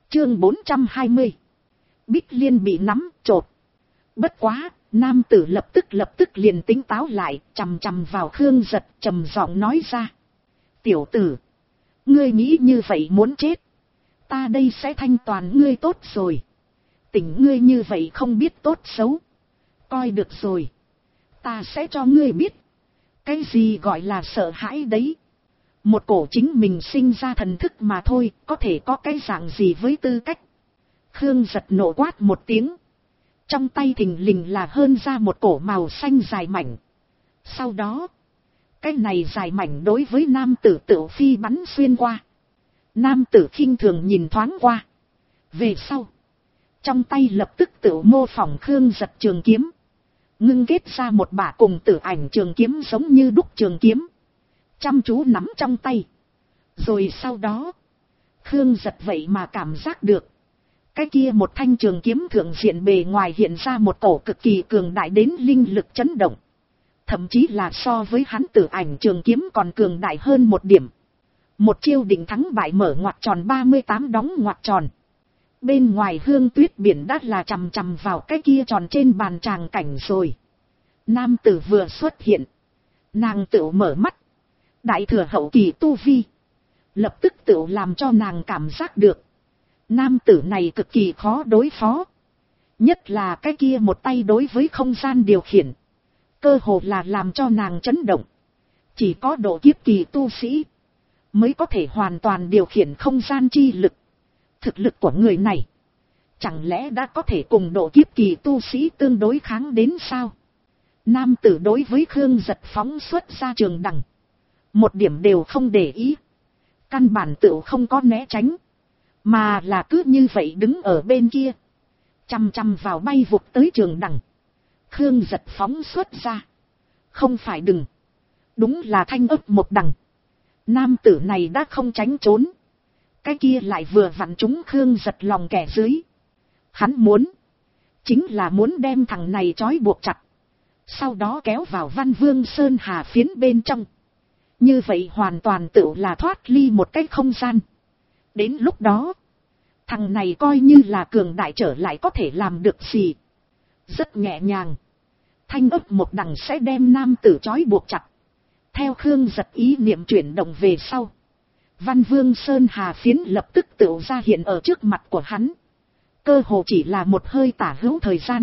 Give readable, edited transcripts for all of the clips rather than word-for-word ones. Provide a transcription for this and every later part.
Chương 420. Bích Liên bị nắm, chộp. Bất quá, nam tử lập tức liền tỉnh táo lại, chằm chằm vào Khương Giật, trầm giọng nói ra. Tiểu tử, ngươi nghĩ như vậy muốn chết. Ta đây sẽ thanh toàn ngươi tốt rồi. Tỉnh ngươi như vậy không biết tốt xấu. Coi được rồi. Ta sẽ cho ngươi biết. Cái gì gọi là sợ hãi đấy. Một cổ chính mình sinh ra thần thức mà thôi, có thể có cái dạng gì với tư cách. Khương Giật nộ quát một tiếng. Trong tay thình lình là hơn ra một cổ màu xanh dài mảnh. Sau đó, cái này dài mảnh đối với nam tử Tửu Phi bắn xuyên qua. Nam tử khinh thường nhìn thoáng qua. Về sau, trong tay lập tức tự mô phỏng Khương Giật trường kiếm. Ngưng kết ra một bả cùng Tử Ảnh trường kiếm giống như đúc trường kiếm. Chăm chú nắm trong tay. Rồi sau đó, Khương Giật vậy mà cảm giác được. Cái kia một thanh trường kiếm thượng diện bề ngoài hiện ra một cổ cực kỳ cường đại đến linh lực chấn động. Thậm chí là so với hắn Tử Ảnh trường kiếm còn cường đại hơn một điểm. Một chiêu định thắng bại mở ngoặc tròn 38 đóng ngoặc tròn. Bên ngoài Hương Tuyết Biển đã là chằm chằm vào cái kia tròn trên bàn tràng cảnh rồi. Nam tử vừa xuất hiện. Nàng tự mở mắt. Đại thừa hậu kỳ tu vi. Lập tức tự làm cho nàng cảm giác được. Nam tử này cực kỳ khó đối phó. Nhất là cái kia một tay đối với không gian điều khiển. Cơ hồ là làm cho nàng chấn động. Chỉ có độ kiếp kỳ tu sĩ mới có thể hoàn toàn điều khiển không gian chi lực. Thực lực của người này chẳng lẽ đã có thể cùng độ kiếp kỳ tu sĩ tương đối kháng đến sao? Nam tử đối với Khương Giật phóng xuất ra trường đằng. Một điểm đều không để ý. Căn bản tựu không có né tránh. Mà là cứ như vậy đứng ở bên kia. Chăm chăm vào bay vụt tới trường đằng. Khương Giật phóng xuất ra. Không phải đừng. Đúng là thanh ấp một đằng. Nam tử này đã không tránh trốn. Cái kia lại vừa vặn trúng Khương Giật lòng kẻ dưới. Hắn muốn. Chính là muốn đem thằng này trói buộc chặt. Sau đó kéo vào Văn Vương Sơn Hà phiến bên trong. Như vậy hoàn toàn tự là thoát ly một cái không gian. Đến lúc đó. Thằng này coi như là cường đại trở lại có thể làm được gì. Rất nhẹ nhàng. Thanh ấp một đằng sẽ đem nam tử trói buộc chặt. Theo Khương Giật ý niệm chuyển động về sau. Văn Vương Sơn Hà phiến lập tức tự ra hiện ở trước mặt của hắn. Cơ hồ chỉ là một hơi tả hữu thời gian.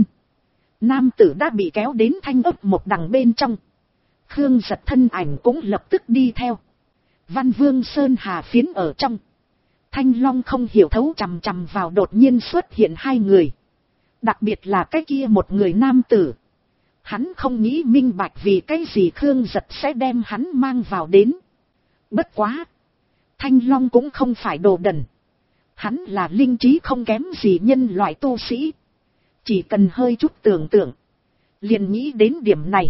Nam tử đã bị kéo đến thanh ấp một đằng bên trong. Khương Giật thân ảnh cũng lập tức đi theo. Văn Vương Sơn Hà phiến ở trong. Thanh Long không hiểu thấu chằm chằm vào đột nhiên xuất hiện hai người. Đặc biệt là cái kia một người nam tử. Hắn không nghĩ minh bạch vì cái gì Khương Giật sẽ đem hắn mang vào đến. Bất quá. Thanh Long cũng không phải đồ đần. Hắn là linh trí không kém gì nhân loại tu sĩ. Chỉ cần hơi chút tưởng tượng. Liền nghĩ đến điểm này.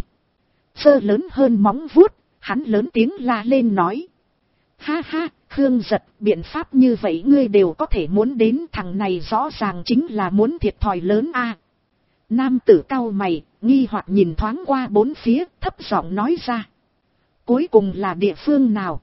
Sơ lớn hơn móng vuốt. Hắn lớn tiếng la lên nói. Ha ha, Khương Giật, biện pháp như vậy ngươi đều có thể muốn đến, thằng này rõ ràng chính là muốn thiệt thòi lớn a. Nam tử cau mày, nghi hoặc nhìn thoáng qua bốn phía, thấp giọng nói ra. Cuối cùng là địa phương nào?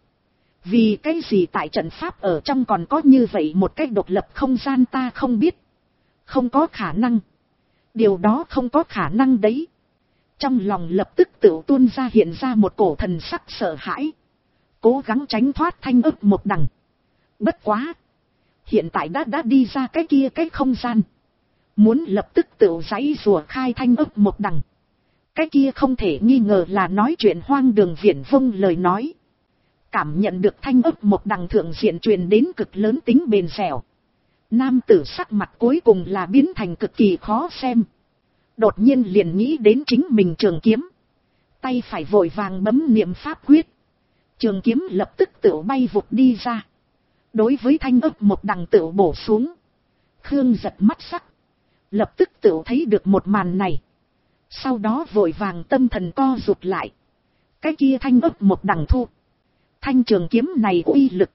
Vì cái gì tại trận pháp ở trong còn có như vậy một cách độc lập không gian ta không biết. Không có khả năng. Điều đó không có khả năng đấy. Trong lòng lập tức tự tuôn ra hiện ra một cổ thần sắc sợ hãi. Cố gắng tránh thoát thanh ấp một đằng. Bất quá. Hiện tại đã đi ra cái kia cái không gian. Muốn lập tức tự giãy rùa khai thanh ấp một đằng. Cái kia không thể nghi ngờ là nói chuyện hoang đường viển vông lời nói. Cảm nhận được thanh ấp một đằng thượng diện truyền đến cực lớn tính bền dẻo. Nam tử sắc mặt cuối cùng là biến thành cực kỳ khó xem. Đột nhiên liền nghĩ đến chính mình trường kiếm. Tay phải vội vàng bấm niệm pháp quyết. Trường kiếm lập tức tự bay vụt đi ra. Đối với thanh ấp một đằng tự bổ xuống. Khương Giật mắt sắc. Lập tức tự thấy được một màn này. Sau đó vội vàng tâm thần co rụt lại. Cái kia thanh ấp một đằng thu. Thanh trường kiếm này uy lực.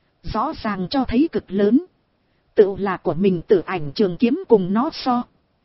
Rõ ràng cho thấy cực lớn. Tự là của mình Tử Ảnh trường kiếm cùng nó so.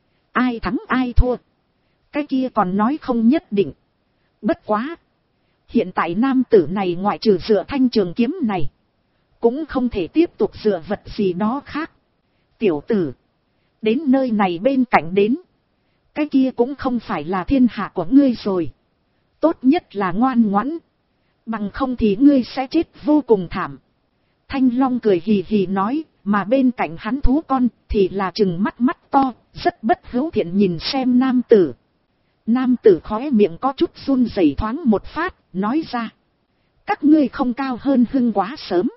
Ai thắng ai thua. Cái kia còn nói không nhất định. Bất quá. Hiện tại nam tử này ngoại trừ dựa thanh trường kiếm này. Cũng không thể tiếp tục dựa vật gì đó khác. Tiểu tử, đến nơi này bên cạnh đến, cái kia cũng không phải là thiên hạ của ngươi rồi. Tốt nhất là ngoan ngoãn, bằng không thì ngươi sẽ chết vô cùng thảm. Thanh Long cười hì hì nói, mà bên cạnh hắn thú con thì là trừng mắt mắt to, rất bất hữu thiện nhìn xem nam tử. Nam tử khóe miệng có chút run rẩy thoáng một phát, nói ra. Các ngươi không cao hơn Hưng quá sớm.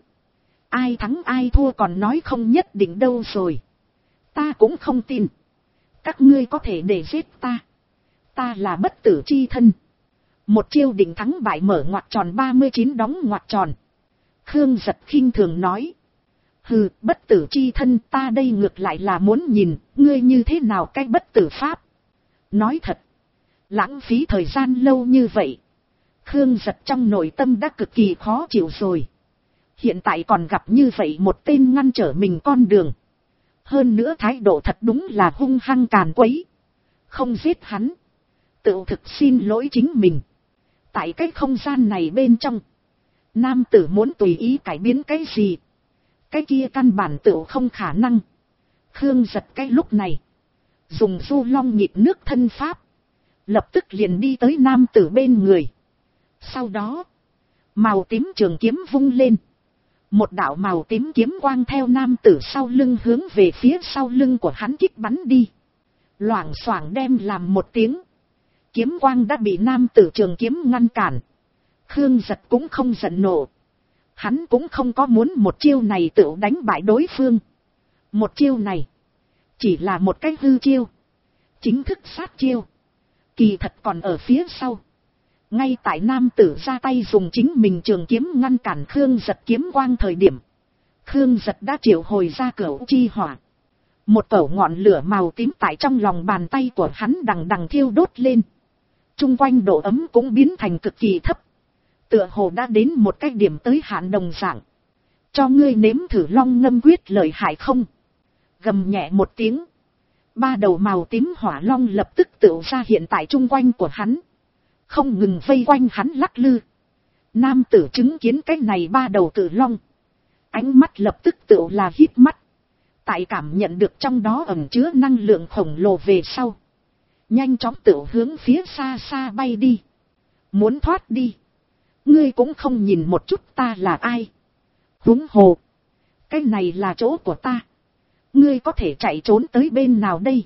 Ai thắng ai thua còn nói không nhất định đâu rồi. Ta cũng không tin. Các ngươi có thể để giết ta. Ta là bất tử chi thân. Một chiêu định thắng bại mở ngoặc tròn 39 đóng ngoặc tròn. Khương Giật khinh thường nói. Hừ, bất tử chi thân, ta đây ngược lại là muốn nhìn, ngươi như thế nào cái bất tử pháp. Nói thật, lãng phí thời gian lâu như vậy. Khương Giật trong nội tâm đã cực kỳ khó chịu rồi. Hiện tại còn gặp như vậy một tên ngăn trở mình con đường. Hơn nữa thái độ thật đúng là hung hăng càn quấy. Không giết hắn, tự thực xin lỗi chính mình. Tại cái không gian này bên trong, nam tử muốn tùy ý cải biến cái gì, cái kia căn bản tự không khả năng. Khương Giật cái lúc này, dùng du long nhịp nước thân pháp, lập tức liền đi tới nam tử bên người. Sau đó, màu tím trường kiếm vung lên. Một đạo màu tím kiếm quang theo nam tử sau lưng hướng về phía sau lưng của hắn kích bắn đi. Loảng xoảng đem làm một tiếng. Kiếm quang đã bị nam tử trường kiếm ngăn cản. Khương Giật cũng không giận nộ. Hắn cũng không có muốn một chiêu này tự đánh bại đối phương. Một chiêu này chỉ là một cái hư chiêu. Chính thức sát chiêu kỳ thật còn ở phía sau. Ngay tại nam tử ra tay dùng chính mình trường kiếm ngăn cản Khương Giật kiếm quang thời điểm, Khương Giật đã triệu hồi ra cửu chi hỏa. Một cẩu ngọn lửa màu tím tại trong lòng bàn tay của hắn đằng đằng thiêu đốt lên. Trung quanh độ ấm cũng biến thành cực kỳ thấp. Tựa hồ đã đến một cái điểm tới hạn đồng dạng. Cho ngươi nếm thử long ngâm quyết lợi hại không? Gầm nhẹ một tiếng. Ba đầu màu tím hỏa long lập tức tựu ra hiện tại trung quanh của hắn. Không ngừng vây quanh hắn lắc lư. Nam tử chứng kiến cái này ba đầu cự long. Ánh mắt lập tức tựu là hít mắt. Tại cảm nhận được trong đó ẩn chứa năng lượng khổng lồ về sau. Nhanh chóng tựu hướng phía xa xa bay đi. Muốn thoát đi. Ngươi cũng không nhìn một chút ta là ai. Huống hồ. Cái này là chỗ của ta. Ngươi có thể chạy trốn tới bên nào đây?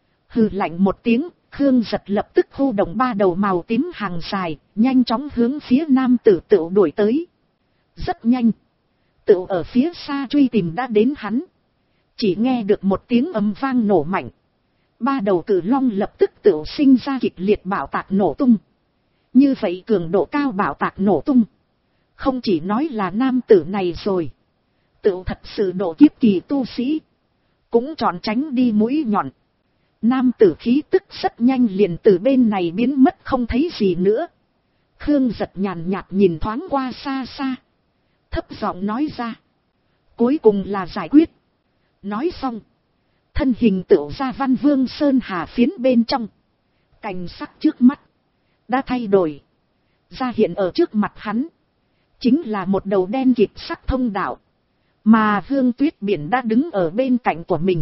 Hừ lạnh một tiếng. Khương Giật lập tức khu động ba đầu màu tím hàng dài, nhanh chóng hướng phía nam tử tựu đuổi tới. Rất nhanh. Tựu ở phía xa truy tìm đã đến hắn. Chỉ nghe được một tiếng ầm vang nổ mạnh. Ba đầu cự long lập tức tựu sinh ra kịch liệt bạo tạc nổ tung. Như vậy cường độ cao bạo tạc nổ tung. Không chỉ nói là nam tử này rồi. Tựu thật sự độ kiếp kỳ tu sĩ. Cũng chọn tránh đi mũi nhọn. Nam tử khí tức rất nhanh liền từ bên này biến mất không thấy gì nữa. Khương Giật nhàn nhạt nhìn thoáng qua xa xa. Thấp giọng nói ra. Cuối cùng là giải quyết. Nói xong. Thân hình tựu ra Văn Vương Sơn Hà phiến bên trong. Cảnh sắc trước mắt đã thay đổi. Ra hiện ở trước mặt hắn. Chính là một đầu đen kịt sắc thông đạo. Mà Hương Tuyết Biển đã đứng ở bên cạnh của mình.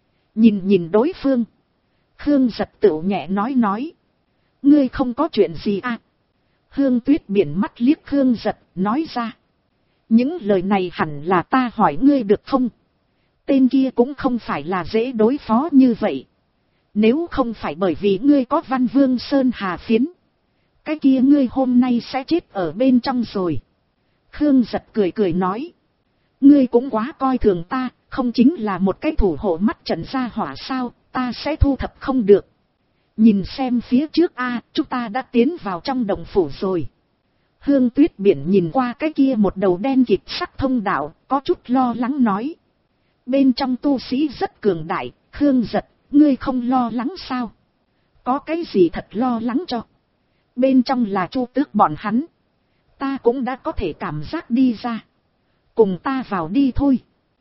Nhìn đối phương. Khương Giật tựu nhẹ nói. Ngươi không có chuyện gì à? Hương Tuyết Biển mắt liếc Khương Giật, nói ra. Những lời này hẳn là ta hỏi ngươi được không? Tên kia cũng không phải là dễ đối phó như vậy. Nếu không phải bởi vì ngươi có Văn Vương Sơn Hà phiến. Cái kia ngươi hôm nay sẽ chết ở bên trong rồi. Khương Giật cười nói. Ngươi cũng quá coi thường ta, không chính là một cái thủ hộ mắt trận ra hỏa sao, ta sẽ thu thập không được. Nhìn xem phía trước chúng ta đã tiến vào trong động phủ rồi. Hương Tuyết Biển nhìn qua cái kia một đầu đen kịt sắc thông đạo, có chút lo lắng nói. Bên trong tu sĩ rất cường đại, Khương Giật, ngươi không lo lắng sao? Có cái gì thật lo lắng cho? Bên trong là Chu Tước bọn hắn. Ta cũng đã có thể cảm giác đi ra. Cùng ta vào đi thôi.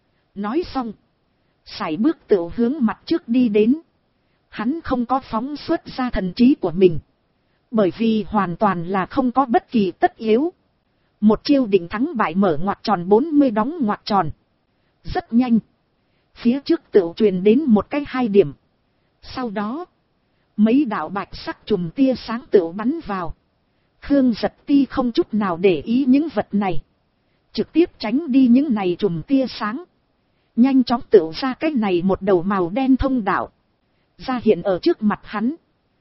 Nói xong. Sải bước tựu hướng mặt trước đi đến. Hắn không có phóng xuất ra thần trí của mình. Bởi vì hoàn toàn là không có bất kỳ tất yếu. Một chiêu định thắng bại mở ngoặc tròn 40 đóng ngoặc tròn. Rất nhanh. Phía trước tựu truyền đến một cái 2 điểm. Sau đó, mấy đạo bạch sắc chùm tia sáng tựu bắn vào. Khương Giật Ti không chút nào để ý những vật này, trực tiếp tránh đi những này chùm tia sáng. Nhanh chóng tựu ra cái này một đầu màu đen thông đạo. Ra hiện ở trước mặt hắn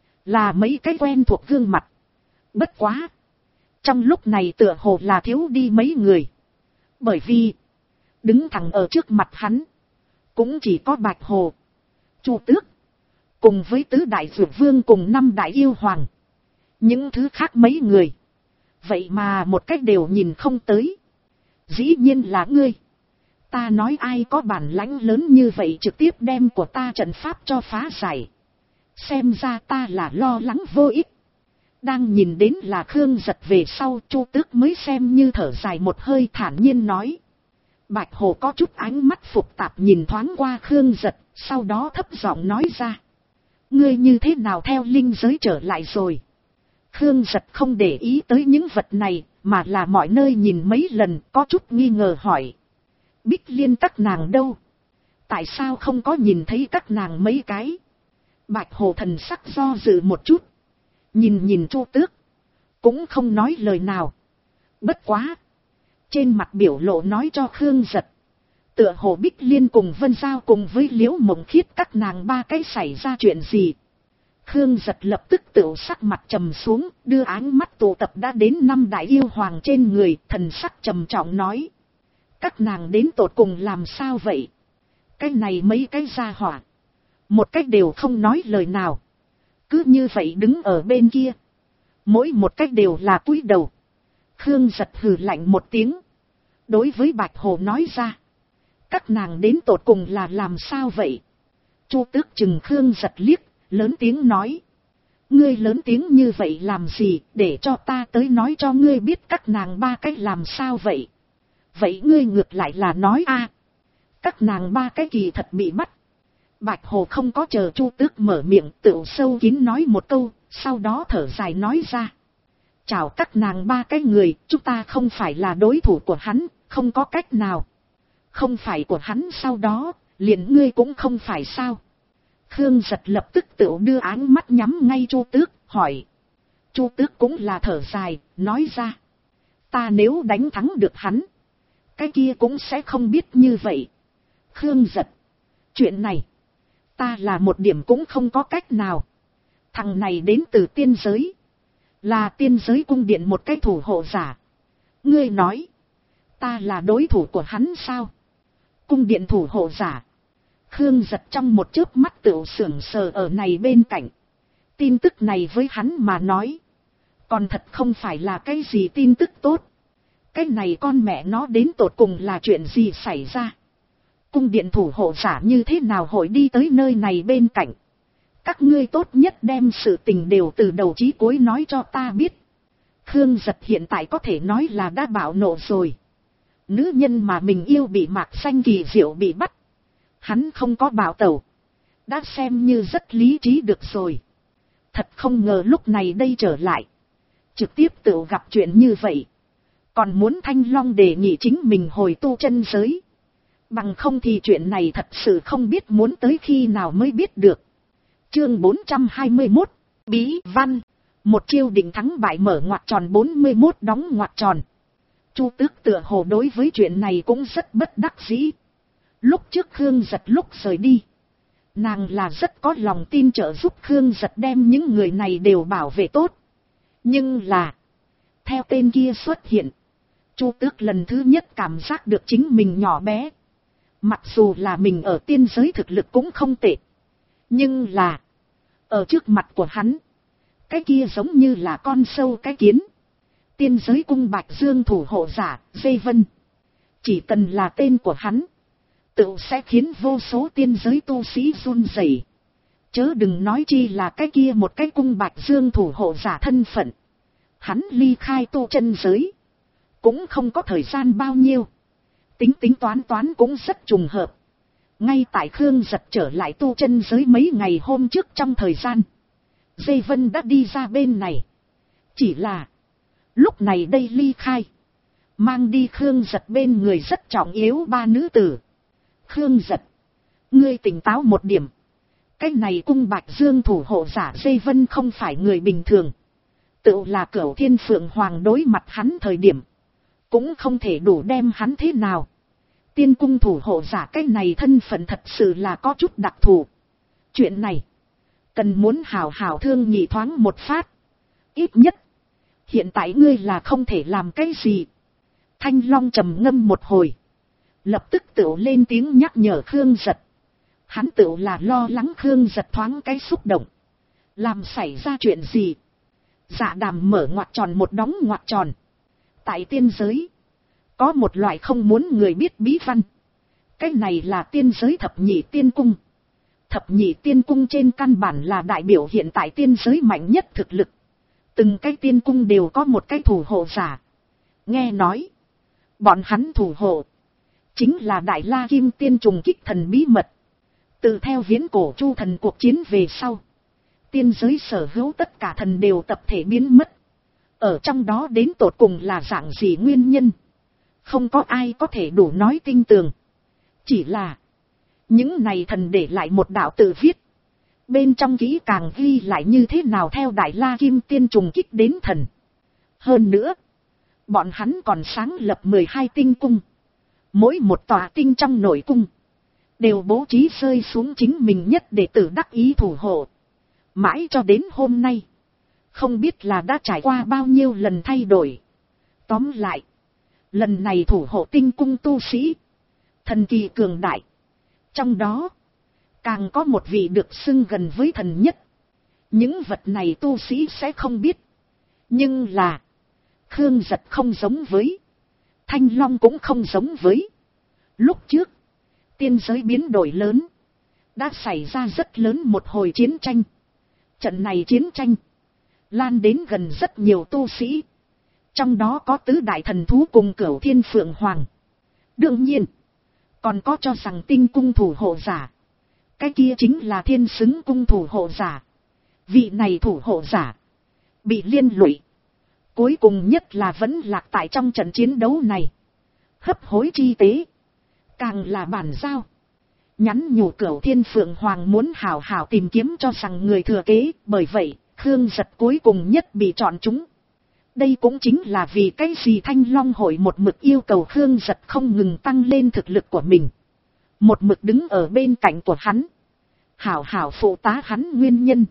là mấy cái quen thuộc gương mặt. Bất quá, trong lúc này tựa hồ là thiếu đi mấy người. Bởi vì, đứng thẳng ở trước mặt hắn, cũng chỉ có Bạch Hồ, Chu Tước, cùng với tứ đại dược vương cùng 5 đại yêu hoàng. Những thứ khác mấy người, vậy mà một cách đều nhìn không tới. Dĩ nhiên là ngươi. Ta nói ai có bản lãnh lớn như vậy trực tiếp đem của ta trận pháp cho phá giải. Xem ra ta là lo lắng vô ích. Đang nhìn đến là Khương Giật về sau, Chu Tước mới xem như thở dài một hơi, thản nhiên nói. Bạch Hồ có chút ánh mắt phục tạp nhìn thoáng qua Khương Giật, sau đó thấp giọng nói ra. Ngươi như thế nào theo linh giới trở lại rồi? Khương Giật không để ý tới những vật này, mà là mọi nơi nhìn mấy lần, có chút nghi ngờ hỏi. Bích Liên các nàng đâu? Tại sao không có nhìn thấy các nàng mấy cái? Bạch Hồ thần sắc do dự một chút. Nhìn Chu Tước, cũng không nói lời nào. Bất quá, trên mặt biểu lộ nói cho Khương Giật. Tựa hồ Bích Liên cùng Vân Giao cùng với Liễu Mộng Khiết các nàng 3 cái xảy ra chuyện gì. Khương Giật lập tức tựu sắc mặt trầm xuống, đưa ánh mắt tụ tập đã đến 5 đại yêu hoàng trên người, thần sắc trầm trọng nói. Các nàng đến tột cùng làm sao vậy? Cái này mấy cái gia hỏa, một cách đều không nói lời nào. Cứ như vậy đứng ở bên kia, mỗi một cách đều là cúi đầu. Khương Giật hừ lạnh một tiếng, đối với Bạch Hồ nói ra. Các nàng đến tột cùng là làm sao vậy? Chu Tước chừng Khương Giật liếc, lớn tiếng nói. Ngươi lớn tiếng như vậy làm gì, để cho ta tới nói cho ngươi biết các nàng 3 cách làm sao vậy? Vậy ngươi ngược lại là nói a, các nàng 3 cái kỳ thật bị bắt. Bạch Hồ không có chờ Chu Tước mở miệng, tựu sâu kín nói một câu, sau đó thở dài nói ra. Chào các nàng 3 cái người, chúng ta không phải là đối thủ của hắn, không có cách nào. Không phải của hắn, sau đó, liền ngươi cũng không phải sao? Khương Giật lập tức tựu đưa áng mắt nhắm ngay Chu Tước, hỏi. Chu Tước cũng là thở dài, nói ra. Ta nếu đánh thắng được hắn, cái kia cũng sẽ không biết như vậy. Khương Giật, chuyện này, ta là một điểm cũng không có cách nào. Thằng này đến từ tiên giới, là tiên giới cung điện một cái thủ hộ giả. Ngươi nói, ta là đối thủ của hắn sao? Cung điện thủ hộ giả. Khương Giật trong một chớp mắt tựu sững sờ ở này bên cạnh. Tin tức này với hắn mà nói, còn thật không phải là cái gì tin tức tốt. Cái này con mẹ nó đến tột cùng là chuyện gì xảy ra? Cung điện thủ hộ giả như thế nào hội đi tới nơi này bên cạnh? Các ngươi tốt nhất đem sự tình đều từ đầu chí cuối nói cho ta biết. Khương Giật hiện tại có thể nói là đã bạo nộ rồi. Nữ nhân mà mình yêu bị Mạc Xanh kỳ diệu bị bắt, hắn không có bạo tẩu, đã xem như rất lý trí được rồi. Thật không ngờ lúc này đây trở lại, trực tiếp tự gặp chuyện như vậy. Còn muốn Thanh Long đề nghị chính mình hồi tu chân giới. Bằng không thì chuyện này thật sự không biết muốn tới khi nào mới biết được. Chương 421, Bí Văn. Một chiêu định thắng bại mở ngoặc tròn 41 đóng ngoặc tròn. Chu Tước tựa hồ đối với chuyện này cũng rất bất đắc dĩ. Lúc trước Khương Giật lúc rời đi, nàng là rất có lòng tin trợ giúp Khương Giật đem những người này đều bảo vệ tốt. Nhưng là, theo tên kia xuất hiện, Chu Tước lần thứ nhất cảm giác được chính mình nhỏ bé. Mặc dù là mình ở tiên giới thực lực cũng không tệ, nhưng là, ở trước mặt của hắn, cái kia giống như là con sâu cái kiến. Tiên giới cung Bạch Dương thủ hộ giả, Dây Vân. Chỉ cần là tên của hắn, tự sẽ khiến vô số tiên giới tu sĩ run rẩy. Chớ đừng nói chi là cái kia một cái cung Bạch Dương thủ hộ giả thân phận. Hắn ly khai tu chân giới, cũng không có thời gian bao nhiêu. Tính toán cũng rất trùng hợp. Ngay tại Khương Giật trở lại tu chân giới mấy ngày hôm trước trong thời gian, Dây Vân đã đi ra bên này. Chỉ là, lúc này đây ly khai, mang đi Khương Giật bên người rất trọng yếu 3 nữ tử. Khương Giật, Ngươi tỉnh táo một điểm. Cái này cung Bạch Dương thủ hộ giả Dây Vân không phải người bình thường. Tự là Cửu Thiên Phượng Hoàng đối mặt hắn thời điểm. Cũng không thể đủ đem hắn thế nào. Tiên cung thủ hộ giả cái này thân phận thật sự là có chút đặc thù. Chuyện này. Cần muốn hào hào thương nghị thoáng một phát. Ít nhất. Hiện tại ngươi là không thể làm cái gì. Thanh Long trầm ngâm một hồi. Lập tức tự lên tiếng nhắc nhở Khương Giật. Hắn tự là lo lắng Khương Giật thoáng cái xúc động. Làm xảy ra chuyện gì? Dạ Đàm mở ngoặc tròn một đóng ngoặc tròn. Tại tiên giới. Có một loại không muốn người biết bí văn. Cái này là tiên giới thập nhị tiên cung. Thập nhị tiên cung trên căn bản là đại biểu hiện tại tiên giới mạnh nhất thực lực. Từng cái tiên cung đều có một cái thủ hộ giả. Nghe nói. Bọn hắn thủ hộ. Chính là Đại La Kim Tiên trùng kích thần bí mật. Từ theo viễn cổ Chu thần cuộc chiến về sau. Tiên giới sở hữu tất cả thần đều tập thể biến mất. Ở trong đó đến tột cùng là dạng gì nguyên nhân. Không có ai có thể đủ nói tinh tường. Chỉ là. Những này thần để lại một đạo tự viết. Bên trong kỹ càng ghi lại như thế nào theo Đại La Kim Tiên trùng kích đến thần. Hơn nữa. Bọn hắn còn sáng lập 12 tinh cung. Mỗi một tòa tinh trong nội cung. Đều bố trí rơi xuống chính mình nhất để tử đắc ý thủ hộ. Mãi cho đến hôm nay. Không biết là đã trải qua bao nhiêu lần thay đổi. Tóm lại. Lần này thủ hộ tinh cung tu sĩ. Thần kỳ cường đại. Trong đó. Càng có một vị được xưng gần với thần nhất. Những vật này tu sĩ sẽ không biết. Nhưng là. Khương Giật không giống với. Thanh Long cũng không giống với. Lúc trước. Tiên giới biến đổi lớn. Đã xảy ra rất lớn một hồi chiến tranh. Trận này chiến tranh. Lan đến gần rất nhiều tu sĩ. Trong đó có tứ đại thần thú cùng Cửu Thiên Phượng Hoàng. Đương nhiên. Còn có cho rằng tinh cung thủ hộ giả. Cái kia chính là Thiên Xứng cung thủ hộ giả. Vị này thủ hộ giả. Bị liên lụy. Cuối cùng nhất là vẫn lạc tại trong trận chiến đấu này. Hấp hối chi tế. Càng là bản giao. Nhắn nhủ Cửu Thiên Phượng Hoàng muốn hào hào tìm kiếm cho rằng người thừa kế. Bởi vậy, Khương Giật cuối cùng nhất bị chọn chúng. Đây cũng chính là vì cái gì Thanh Long hội một mực yêu cầu Khương Giật không ngừng tăng lên thực lực của mình. Một mực đứng ở bên cạnh của hắn. Hảo hảo phụ tá hắn nguyên nhân.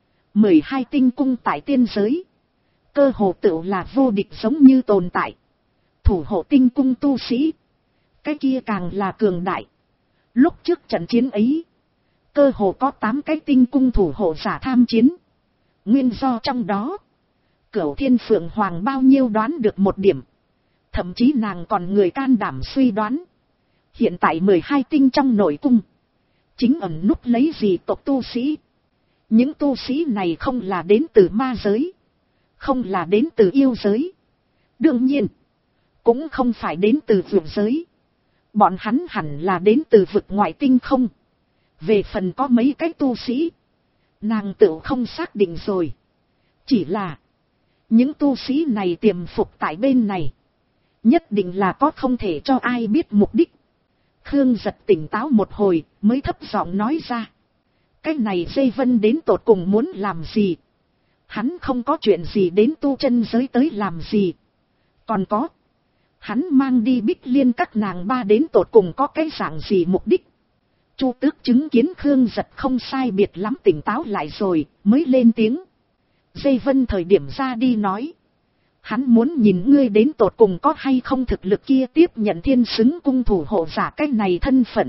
12 tinh cung tại tiên giới. Cơ hồ tựu là vô địch giống như tồn tại. Thủ hộ tinh cung tu sĩ. Cái kia càng là cường đại. Lúc trước trận chiến ấy. Cơ hồ có 8 cái tinh cung thủ hộ giả tham chiến. Nguyên do trong đó. Cửu Thiên Phượng Hoàng bao nhiêu đoán được một điểm. Thậm chí nàng còn người can đảm suy đoán. Hiện tại 12 tinh trong nội cung. Chính ẩn núp lấy gì tộc tu sĩ. Những tu sĩ này không là đến từ ma giới. Không là đến từ yêu giới. Đương nhiên. Cũng không phải đến từ vực giới. Bọn hắn hẳn là đến từ vực ngoại tinh không. Về phần có mấy cái tu sĩ. Nàng tự không xác định rồi. Chỉ là. Những tu sĩ này tiềm phục tại bên này. Nhất định là có không thể cho ai biết mục đích. Khương Giật tỉnh táo một hồi mới thấp giọng nói ra. Cái này Dây Vân đến tột cùng muốn làm gì? Hắn không có chuyện gì đến tu chân giới tới làm gì. Còn có. Hắn mang đi Bích Liên các nàng ba đến tột cùng có cái dạng gì mục đích. Chu Tước chứng kiến Khương Giật không sai biệt lắm tỉnh táo lại rồi mới lên tiếng. Dây Vân thời điểm ra đi nói. Hắn muốn nhìn ngươi đến tột cùng có hay không thực lực kia tiếp nhận Thiên Xứng cung thủ hộ giả cái này thân phận.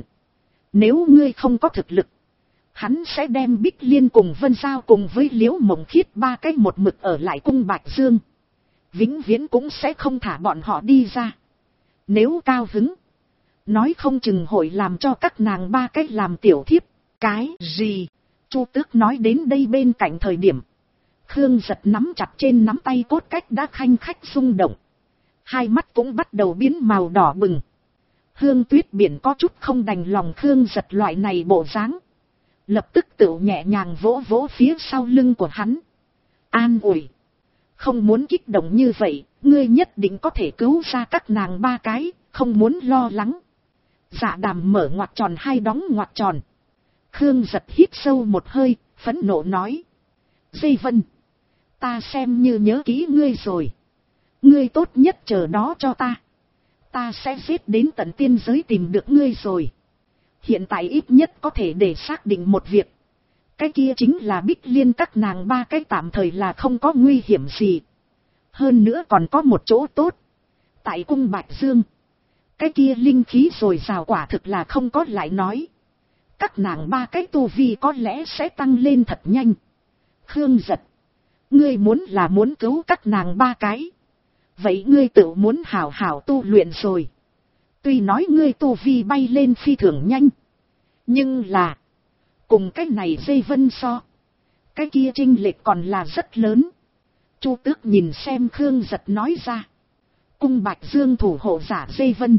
Nếu ngươi không có thực lực. Hắn sẽ đem Bích Liên cùng Vân Giao cùng với Liễu Mộng Khiết ba cái một mực ở lại cung Bạch Dương. Vĩnh viễn cũng sẽ không thả bọn họ đi ra. Nếu cao hứng. Nói không chừng hội làm cho các nàng ba cái làm tiểu thiếp. Cái gì? Chu Tước nói đến đây bên cạnh thời điểm. Khương Giật nắm chặt trên nắm tay cốt cách đã khanh khách rung động. Hai mắt cũng bắt đầu biến màu đỏ bừng. Hương Tuyết Biển có chút không đành lòng Khương Giật loại này bộ dáng. Lập tức tự nhẹ nhàng vỗ vỗ phía sau lưng của hắn. An ủi. Không muốn kích động như vậy, ngươi nhất định có thể cứu ra các nàng ba cái, không muốn lo lắng. Dạ Đàm mở ngoặc tròn hai đóng ngoặc tròn. Khương Giật hít sâu một hơi, phẫn nộ nói. Dây Vân, ta xem như nhớ kỹ ngươi rồi. Ngươi tốt nhất chờ đó cho ta. Ta sẽ giết đến tận tiên giới tìm được ngươi rồi. Hiện tại ít nhất có thể để xác định một việc. Cái kia chính là Bích Liên các nàng ba cái tạm thời là không có nguy hiểm gì. Hơn nữa còn có một chỗ tốt. Tại cung Bạch Dương, cái kia linh khí rồi rào quả thực là không có lại nói. Các nàng ba cái tu vi có lẽ sẽ tăng lên thật nhanh. Khương Giật, ngươi muốn là muốn cứu các nàng ba cái. Vậy ngươi tự muốn hảo hảo tu luyện rồi. Tuy nói ngươi tu vi bay lên phi thường nhanh. Nhưng là, cùng cái này Dây Vân so, cái kia chênh lệch còn là rất lớn. Chu Tước nhìn xem Khương Giật nói ra. Cung Bạch Dương thủ hộ giả Dây Vân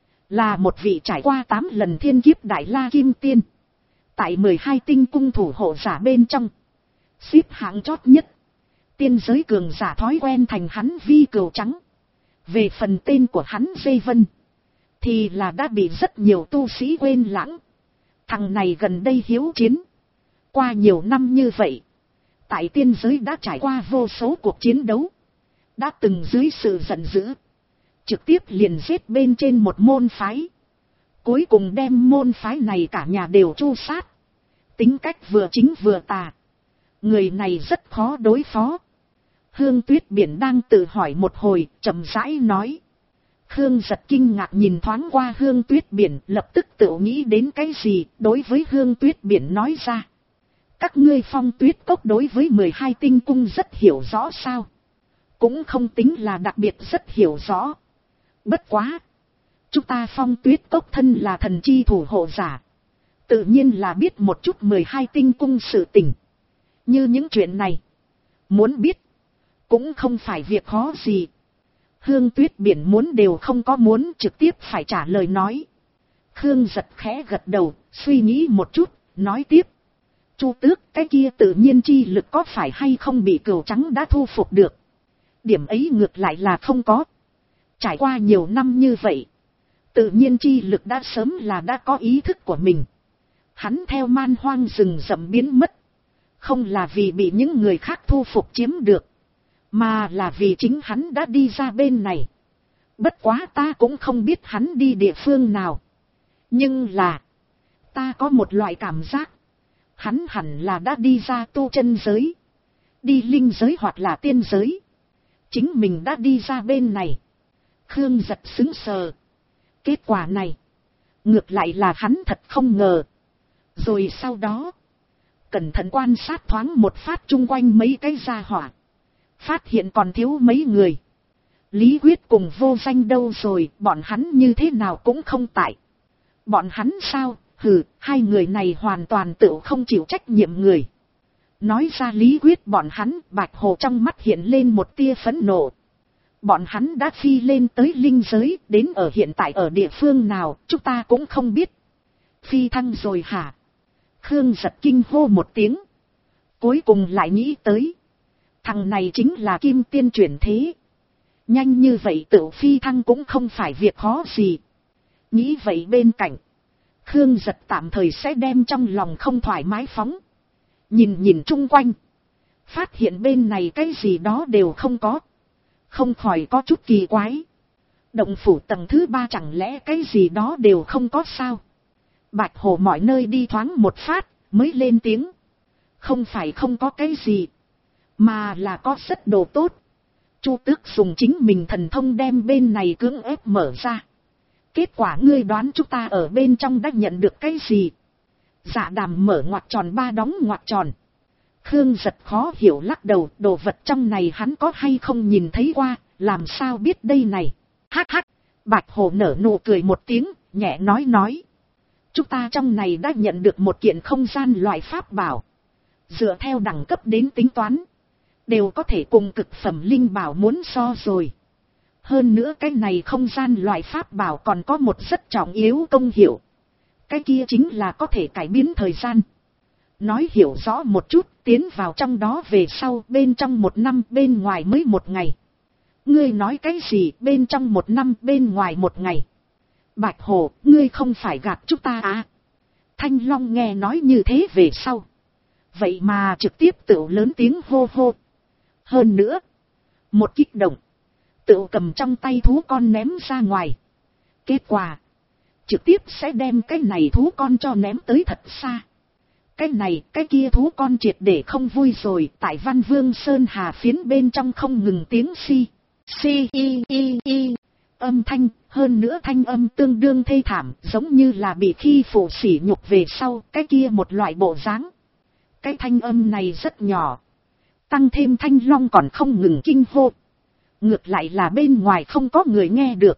là một vị trải qua 8 lần thiên kiếp đại la kim tiên. Tại 12 tinh cung thủ hộ giả bên trong, xếp hạng chót nhất. Tiên giới cường giả thói quen thành hắn vi cừu trắng. Về phần tên của hắn Dây Vân, thì là đã bị rất nhiều tu sĩ quên lãng. Thằng này gần đây hiếu chiến. Qua nhiều năm như vậy, tại tiên giới đã trải qua vô số cuộc chiến đấu. Đã từng dưới sự giận dữ, trực tiếp liền giết bên trên một môn phái. Cuối cùng đem môn phái này cả nhà đều tru sát. Tính cách vừa chính vừa tà. Người này rất khó đối phó. Hương Tuyết Biển đang tự hỏi một hồi, chậm rãi nói. Khương Giật kinh ngạc nhìn thoáng qua Hương Tuyết Biển, lập tức tự nghĩ đến cái gì, đối với Hương Tuyết Biển nói ra. Các ngươi Phong Tuyết Cốc đối với 12 tinh cung rất hiểu rõ sao? Cũng không tính là đặc biệt rất hiểu rõ. Bất quá, chúng ta Phong Tuyết Cốc thân là thần chi thủ hộ giả, tự nhiên là biết một chút 12 tinh cung sự tình. Như những chuyện này, muốn biết, cũng không phải việc khó gì. Hương Tuyết Biển muốn đều không có muốn, trực tiếp phải trả lời nói. Khương Giật khẽ gật đầu, suy nghĩ một chút, nói tiếp. Chu Tước, cái kia tự nhiên chi lực có phải hay không bị cừu trắng đã thu phục được? Điểm ấy ngược lại là không có. Trải qua nhiều năm như vậy, tự nhiên chi lực đã sớm là đã có ý thức của mình. Hắn theo man hoang rừng rậm biến mất, không là vì bị những người khác thu phục chiếm được, mà là vì chính hắn đã đi ra bên này. Bất quá ta cũng không biết hắn đi địa phương nào. Nhưng là, ta có một loại cảm giác, hắn hẳn là đã đi ra tu chân giới, đi linh giới hoặc là tiên giới. Chính mình đã đi ra bên này. Khương Giật sững sờ. Kết quả này, ngược lại là hắn thật không ngờ. Rồi sau đó, cẩn thận quan sát thoáng một phát chung quanh mấy cái gia hỏa. Phát hiện còn thiếu mấy người. Lý Quyết cùng Vô Danh đâu rồi, bọn hắn như thế nào cũng không tại. Bọn hắn sao, hừ, hai người này hoàn toàn tự không chịu trách nhiệm người. Nói ra Lý Quyết bọn hắn, Bạch Hồ trong mắt hiện lên một tia phẫn nộ. Bọn hắn đã phi lên tới linh giới, đến ở hiện tại ở địa phương nào, chúng ta cũng không biết. Phi thăng rồi hả? Khương Giật kinh hô một tiếng. Cuối cùng lại nghĩ tới. Thằng này chính là Kim Tiên chuyển thế. Nhanh như vậy tự phi thăng cũng không phải việc khó gì. Nghĩ vậy bên cạnh, Khương Giật tạm thời sẽ đem trong lòng không thoải mái phóng. Nhìn chung quanh, phát hiện bên này cái gì đó đều không có. Không khỏi có chút kỳ quái. Động phủ tầng thứ 3 chẳng lẽ cái gì đó đều không có sao? Bạch Hồ mọi nơi đi thoáng một phát, mới lên tiếng. Không phải không có cái gì, mà là có rất đồ tốt. Chu Tước dùng chính mình thần thông đem bên này cưỡng ép mở ra. Kết quả ngươi đoán chúng ta ở bên trong đã nhận được cái gì? Dạ Đàm mở ngoặc tròn 3 đóng ngoặc tròn. Khương Giật khó hiểu lắc đầu, đồ vật trong này hắn có hay không nhìn thấy qua, làm sao biết đây này? Hắc hắc, Bạch Hồ nở nụ cười một tiếng, nhẹ nói. Chúng ta trong này đã nhận được một kiện không gian loại pháp bảo. Dựa theo đẳng cấp đến tính toán, đều có thể cùng cực phẩm linh bảo muốn so rồi. Hơn nữa cái này không gian loại pháp bảo còn có một rất trọng yếu công hiệu. Cái kia chính là có thể cải biến thời gian. Nói hiểu rõ một chút, tiến vào trong đó về sau, bên trong 1 năm, bên ngoài mới 1 ngày. Ngươi nói cái gì, bên trong 1 năm, bên ngoài 1 ngày? Bạch Hồ, ngươi không phải gạt chúng ta à? Thanh Long nghe nói như thế về sau. Vậy mà trực tiếp tự lớn tiếng hô hô. Hơn nữa, một kích động, tự cầm trong tay thú con ném ra ngoài. Kết quả, trực tiếp sẽ đem cái này thú con cho ném tới thật xa. Cái này, cái kia thú con triệt để không vui rồi. Tại Văn Vương Sơn Hà phiến bên trong không ngừng tiếng si âm thanh. Hơn nữa thanh âm tương đương thê thảm, giống như là bị khi phụ sỉ nhục về sau, cái kia một loại bộ dáng. Cái thanh âm này rất nhỏ. Tăng thêm Thanh Long còn không ngừng kinh hô. Ngược lại là bên ngoài không có người nghe được.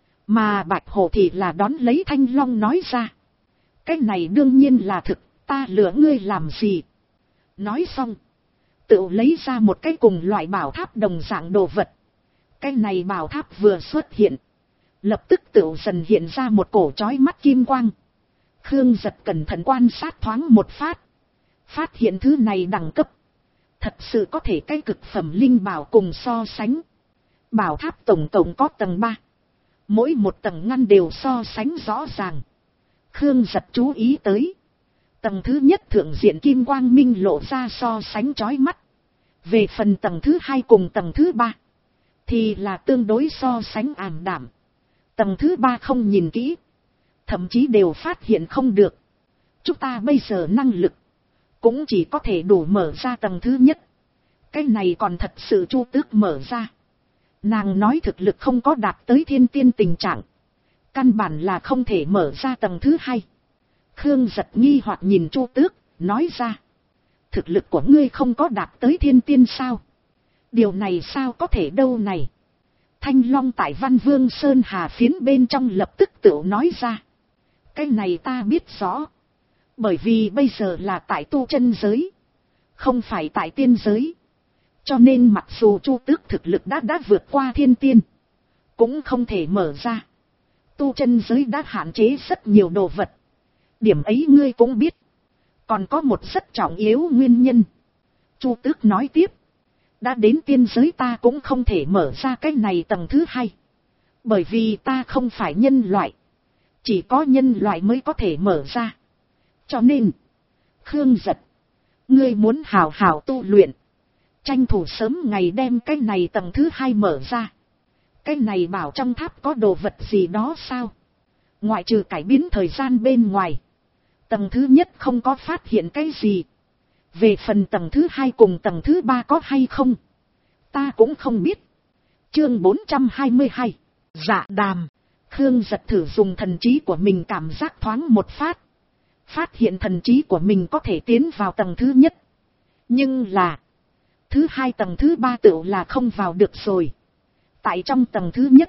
Mà Bạch Hổ thì là đón lấy Thanh Long nói ra. Cái này đương nhiên là thực, ta lừa ngươi làm gì? Nói xong, tự lấy ra một cái cùng loại bảo tháp đồng dạng đồ vật. Cái này bảo tháp vừa xuất hiện, lập tức tự dần hiện ra một cổ chói mắt kim quang. Khương Giật cẩn thận quan sát thoáng một phát. Phát hiện thứ này đẳng cấp. Thật sự có thể cái cực phẩm linh bảo cùng so sánh. Bảo tháp tổng cộng có tầng 3. Mỗi một tầng ngăn đều so sánh rõ ràng. Khương Giật chú ý tới. Tầng thứ nhất thượng diện kim quang minh lộ ra so sánh chói mắt. Về phần tầng thứ 2 cùng tầng thứ 3. Thì là tương đối so sánh ảm đạm. Tầng thứ 3 không nhìn kỹ. Thậm chí đều phát hiện không được. Chúng ta bây giờ năng lực. Cũng chỉ có thể đủ mở ra tầng thứ nhất. Cái này còn thật sự Chu Tước mở ra. Nàng nói thực lực không có đạt tới thiên tiên tình trạng. Căn bản là không thể mở ra tầng thứ 2. Khương Giật nghi hoặc nhìn Chu Tước, nói ra. Thực lực của ngươi không có đạt tới thiên tiên sao? Điều này sao có thể đâu này? Thanh Long tại Văn Vương Sơn Hà phiến bên trong lập tức tự nói ra. Cái này ta biết rõ. Bởi vì bây giờ là tại tu chân giới. Không phải tại tiên giới. Cho nên mặc dù Chu Tước thực lực đã vượt qua thiên tiên. Cũng không thể mở ra. Tu chân giới đã hạn chế rất nhiều đồ vật. Điểm ấy ngươi cũng biết. Còn có một rất trọng yếu nguyên nhân. Chu Tước nói tiếp. Đã đến tiên giới ta cũng không thể mở ra cái này tầng thứ 2. Bởi vì ta không phải nhân loại. Chỉ có nhân loại mới có thể mở ra. Cho nên, Khương Giật, ngươi muốn hào hào tu luyện. Tranh thủ sớm ngày đem cái này tầng thứ 2 mở ra. Cái này bảo trong tháp có đồ vật gì đó sao? Ngoại trừ cải biến thời gian bên ngoài. Tầng thứ nhất không có phát hiện cái gì. Về phần tầng thứ 2 cùng tầng thứ 3 có hay không? Ta cũng không biết. Chương 422. Dạ đàm. Khương Giật thử dùng thần trí của mình cảm giác thoáng một phát. Phát hiện thần trí của mình có thể tiến vào tầng thứ nhất. Nhưng là. Thứ 2 tầng thứ 3 tựu là không vào được rồi. Tại trong tầng thứ nhất.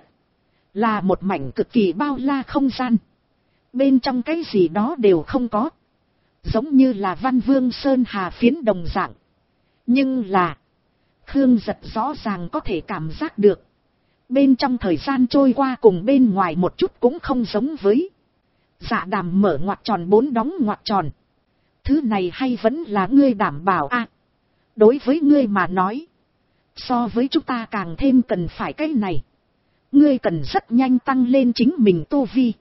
Là một mảnh cực kỳ bao la không gian. Bên trong cái gì đó đều không có. Giống như là Văn Vương Sơn Hà phiến đồng dạng. Nhưng là. Khương Giật rõ ràng có thể cảm giác được. Bên trong thời gian trôi qua cùng bên ngoài một chút cũng không giống với. Dạ đàm mở ngoặc tròn 4 đóng ngoặc tròn. Thứ này hay vẫn là ngươi đảm bảo à? Đối với ngươi mà nói. So với chúng ta càng thêm cần phải cái này. Ngươi cần rất nhanh tăng lên chính mình tu vi.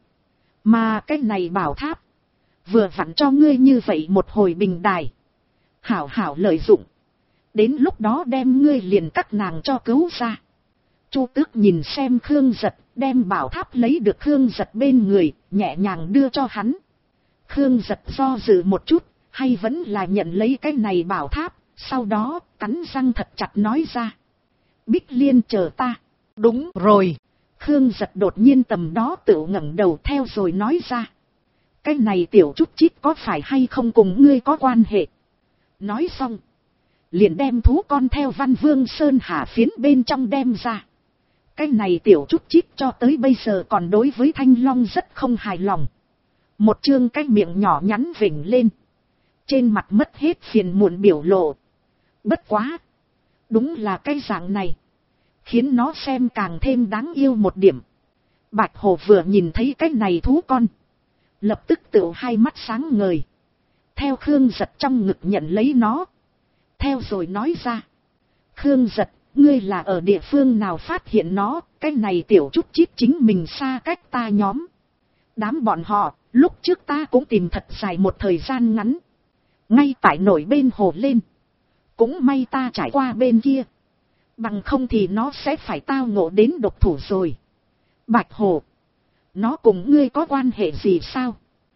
Mà cái này bảo tháp. Vừa vặn cho ngươi như vậy một hồi bình đài. Hảo hảo lợi dụng. Đến lúc đó đem ngươi liền các nàng cho cứu ra. Chu Tước nhìn xem Khương Giật, đem bảo tháp lấy được Khương Giật bên người, nhẹ nhàng đưa cho hắn. Khương Giật do dự một chút, hay vẫn là nhận lấy cái này bảo tháp, sau đó cắn răng thật chặt nói ra. Bích Liên chờ ta. Đúng rồi. Khương Giật đột nhiên tầm đó tự ngẩng đầu theo rồi nói ra. Cái này tiểu chút chít có phải hay không cùng ngươi có quan hệ? Nói xong. Liền đem thú con theo Văn Vương Sơn Hà phiến bên trong đem ra. Cái này tiểu chút chít cho tới bây giờ còn đối với Thanh Long rất không hài lòng. Một chương cái miệng nhỏ nhắn vểnh lên. Trên mặt mất hết phiền muộn biểu lộ. Bất quá. Đúng là cái dạng này. Khiến nó xem càng thêm đáng yêu một điểm. Bạch Hổ vừa nhìn thấy cái này thú con. Lập tức tự hai mắt sáng ngời. Theo Khương Giật trong ngực nhận lấy nó. Theo rồi nói ra. Khương Giật, ngươi là ở địa phương nào phát hiện nó, cái này tiểu chút chít chính mình xa cách ta nhóm. Đám bọn họ, Lúc trước ta cũng tìm thật dài một thời gian ngắn. Ngay tại nổi bên hồ lên. Cũng may ta trải qua bên kia. Bằng không thì nó sẽ phải tao ngộ đến độc thủ rồi. Bạch Hồ. Nó cùng ngươi có quan hệ gì sao?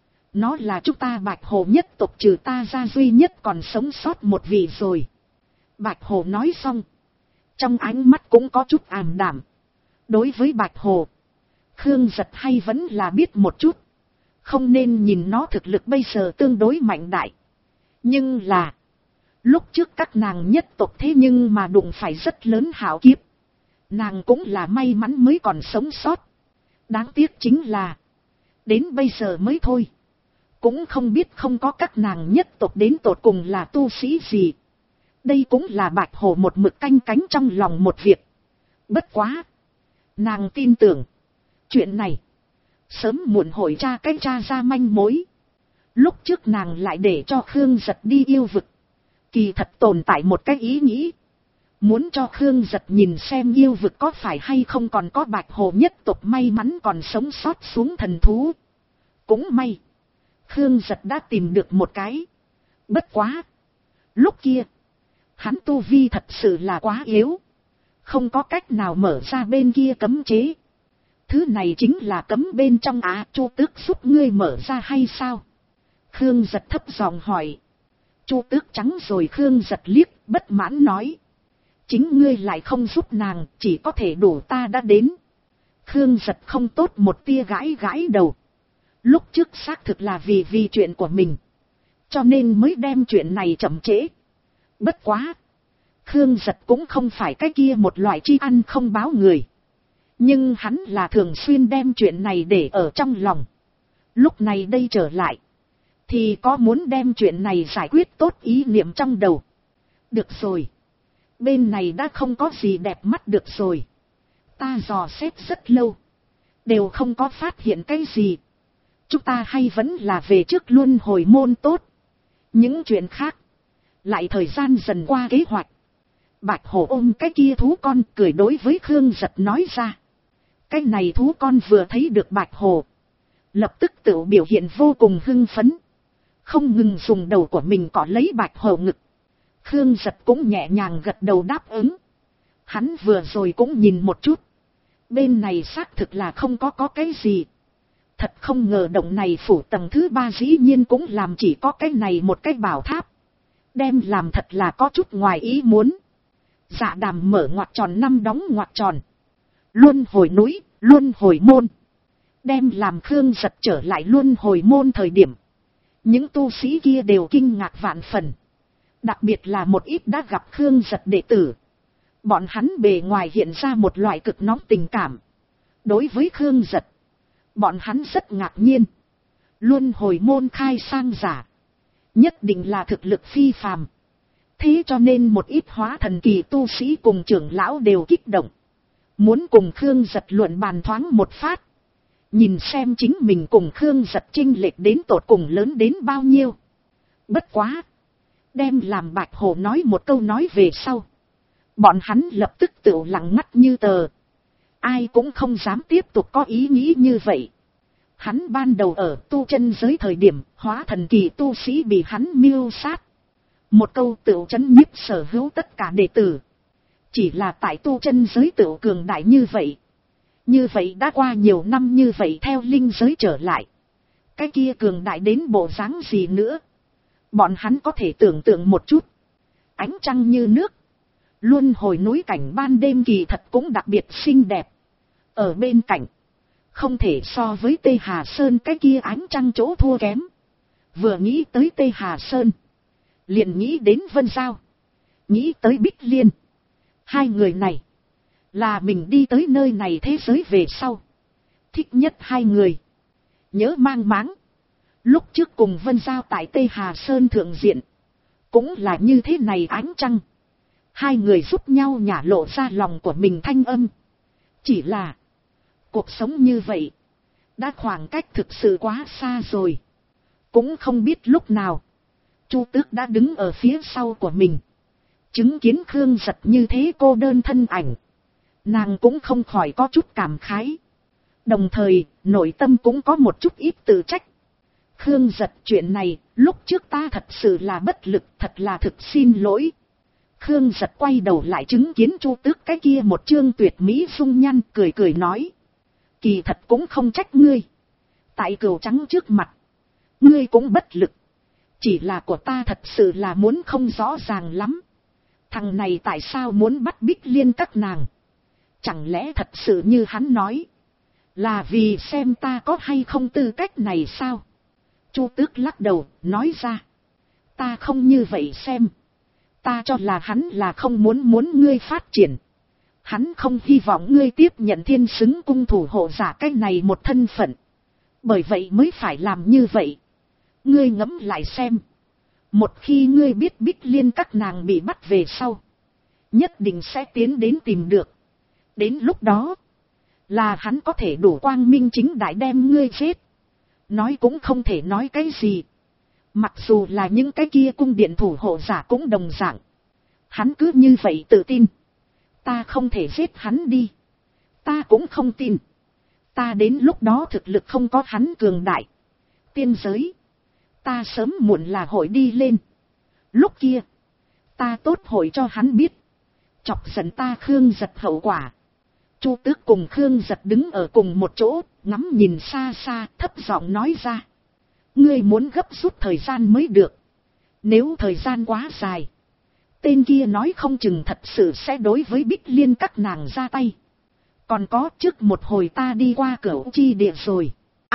Nó là chúng ta Bạch Hồ nhất tộc trừ ta ra duy nhất còn sống sót một vị rồi. Bạch Hồ nói xong. Trong ánh mắt cũng có chút ảm đạm. Đối với Bạch Hồ. Khương Giật hay vẫn là biết một chút. Không nên nhìn nó thực lực bây giờ tương đối mạnh đại. Nhưng là. Lúc trước các nàng nhất tộc thế nhưng mà đụng phải rất lớn hảo kiếp. Nàng cũng là may mắn mới còn sống sót. Đáng tiếc chính là. Đến bây giờ mới thôi. Cũng không biết không có các nàng nhất tộc đến tột cùng là tu sĩ gì. Đây cũng là Bạch Hồ một mực canh cánh trong lòng một việc. Bất quá. Nàng tin tưởng. Chuyện này. Sớm muộn hội tra ra manh mối. Lúc trước nàng lại để cho Khương Giật đi yêu vực. Kỳ thật tồn tại một cái ý nghĩ. Muốn cho Khương Giật nhìn xem yêu vực có phải hay không còn có Bạch Hồ nhất tộc may mắn còn sống sót xuống thần thú. Cũng may. Khương Giật đã tìm được một cái. Bất quá. Lúc kia. Hắn tu vi thật sự là quá yếu. Không có cách nào mở ra bên kia cấm chế. Thứ này chính là cấm bên trong Chu Tước giúp ngươi mở ra hay sao? Khương Giật thấp giọng hỏi. Chu Tước trắng rồi Khương Giật liếc, bất mãn nói. Chính ngươi lại không giúp nàng, chỉ có thể đủ ta đã đến. Khương Giật không tốt một tia gãi đầu. Lúc trước xác thực là vì chuyện của mình. Cho nên mới đem chuyện này chậm trễ. Bất quá. Khương Giật cũng không phải cái kia một loại chi ăn không báo người. Nhưng hắn là thường xuyên đem chuyện này để ở trong lòng. Lúc này đây trở lại. Thì có muốn đem chuyện này giải quyết tốt ý niệm trong đầu. Được rồi. Bên này đã không có gì đẹp mắt được rồi. Ta dò xét rất lâu. Đều không có phát hiện cái gì. Chúng ta hay vẫn là về trước luân hồi môn tốt. Những chuyện khác. Lại thời gian dần qua kế hoạch. Bạch Hồ ôm cái kia thú con cười đối với Khương Giật nói ra. Cái này thú con vừa thấy được Bạch Hồ. Lập tức tự biểu hiện vô cùng hưng phấn. Không ngừng dùng đầu của mình cọ lấy Bạch Hồ ngực. Khương Giật cũng nhẹ nhàng gật đầu đáp ứng. Hắn vừa rồi cũng nhìn một chút. Bên này xác thực là không có cái gì. Thật không ngờ động này phủ tầng thứ 3 dĩ nhiên cũng làm chỉ có cái này một cái bảo tháp. Đem làm thật là có chút ngoài ý muốn. Dạ Đàm mở ngoặc tròn 5 đóng ngoặc tròn. Luân hồi núi, luân hồi môn. Đem làm Khương Giật trở lại luân hồi môn thời điểm. Những tu sĩ kia đều kinh ngạc vạn phần. Đặc biệt là một ít đã gặp Khương Giật đệ tử. Bọn hắn bề ngoài hiện ra một loại cực nóng tình cảm. Đối với Khương Giật. Bọn hắn rất ngạc nhiên. Luân hồi môn khai sang giả. Nhất định là thực lực phi phàm. Thế cho nên một ít hóa thần kỳ tu sĩ cùng trưởng lão đều kích động. Muốn cùng Khương Giật luận bàn thoáng một phát. Nhìn xem chính mình cùng Khương Giật chênh lệch đến tột cùng lớn đến bao nhiêu. Bất quá. Đem làm Bạch Hồ nói một câu nói về sau. Bọn hắn lập tức tự lặng ngắt như tờ. Ai cũng không dám tiếp tục có ý nghĩ như vậy. Hắn ban đầu ở tu chân giới thời điểm hóa thần kỳ tu sĩ bị hắn mưu sát. Một câu tự chấn nhiếp sở hữu tất cả đệ tử. Chỉ là tại tu chân giới tự cường đại như vậy. Như vậy đã qua nhiều năm như vậy theo linh giới trở lại. Cái kia cường đại đến bộ dáng gì nữa. Bọn hắn có thể tưởng tượng một chút. Ánh trăng như nước. Luân hồi núi cảnh ban đêm kỳ thật cũng đặc biệt xinh đẹp. Ở bên cạnh. Không thể so với Tê Hà Sơn cái kia ánh trăng chỗ thua kém. Vừa nghĩ tới Tê Hà Sơn. Liền nghĩ đến Vân Giao. Nghĩ tới Bích Liên. Hai người này. Là mình đi tới nơi này thế giới về sau. Thích nhất hai người. Nhớ mang máng. Lúc trước cùng Vân Giao tại Tê Hà Sơn thượng diện. Cũng là như thế này ánh trăng. Hai người giúp nhau nhả lộ ra lòng của mình thanh âm. Chỉ là. Cuộc sống như vậy. Đã khoảng cách thực sự quá xa rồi. Cũng không biết lúc nào. Chu Tước đã đứng ở phía sau của mình. Chứng kiến Khương Giật như thế cô đơn thân ảnh. Nàng cũng không khỏi có chút cảm khái. Đồng thời, nội tâm cũng có một chút ít tự trách. Khương Giật, chuyện này, lúc trước ta thật sự là bất lực, thật là thực xin lỗi. Khương Giật quay đầu lại chứng kiến Chu Tước cái kia một trương tuyệt mỹ dung nhan, cười cười nói. Kỳ thật cũng không trách ngươi. Tại cừu trắng trước mặt, ngươi cũng bất lực. Chỉ là của ta thật sự là muốn không rõ ràng lắm. Thằng này tại sao muốn bắt Bích Liên các nàng? Chẳng lẽ thật sự như hắn nói, là vì xem ta có hay không tư cách này sao? Chu Tước lắc đầu, nói ra. Ta không như vậy xem. Ta cho là hắn là không muốn ngươi phát triển. Hắn không hy vọng ngươi tiếp nhận thiên xứng cung thủ hộ giả cái này một thân phận. Bởi vậy mới phải làm như vậy. Ngươi ngẫm lại xem. Một khi ngươi biết Bích Liên các nàng bị bắt về sau, nhất định sẽ tiến đến tìm được. Đến lúc đó, là hắn có thể đủ quang minh chính đại đem ngươi giết. Nói cũng không thể nói cái gì. Mặc dù là những cái kia cung điện thủ hộ giả cũng đồng dạng. Hắn cứ như vậy tự tin. Ta không thể giết hắn đi. Ta cũng không tin. Ta đến lúc đó thực lực không có hắn cường đại. Tiên giới, ta sớm muộn là hội đi lên. Lúc kia, ta tốt hội cho hắn biết. Chọc giận ta Khương Giật hậu quả. Chu Tước cùng Khương Giật đứng ở cùng một chỗ, ngắm nhìn xa xa, thấp giọng nói ra. Ngươi muốn gấp rút thời gian mới được. Nếu thời gian quá dài, tên kia nói không chừng thật sự sẽ đối với Bích Liên các nàng ra tay. Còn có, trước một hồi ta đi qua Cửu Chi Địa rồi.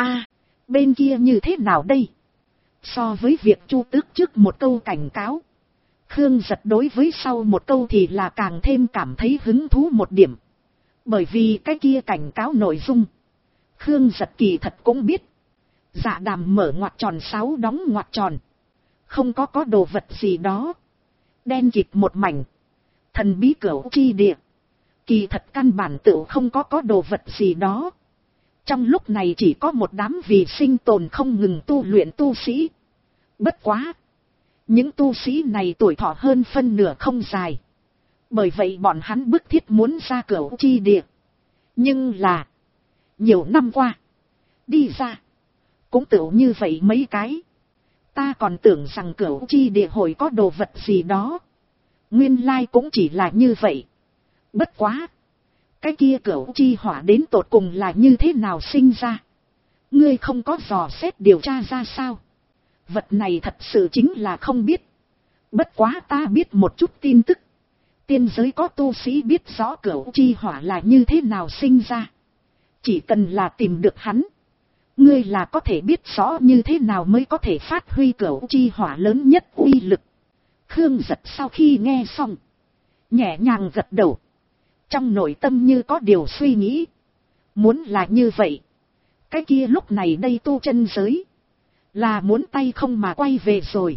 Bên kia như thế nào đây? So với việc Chu Tước trước một câu cảnh cáo, Khương Giật đối với sau một câu thì là càng thêm cảm thấy hứng thú một điểm. Bởi vì cái kia cảnh cáo nội dung, Khương Giật kỳ thật cũng biết. Dạ Đàm mở ngoặc tròn 6 đóng ngoặc tròn. Không có đồ vật gì đó. Đen kịt một mảnh. Thần bí Cửu Chi Địa. Kỳ thật căn bản tự không có đồ vật gì đó. Trong lúc này chỉ có một đám vì sinh tồn không ngừng tu luyện tu sĩ. Bất quá, những tu sĩ này tuổi thọ hơn phân nửa không dài. Bởi vậy bọn hắn bức thiết muốn ra Cửu Chi Địa. Nhưng là, nhiều năm qua, đi ra, cũng tựu như vậy mấy cái. Ta còn tưởng rằng Cửu Chi Địa hội có đồ vật gì đó. Nguyên lai cũng chỉ là như vậy. Bất quá, cái kia Cửu Chi hỏa đến tột cùng là như thế nào sinh ra? Ngươi không có dò xét điều tra ra sao? Vật này thật sự chính là không biết. Bất quá ta biết một chút tin tức. Tiên giới có tu sĩ biết rõ Cửu Chi hỏa là như thế nào sinh ra. Chỉ cần là tìm được hắn, ngươi là có thể biết rõ như thế nào mới có thể phát huy Cửu Chi hỏa lớn nhất uy lực. Khương Giật sau khi nghe xong, nhẹ nhàng gật đầu. Trong nội tâm như có điều suy nghĩ. Muốn là như vậy, cái kia lúc này đây tu chân giới, là muốn tay không mà quay về rồi.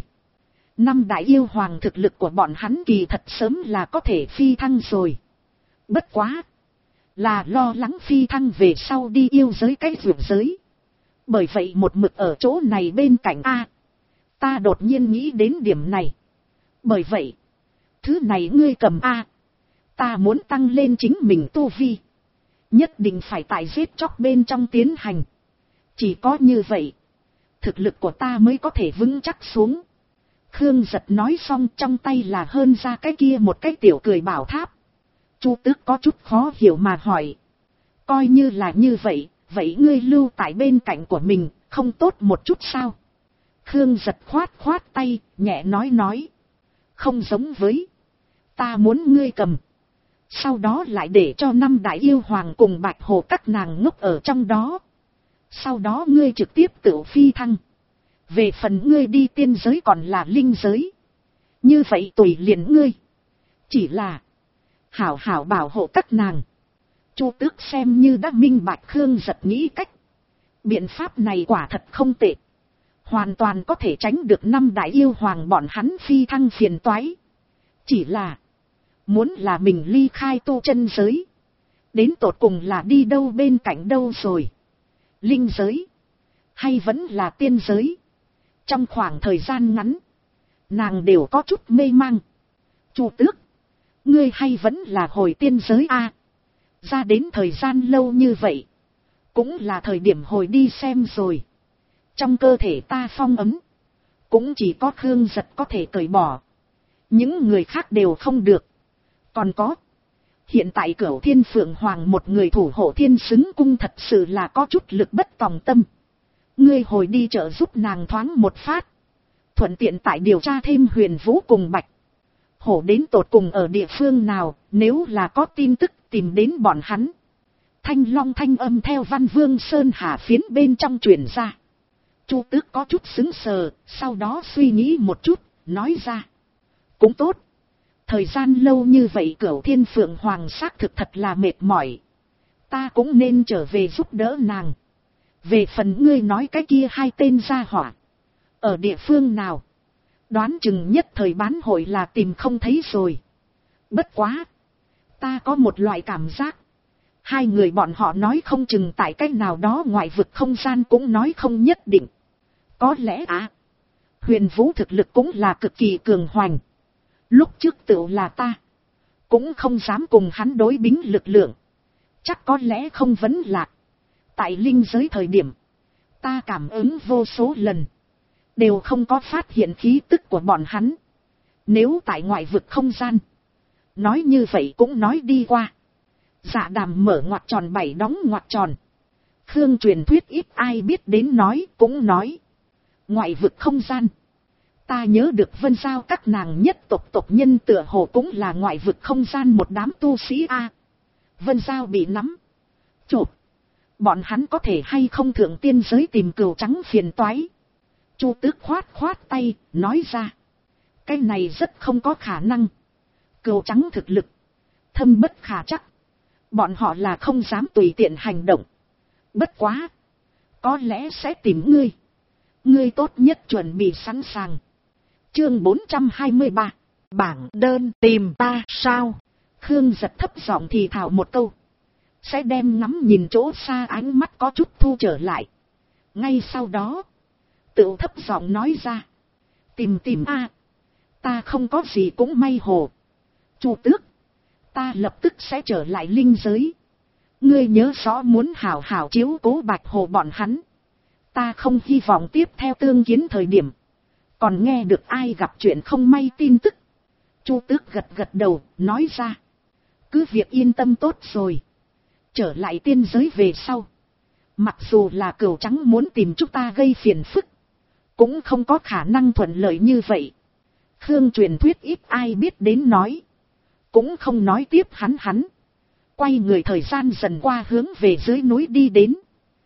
5 đại yêu hoàng thực lực của bọn hắn kỳ thật sớm là có thể phi thăng rồi. Bất quá, là lo lắng phi thăng về sau đi yêu giới cái vượt giới. Bởi vậy một mực ở chỗ này bên cạnh ta đột nhiên nghĩ đến điểm này. Bởi vậy, thứ này ngươi cầm ta muốn tăng lên chính mình tu vi. Nhất định phải tại giết chóc bên trong tiến hành. Chỉ có như vậy, thực lực của ta mới có thể vững chắc xuống. Khương Giật nói xong, trong tay là hơn ra cái kia một cái tiểu cười bảo tháp. Chu Tước có chút khó hiểu mà hỏi. Coi như là như vậy, vậy ngươi lưu tại bên cạnh của mình, không tốt một chút sao? Khương Giật khoát tay, nhẹ nói. Không giống với. Ta muốn ngươi cầm. Sau đó lại để cho 5 đại yêu hoàng cùng Bạch Hồ các nàng ngốc ở trong đó. Sau đó ngươi trực tiếp tự phi thăng. Về phần ngươi đi tiên giới còn là linh giới, như vậy tùy liền ngươi. Chỉ là hảo hảo bảo hộ các nàng. Chu Tước xem như đã minh bạch Khương Giật nghĩ cách. Biện pháp này quả thật không tệ. Hoàn toàn có thể tránh được 5 đại yêu hoàng bọn hắn phi thăng phiền toái. Chỉ là, muốn là mình ly khai tu chân giới, đến tột cùng là đi đâu bên cạnh đâu rồi? Linh giới, hay vẫn là tiên giới? Trong khoảng thời gian ngắn, nàng đều có chút mê mang. Chu Tước, ngươi hay vẫn là hồi tiên giới ra đến thời gian lâu như vậy, cũng là thời điểm hồi đi xem rồi. Trong cơ thể ta phong ấm, cũng chỉ có Khương Giật có thể cởi bỏ. Những người khác đều không được. Còn có, hiện tại Cửu Thiên Phượng Hoàng một người thủ hộ Thiên Xứng Cung thật sự là có chút lực bất tòng tâm. Ngươi hồi đi trợ giúp nàng thoáng một phát. Thuận tiện tại điều tra thêm Huyền Vũ cùng Bạch Hổ đến tột cùng ở địa phương nào, nếu là có tin tức tìm đến bọn hắn. Thanh Long thanh âm theo Văn Vương Sơn Hà phiến bên trong truyền ra. Chu Tước có chút sững sờ, sau đó suy nghĩ một chút, nói ra. Cũng tốt. Thời gian lâu như vậy Cửu Thiên Phượng Hoàng xác thực thật là mệt mỏi. Ta cũng nên trở về giúp đỡ nàng. Về phần ngươi nói cái kia hai tên gia hỏa. Ở địa phương nào? Đoán chừng nhất thời bán hội là tìm không thấy rồi. Bất quá. Ta có một loại cảm giác. Hai người bọn họ nói không chừng tại cách nào đó ngoại vực không gian cũng nói không nhất định. Có lẽ Huyền Vũ thực lực cũng là cực kỳ cường hoành. Lúc trước tựu là ta. Cũng không dám cùng hắn đối bính lực lượng. Chắc có lẽ không vấn lạc. Tại linh giới thời điểm. Ta cảm ứng vô số lần. Đều không có phát hiện khí tức của bọn hắn. Nếu tại ngoại vực không gian. Nói như vậy cũng nói đi qua. Dạ Đàm mở ngoặc tròn 7 đóng ngoặc tròn. Khương truyền thuyết ít ai biết đến nói cũng nói. Ngoại vực không gian. Ta nhớ được Vân Giao các nàng nhất tộc nhân tựa hồ cũng là ngoại vực không gian một đám tu sĩ a. Vân Giao bị nắm. Chộp. Bọn hắn có thể hay không thượng tiên giới tìm Cừu Trắng phiền toái. Chu Tước khoát tay, nói ra. Cái này rất không có khả năng. Cừu Trắng thực lực. Thâm bất khả chắc. Bọn họ là không dám tùy tiện hành động. Bất quá. Có lẽ sẽ tìm ngươi. Ngươi tốt nhất chuẩn bị sẵn sàng. Chương 423. Bảng đơn tìm ta sao? Khương Giật thấp giọng thì thào một câu. Sẽ đem ngắm nhìn chỗ xa ánh mắt có chút thu trở lại. Ngay sau đó. Tự thấp giọng nói ra. Tìm ta không có gì cũng may hồ. Chu Tước. Ta lập tức sẽ trở lại linh giới. Ngươi nhớ rõ muốn hảo hảo chiếu cố Bạch Hồ bọn hắn. Ta không hy vọng tiếp theo tương kiến thời điểm. Còn nghe được ai gặp chuyện không may tin tức. Chu Tước gật đầu, nói ra. Cứ việc yên tâm tốt rồi. Trở lại tiên giới về sau. Mặc dù là Cừu Trắng muốn tìm chúng ta gây phiền phức. Cũng không có khả năng thuận lợi như vậy. Khương truyền thuyết ít ai biết đến nói. Cũng không nói tiếp hắn. Quay người thời gian dần qua hướng về dưới núi đi đến.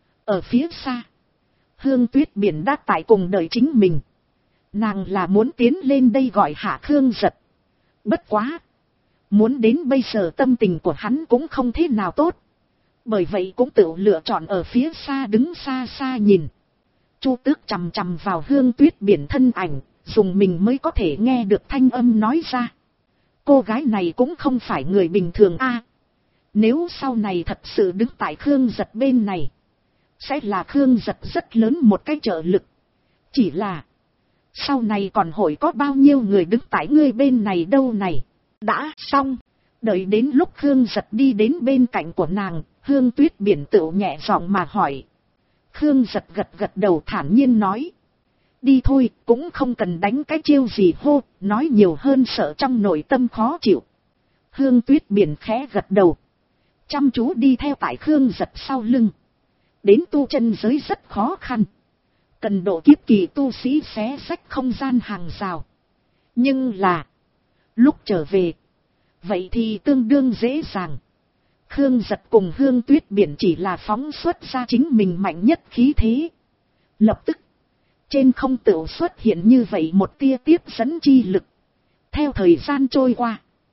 Ở phía xa. Hương Tuyết Biển đã tại cùng đợi chính mình. Nàng là muốn tiến lên đây gọi hạ Khương Giật. Bất quá. Muốn đến bây giờ tâm tình của hắn cũng không thế nào tốt. Bởi vậy cũng tự lựa chọn ở phía xa đứng xa xa nhìn. Chu Tước chằm chằm vào Hương Tuyết Biển thân ảnh. Dùng mình mới có thể nghe được thanh âm nói ra. Cô gái này cũng không phải người bình thường a. Nếu sau này thật sự đứng tại Khương Giật bên này. Sẽ là Khương Giật rất lớn một cái trợ lực. Chỉ là. Sau này còn hội có bao nhiêu người đứng tại ngươi bên này đâu này. Đã xong. Đợi đến lúc Khương Giật đi đến bên cạnh của nàng. Hương Tuyết Biển tựu nhẹ giọng mà hỏi. Khương Giật gật đầu thản nhiên nói. Đi thôi, cũng không cần đánh cái chiêu gì hô, nói nhiều hơn sợ trong nội tâm khó chịu. Hương Tuyết Biển khẽ gật đầu. Chăm chú đi theo tại Khương Giật sau lưng. Đến tu chân giới rất khó khăn. Cần độ kiếp kỳ tu sĩ xé xách không gian hàng rào. Nhưng là. Lúc trở về. Vậy thì tương đương dễ dàng. Khương Giật cùng Hương Tuyết Biển chỉ là phóng xuất ra chính mình mạnh nhất khí thế. Lập tức. Trên không tựu xuất hiện như vậy một tia tiếp dẫn chi lực. Theo thời gian trôi qua.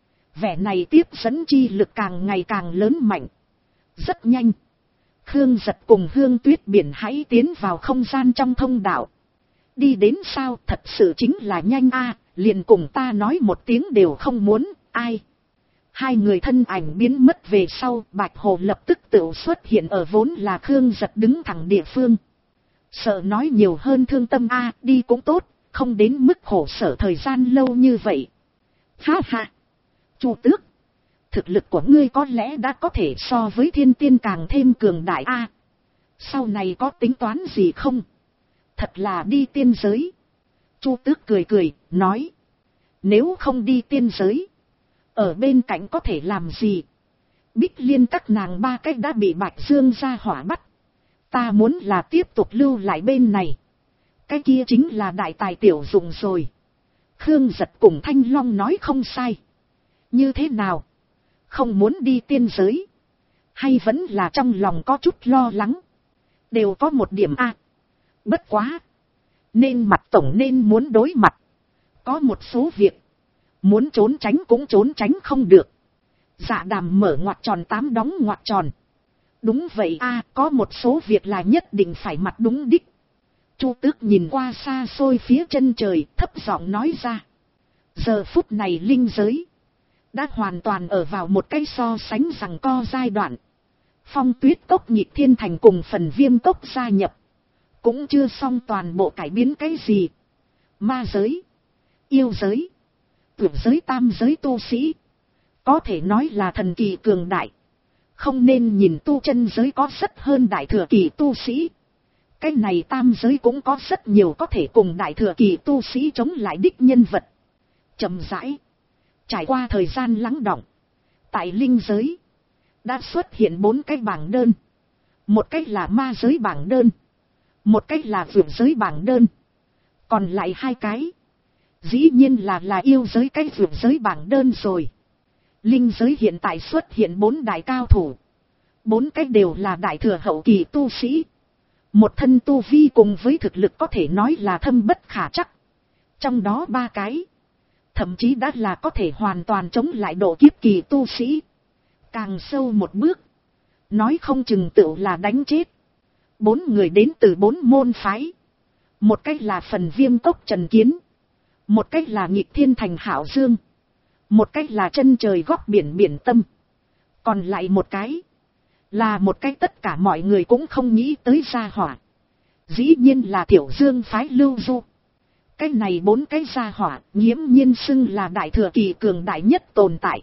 Vẻ này tiếp dẫn chi lực càng ngày càng lớn mạnh. Rất nhanh. Khương Giật cùng Hương Tuyết Biển hãy tiến vào không gian trong thông đạo. Đi đến sao thật sự chính là nhanh a, liền cùng ta nói một tiếng đều không muốn, ai. Hai người thân ảnh biến mất về sau, Bạch Hồ lập tức tự xuất hiện ở vốn là Khương Giật đứng thẳng địa phương. Sợ nói nhiều hơn thương tâm a, đi cũng tốt, không đến mức khổ sở thời gian lâu như vậy. Ha ha. Chu Tước. Thực lực của ngươi có lẽ đã có thể so với thiên tiên càng thêm cường đại a. Sau này có tính toán gì không? Thật là đi tiên giới. Chu Tước cười cười, nói. Nếu không đi tiên giới, ở bên cạnh có thể làm gì? Bích Liên các nàng ba cách đã bị Bạch Dương ra hỏa bắt. Ta muốn là tiếp tục lưu lại bên này. Cái kia chính là đại tài tiểu dụng rồi. Khương Giật cùng Thanh Long nói không sai. Như thế nào? Không muốn đi tiên giới? Hay vẫn là trong lòng có chút lo lắng? Đều có một điểm A. Bất quá. Nên mặt tổng nên muốn đối mặt. Có một số việc. Muốn trốn tránh cũng trốn tránh không được. Dạ Đàm mở ngoặc tròn 8 đóng ngoặc tròn. Đúng vậy A, có một số việc là nhất định phải mặt đúng đích. Chu Tước nhìn qua xa xôi phía chân trời, thấp giọng nói ra. Giờ phút này linh giới đã hoàn toàn ở vào một cái so sánh rằng co giai đoạn. Phong Tuyết Cốc Nhịp Thiên Thành cùng Phần Viêm Cốc gia nhập, cũng chưa xong toàn bộ cải biến cái gì. Ma giới, yêu giới, tuyệt giới, tam giới tu sĩ, có thể nói là thần kỳ cường đại. Không nên nhìn tu chân giới có rất hơn đại thừa kỳ tu sĩ. Cái này tam giới cũng có rất nhiều có thể cùng đại thừa kỳ tu sĩ chống lại đích nhân vật. Chậm rãi, trải qua thời gian lắng đọng, tại linh giới đã xuất hiện 4 cái bảng đơn. Một cái là ma giới bảng đơn, một cái là vượt giới bảng đơn, còn lại 2 cái dĩ nhiên là yêu giới cái vượt giới bảng đơn rồi. Linh giới hiện tại xuất hiện 4 đại cao thủ, 4 cái đều là đại thừa hậu kỳ tu sĩ. Một thân tu vi cùng với thực lực có thể nói là thâm bất khả trắc. Trong đó 3 cái thậm chí đã là có thể hoàn toàn chống lại độ kiếp kỳ tu sĩ. Càng sâu một bước, nói không chừng tựu là đánh chết. 4 người đến từ 4 môn phái. Một cách là Phần Viêm Cốc Trần Kiến, một cách là Nhịp Thiên Thành Hảo Dương, một cách là Chân Trời Góc Biển Biển Tâm, còn lại một cái là một cái tất cả mọi người cũng không nghĩ tới gia hỏa. Dĩ nhiên là Thiểu Dương phái Lưu Du. Cái này 4 cái gia hỏa nghiễm nhiên xưng là đại thừa kỳ cường đại nhất tồn tại.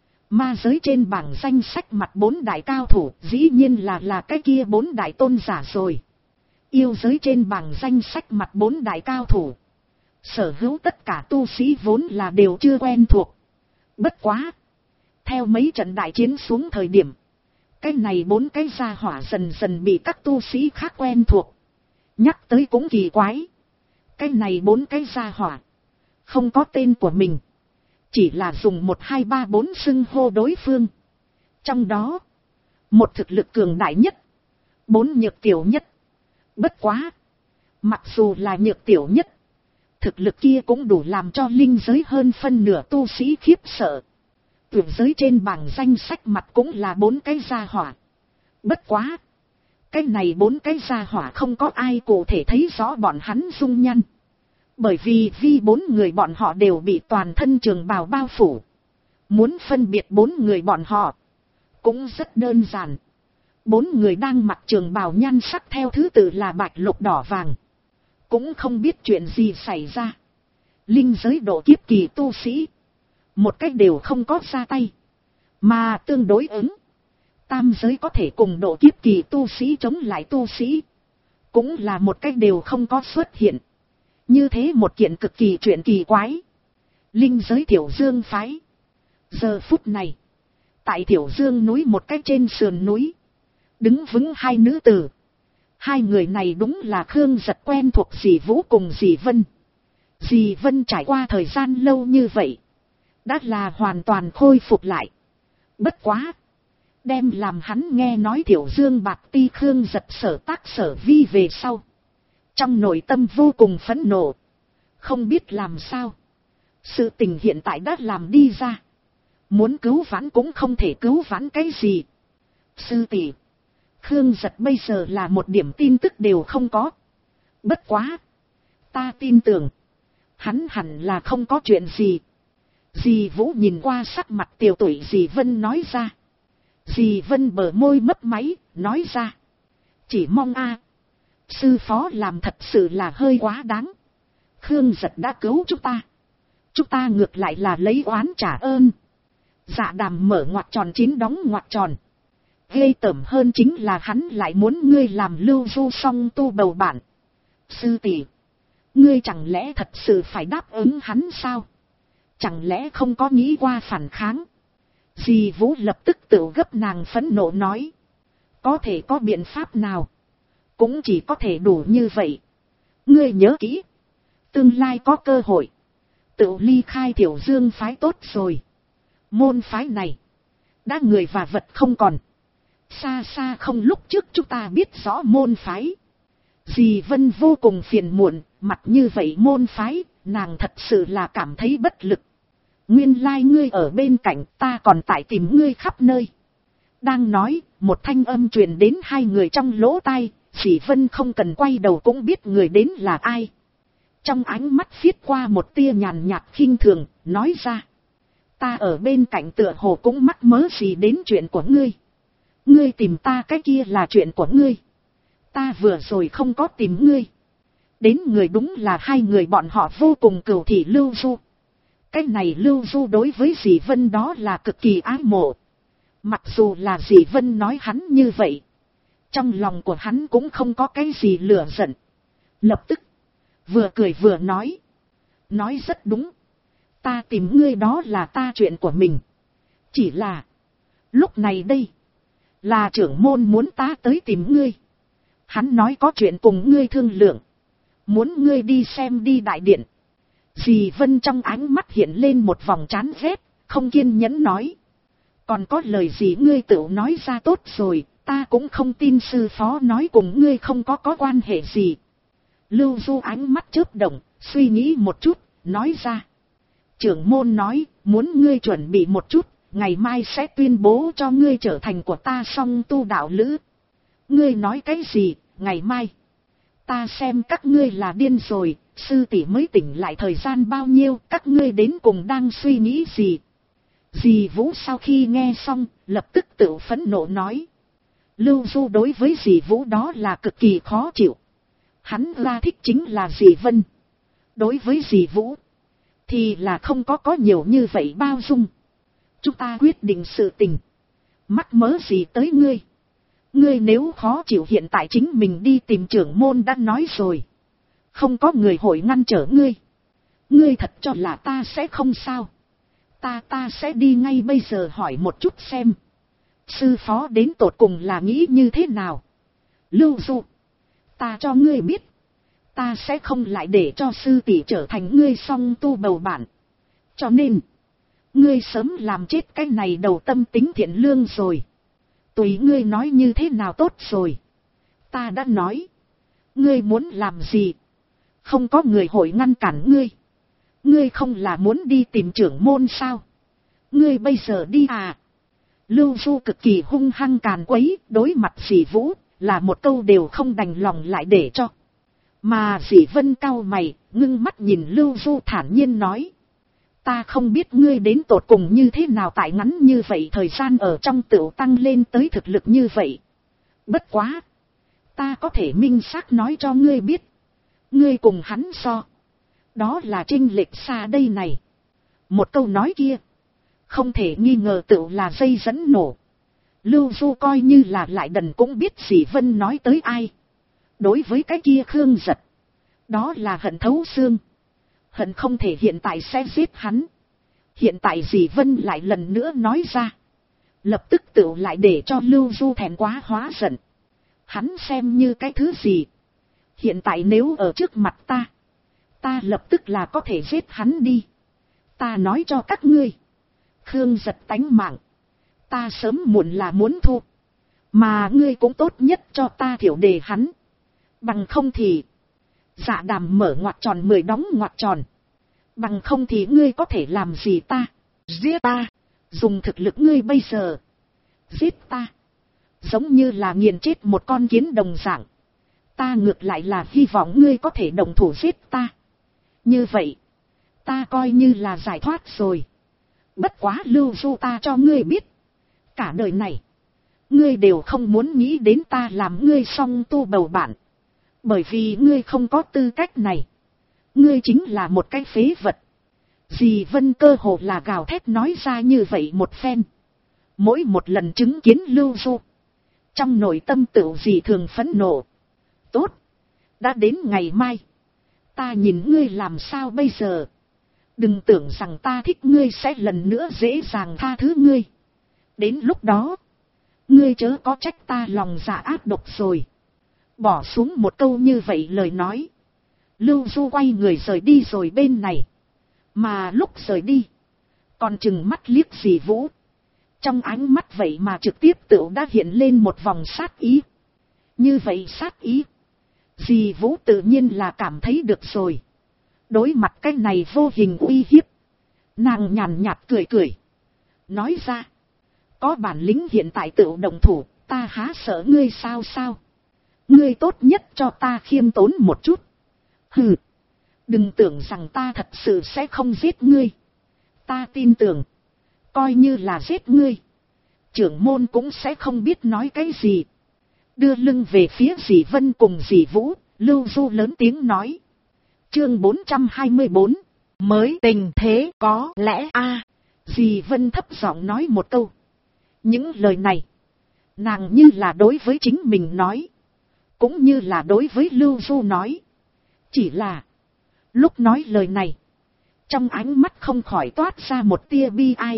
Ma giới trên bảng danh sách mặt 4 đại cao thủ dĩ nhiên là cái kia 4 đại tôn giả rồi. Yêu giới trên bảng danh sách mặt 4 đại cao thủ, sở hữu tất cả tu sĩ vốn là đều chưa quen thuộc. Bất quá, theo mấy trận đại chiến xuống thời điểm, cái này 4 cái gia hỏa dần dần bị các tu sĩ khác quen thuộc. Nhắc tới cũng kỳ quái. Cái này 4 cái gia hỏa không có tên của mình, chỉ là dùng 1, 2, 3, 4 xưng hô đối phương. Trong đó, một thực lực cường đại nhất, 4 nhược tiểu nhất. Bất quá, mặc dù là nhược tiểu nhất, thực lực kia cũng đủ làm cho linh giới hơn phân nửa tu sĩ khiếp sợ. Tuyệt giới trên bảng danh sách mặt cũng là 4 cái gia hỏa. Bất quá, cái này 4 cái gia hỏa không có ai cụ thể thấy rõ bọn hắn dung nhan. Bởi vì 4 người bọn họ đều bị toàn thân trường bào bao phủ. Muốn phân biệt 4 người bọn họ cũng rất đơn giản. 4 người đang mặc trường bào nhan sắc theo thứ tự là bạch, lục, đỏ, vàng. Cũng không biết chuyện gì xảy ra. Linh giới độ kiếp kỳ tu sĩ, một cách đều không có ra tay. Mà tương đối ứng, tam giới có thể cùng độ kiếp kỳ tu sĩ chống lại tu sĩ, cũng là một cách đều không có xuất hiện. Như thế một kiện cực kỳ chuyện kỳ quái. Linh giới Thiểu Dương phái. Giờ phút này, tại Thiểu Dương núi một cách trên sườn núi, đứng vững 2 nữ tử. 2 người này đúng là Khương Giật quen thuộc Dì Vũ cùng Dì Vân. Dì Vân trải qua thời gian lâu như vậy, đã là hoàn toàn khôi phục lại. Bất quá, đem làm hắn nghe nói Thiểu Dương bạc ti Khương Giật sở tác sở vi về sau, trong nội tâm vô cùng phẫn nộ. Không biết làm sao, sự tình hiện tại đã làm đi ra, muốn cứu vãn cũng không thể cứu vãn cái gì. Sư tỷ, Khương Giật bây giờ là một điểm tin tức đều không có. Bất quá, ta tin tưởng hắn hẳn là không có chuyện gì. Dì Vũ nhìn qua sắc mặt tiểu tuổi dì Vân nói ra. Dì Vân bờ môi mấp máy, nói ra. Chỉ mong sư phó làm thật sự là hơi quá đáng. Khương Giật đã cứu chúng ta ngược lại là lấy oán trả ơn. Dạ Đàm mở ngoặc tròn 9 đóng ngoặc tròn. Ghê tởm hơn chính là hắn lại muốn ngươi làm Lưu Du song tu bầu bạn. Sư tỷ, ngươi chẳng lẽ thật sự phải đáp ứng hắn sao? Chẳng lẽ không có nghĩ qua phản kháng? Dì Vũ lập tức tự gấp nàng phẫn nộ nói. Có thể có biện pháp nào? Cũng chỉ có thể đủ như vậy. Ngươi nhớ kỹ. Tương lai có cơ hội. Tự ly khai Thiểu Dương phái tốt rồi. Môn phái này. Đã người và vật không còn. Xa xa không lúc trước chúng ta biết rõ môn phái. Dì Vân vô cùng phiền muộn. Mặt như vậy môn phái. Nàng thật sự là cảm thấy bất lực. Nguyên lai ngươi ở bên cạnh, ta còn tại tìm ngươi khắp nơi. Đang nói, một thanh âm truyền đến hai người trong lỗ tai, Dì Vân không cần quay đầu cũng biết người đến là ai. Trong ánh mắt viết qua một tia nhàn nhạt khinh thường, nói ra. Ta ở bên cạnh tựa hồ cũng mắc mớ gì đến chuyện của ngươi. Ngươi tìm ta cái kia là chuyện của ngươi. Ta vừa rồi không có tìm ngươi. Đến người đúng là hai người bọn họ vô cùng cừu thị Lưu Du. Cái này Lưu Du đối với Dì Vân đó là cực kỳ ái mộ. Mặc dù là Dì Vân nói hắn như vậy. Trong lòng của hắn cũng không có cái gì lửa giận. Lập tức. Vừa cười vừa nói. Nói rất đúng. Ta tìm ngươi đó là ta chuyện của mình. Chỉ là. Lúc này đây. Là trưởng môn muốn ta tới tìm ngươi. Hắn nói có chuyện cùng ngươi thương lượng. Muốn ngươi đi xem đi đại điện. Dì Vân trong ánh mắt hiện lên một vòng chán ghét, không kiên nhẫn nói. Còn có lời gì ngươi tự nói ra tốt rồi, ta cũng không tin sư phó nói cùng ngươi không có quan hệ gì. Lưu Du ánh mắt chớp động, suy nghĩ một chút, nói ra. Trưởng môn nói, muốn ngươi chuẩn bị một chút, ngày mai sẽ tuyên bố cho ngươi trở thành của ta song tu đạo lữ. Ngươi nói cái gì, ngày mai? Ta xem các ngươi là điên rồi, sư tỷ mới tỉnh lại thời gian bao nhiêu, các ngươi đến cùng đang suy nghĩ gì? Dì Vũ sau khi nghe xong, lập tức tự phẫn nộ nói. Lưu Du đối với dì Vũ đó là cực kỳ khó chịu. Hắn ra thích chính là dì Vân. Đối với dì Vũ, thì là không có nhiều như vậy bao dung. Chúng ta quyết định sự tình. Mắc mớ gì tới ngươi? Ngươi nếu khó chịu hiện tại chính mình đi tìm trưởng môn đã nói rồi. Không có người hội ngăn trở ngươi. Ngươi thật cho là ta sẽ không sao. Ta sẽ đi ngay bây giờ hỏi một chút xem. Sư phó đến tột cùng là nghĩ như thế nào? Lưu Du. Ta cho ngươi biết. Ta sẽ không lại để cho sư tỷ trở thành ngươi song tu bầu bạn. Cho nên. Ngươi sớm làm chết cái này đầu tâm tính thiện lương rồi. Tùy ngươi nói như thế nào tốt rồi. Ta đã nói. Ngươi muốn làm gì? Không có người hội ngăn cản ngươi. Ngươi không là muốn đi tìm trưởng môn sao? Ngươi bây giờ đi à? Lưu Du cực kỳ hung hăng càn quấy, đối mặt Dì Vũ, là một câu đều không đành lòng lại để cho. Mà Dì Vân cau mày, ngưng mắt nhìn Lưu Du thản nhiên nói. Ta không biết ngươi đến tột cùng như thế nào tại ngắn như vậy thời gian ở trong tựu tăng lên tới thực lực như vậy. Bất quá. Ta có thể minh xác nói cho ngươi biết. Ngươi cùng hắn so. Đó là chênh lệch xa đây này. Một câu nói kia. Không thể nghi ngờ tựu là dây dẫn nổ. Lưu Du coi như là lại đần cũng biết Dì Vân nói tới ai. Đối với cái kia Khương Giật. Đó là hận thấu xương. Hận không thể hiện tại sẽ giết hắn. Hiện tại Dì Vân lại lần nữa nói ra. Lập tức tựu lại để cho Lưu Du thẹn quá hóa giận. Hắn xem như cái thứ gì. Hiện tại nếu ở trước mặt ta. Ta lập tức là có thể giết hắn đi. Ta nói cho các ngươi. Khương Giật tánh mạng. Ta sớm muộn là muốn thu. Mà ngươi cũng tốt nhất cho ta thiểu đề hắn. Bằng không thì. Dạ Đàm mở ngoặc tròn 10 đóng ngoặc tròn. Bằng không thì ngươi có thể làm gì ta? Giết ta. Dùng thực lực ngươi bây giờ. Giết ta. Giống như là nghiền chết một con kiến đồng dạng. Ta ngược lại là hy vọng ngươi có thể đồng thủ giết ta. Như vậy. Ta coi như là giải thoát rồi. Bất quá Lưu Du ta cho ngươi biết. Cả đời này. Ngươi đều không muốn nghĩ đến ta làm ngươi song tu bầu bạn. Bởi vì ngươi không có tư cách này. Ngươi chính là một cái phế vật. Dì Vân cơ hồ là gào thét nói ra như vậy một phen. Mỗi một lần chứng kiến Lưu Du. Trong nội tâm tựu dì thường phẫn nộ. Tốt. Đã đến ngày mai, ta nhìn ngươi làm sao bây giờ. Đừng tưởng rằng ta thích ngươi sẽ lần nữa dễ dàng tha thứ ngươi. Đến lúc đó, ngươi chớ có trách ta lòng dạ ác độc rồi. Bỏ xuống một câu như vậy lời nói, Lưu Du quay người rời đi rồi bên này. Mà lúc rời đi, còn chừng mắt liếc dì Vũ. Trong ánh mắt vậy mà trực tiếp tựu đã hiện lên một vòng sát ý. Như vậy sát ý, dì Vũ tự nhiên là cảm thấy được rồi. Đối mặt cái này vô hình uy hiếp, nàng nhàn nhạt cười cười, nói ra, có bản lĩnh hiện tại tựu động thủ, ta há sợ ngươi sao sao. Ngươi tốt nhất cho ta khiêm tốn một chút. Hừ, đừng tưởng rằng ta thật sự sẽ không giết ngươi. Ta tin tưởng, coi như là giết ngươi, trưởng môn cũng sẽ không biết nói cái gì. Đưa lưng về phía dì Vân cùng dì Vũ, Lưu Du lớn tiếng nói. Chương 424, mới tình thế có lẽ a. Dì Vân thấp giọng nói một câu. Những lời này, nàng như là đối với chính mình nói, cũng như là đối với Lưu Du nói. Chỉ là, lúc nói lời này, trong ánh mắt không khỏi toát ra một tia bi ai.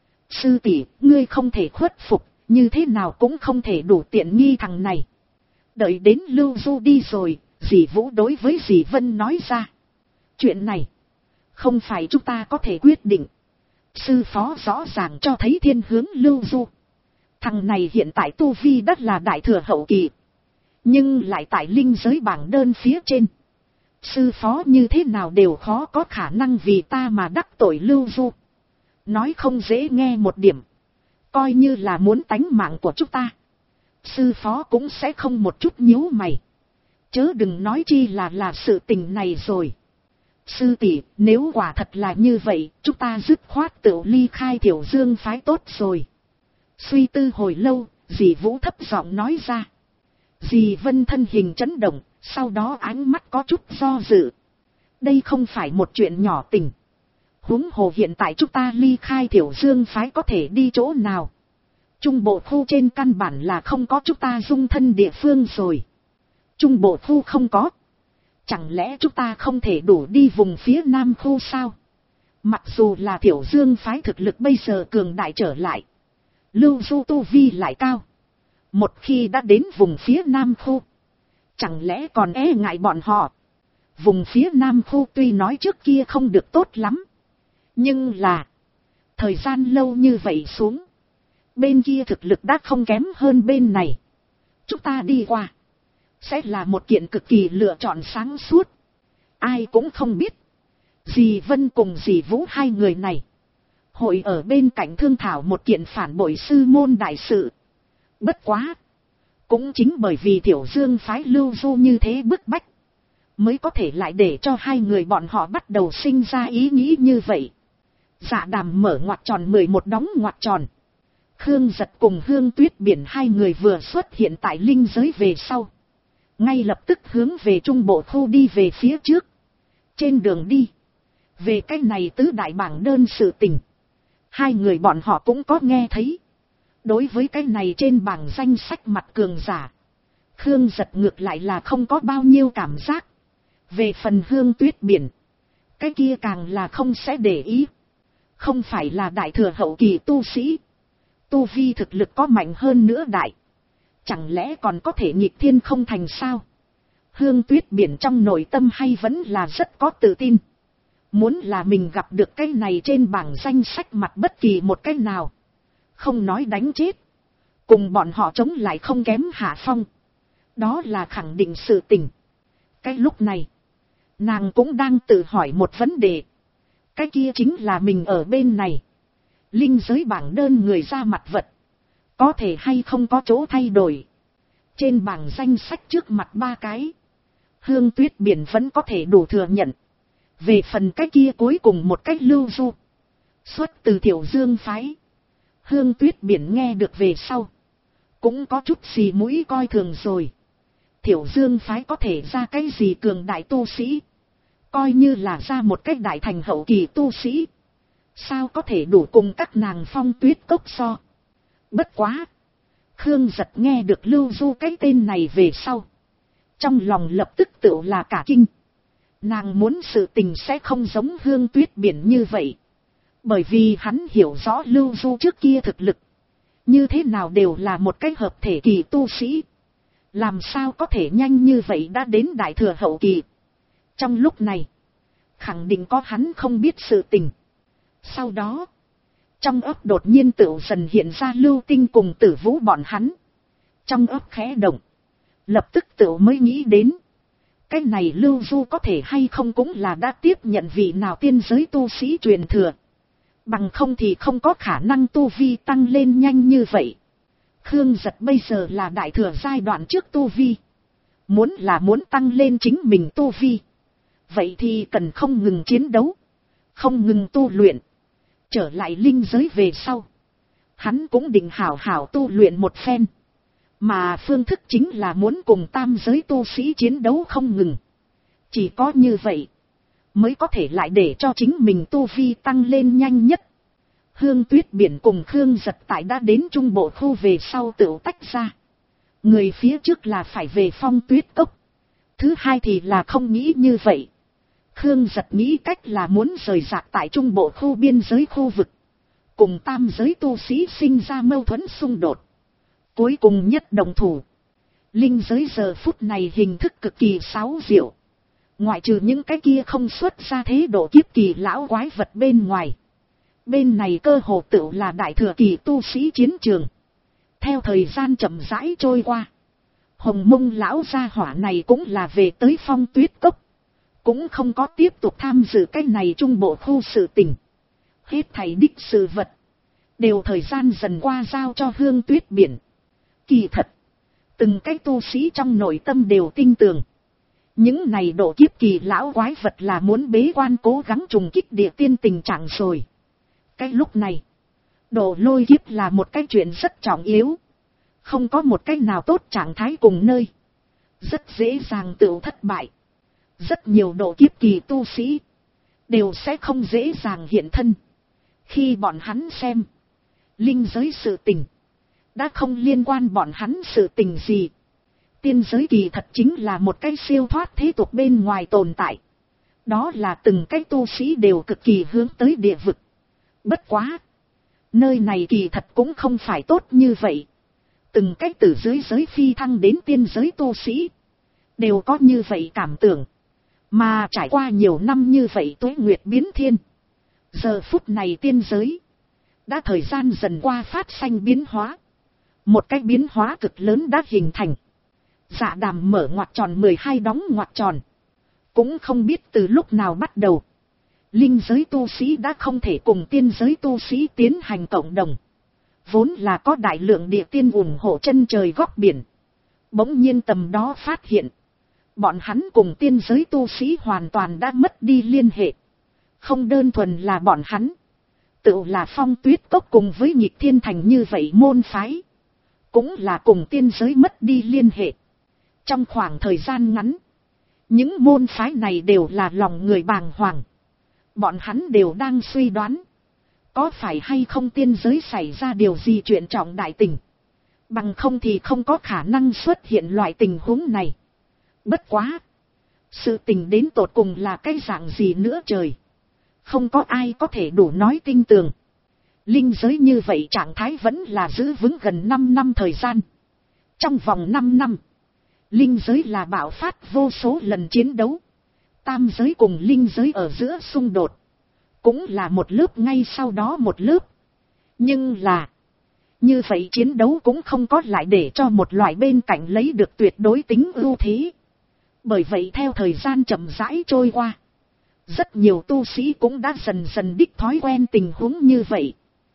Sư tỷ, ngươi không thể khuất phục, như thế nào cũng không thể đủ tiện nghi thằng này. Đợi đến Lưu Du đi rồi, dì Vũ đối với dì Vân nói ra. Chuyện này, không phải chúng ta có thể quyết định. Sư phó rõ ràng cho thấy thiên hướng Lưu Du. Thằng này hiện tại tu vi đất là đại thừa hậu kỳ, nhưng lại tại linh giới bảng đơn phía trên. Sư phó như thế nào đều khó có khả năng vì ta mà đắc tội Lưu Du. Nói không dễ nghe một điểm, coi như là muốn tánh mạng của chúng ta, sư phó cũng sẽ không một chút nhíu mày. Chớ đừng nói chi là sự tình này rồi. Sư tỷ, nếu quả thật là như vậy, chúng ta dứt khoát tự ly khai Thiểu Dương phái tốt rồi. Suy tư hồi lâu, dì Vũ thấp giọng nói ra. Dì Vân thân hình chấn động, sau đó ánh mắt có chút do dự. Đây không phải một chuyện nhỏ tình. Huống hồ hiện tại chúng ta ly khai Thiểu Dương phái có thể đi chỗ nào. Trung bộ khu trên căn bản là không có chúng ta dung thân địa phương rồi. Trung bộ khu không có, chẳng lẽ chúng ta không thể đủ đi vùng phía Nam khu sao? Mặc dù là Thiểu Dương phái thực lực bây giờ cường đại trở lại, Lưu Du tu vi lại cao. Một khi đã đến vùng phía Nam khu, chẳng lẽ còn e ngại bọn họ? Vùng phía Nam khu tuy nói trước kia không được tốt lắm, nhưng là thời gian lâu như vậy xuống, bên kia thực lực đã không kém hơn bên này. Chúng ta đi qua, sẽ là một kiện cực kỳ lựa chọn sáng suốt. Ai cũng không biết, dì Vân cùng dì Vũ hai người này, hội ở bên cạnh thương thảo một kiện phản bội sư môn đại sự. Bất quá, cũng chính bởi vì Thiểu Dương phái Lưu Du như thế bức bách, mới có thể lại để cho hai người bọn họ bắt đầu sinh ra ý nghĩ như vậy. Dạ Đàm mở ngoặc tròn 11 đóng ngoặc tròn. Khương Giật cùng Hương Tuyết Biển hai người vừa xuất hiện tại linh giới về sau, ngay lập tức hướng về trung bộ khu đi về phía trước. Trên đường đi, về cái này tứ đại bảng đơn sự tình, hai người bọn họ cũng có nghe thấy. Đối với cái này trên bảng danh sách mặt cường giả, Khương Giật ngược lại là không có bao nhiêu cảm giác. Về phần Hương Tuyết Biển, cái kia càng là không sẽ để ý. Không phải là đại thừa hậu kỳ tu sĩ, tu vi thực lực có mạnh hơn nữa đại, chẳng lẽ còn có thể nhịp thiên không thành sao? Hương Tuyết Biển trong nội tâm hay vẫn là rất có tự tin. Muốn là mình gặp được cái này trên bảng danh sách mặt bất kỳ một cái nào, không nói đánh chết, cùng bọn họ chống lại không kém hạ phong, đó là khẳng định sự tình. Cái lúc này, nàng cũng đang tự hỏi một vấn đề. Cái kia chính là mình ở bên này, linh giới bảng đơn người ra mặt vật, có thể hay không có chỗ thay đổi. Trên bảng danh sách trước mặt ba cái, Hương Tuyết Biển vẫn có thể đủ thừa nhận. Về phần cái kia cuối cùng một cái Lưu Du, xuất từ Thiểu Dương phái, Hương Tuyết Biển nghe được về sau, cũng có chút xì mũi coi thường rồi. Thiểu Dương phái có thể ra cái gì cường đại tu sĩ, coi như là ra một cái đại thành hậu kỳ tu sĩ, sao có thể đủ cùng các nàng Phong Tuyết Cốc so. Bất quá, Khương Giật nghe được Lưu Du cái tên này về sau, Trong lòng lập tức tựu là cả kinh. Nàng muốn sự tình sẽ không giống Hương Tuyết Biển như vậy. Bởi vì hắn hiểu rõ Lưu Du trước kia thực lực. Như thế nào đều là một cái hợp thể kỳ tu sĩ. Làm sao có thể nhanh như vậy đã đến đại thừa hậu kỳ. Trong lúc này, khẳng định có hắn không biết sự tình. Sau đó, trong ấp đột nhiên tựu dần hiện ra Lưu Tinh cùng Tử Vũ bọn hắn. Trong ấp khẽ động, lập tức tựu mới nghĩ đến. Cái này Lưu Du có thể hay không cũng là đã tiếp nhận vị nào tiên giới tu sĩ truyền thừa. Bằng không thì không có khả năng tu vi tăng lên nhanh như vậy. Khương Giật bây giờ là đại thừa giai đoạn trước tu vi. Muốn tăng lên chính mình tu vi. Vậy thì cần không ngừng chiến đấu. Không ngừng tu luyện. Trở lại linh giới về sau. Hắn cũng định hảo hảo tu luyện một phen. Mà phương thức chính là muốn cùng tam giới tu sĩ chiến đấu không ngừng. Chỉ có như vậy mới có thể lại để cho chính mình tu vi tăng lên nhanh nhất. Hương Tuyết Biển cùng Khương Giật tại đã đến trung bộ khu về sau tựu tách ra. Người phía trước là phải về Phong Tuyết Cốc. Thứ hai thì là không nghĩ như vậy. Khương Giật nghĩ cách là muốn rời rạc tại trung bộ khu biên giới khu vực. Cùng tam giới tu sĩ sinh ra mâu thuẫn xung đột. Cuối cùng nhất đồng thủ. Linh giới giờ phút này hình thức cực kỳ xáo diệu. Ngoại trừ những cái kia không xuất ra thế độ kiếp kỳ lão quái vật bên ngoài. Bên này cơ hồ tựu là đại thừa kỳ tu sĩ chiến trường. Theo thời gian chậm rãi trôi qua. Hồng Mông lão gia hỏa này cũng là về tới Phong Tuyết Cốc. Cũng không có tiếp tục tham dự cái này trung bộ khu sự tình. Hết thảy đích sự vật. Đều thời gian dần qua giao cho Hương Tuyết Biển. Kỳ thật. Từng cái tu sĩ trong nội tâm đều tin tưởng. Những này độ kiếp kỳ lão quái vật là muốn bế quan cố gắng trùng kích địa tiên tình trạng rồi. Cái lúc này. Độ lôi kiếp là một cái chuyện rất trọng yếu. Không có một cái nào tốt trạng thái cùng nơi. Rất dễ dàng tự thất bại. Rất nhiều độ kiếp kỳ tu sĩ. Đều sẽ không dễ dàng hiện thân. Khi bọn hắn xem. Linh giới sự tình. Đã không liên quan bọn hắn sự tình gì. Tiên giới kỳ thật chính là một cái siêu thoát thế tục bên ngoài tồn tại. Đó là từng cái tu sĩ đều cực kỳ hướng tới địa vực. Bất quá. Nơi này kỳ thật cũng không phải tốt như vậy. Từng cái từ dưới giới phi thăng đến tiên giới tu sĩ. Đều có như vậy cảm tưởng. Mà trải qua nhiều năm như vậy tuế nguyệt biến thiên. Giờ phút này tiên giới. Đã thời gian dần qua phát sinh biến hóa. Một cái biến hóa cực lớn đã hình thành. Dạ Đàm mở ngoặc tròn 12 đóng ngoặc tròn. Cũng không biết từ lúc nào bắt đầu. Linh giới tu sĩ đã không thể cùng tiên giới tu sĩ tiến hành cộng đồng. Vốn là có đại lượng địa tiên ủng hộ chân trời góc biển. Bỗng nhiên tầm đó phát hiện. Bọn hắn cùng tiên giới tu sĩ hoàn toàn đã mất đi liên hệ. Không đơn thuần là bọn hắn. Tự là Phong Tuyết Cốc cùng với Nhịp Thiên Thành như vậy môn phái. Cũng là cùng tiên giới mất đi liên hệ. Trong khoảng thời gian ngắn. Những môn phái này đều là lòng người bàng hoàng. Bọn hắn đều đang suy đoán. Có phải hay không tiên giới xảy ra điều gì chuyện trọng đại tình. Bằng không thì không có khả năng xuất hiện loại tình huống này. Bất quá. Sự tình đến tột cùng là cái dạng gì nữa trời. Không có ai có thể đủ nói tin tưởng. Linh giới như vậy trạng thái vẫn là giữ vững gần 5 năm thời gian. Trong vòng 5 năm. Linh giới là bạo phát vô số lần chiến đấu. Tam giới cùng linh giới ở giữa xung đột. Cũng là một lớp ngay sau đó một lớp. Nhưng là. Như vậy chiến đấu cũng không có lại để cho một loại bên cạnh lấy được tuyệt đối tính ưu thế. Bởi vậy theo thời gian chậm rãi trôi qua. Rất nhiều tu sĩ cũng đã dần dần đích thói quen tình huống như vậy.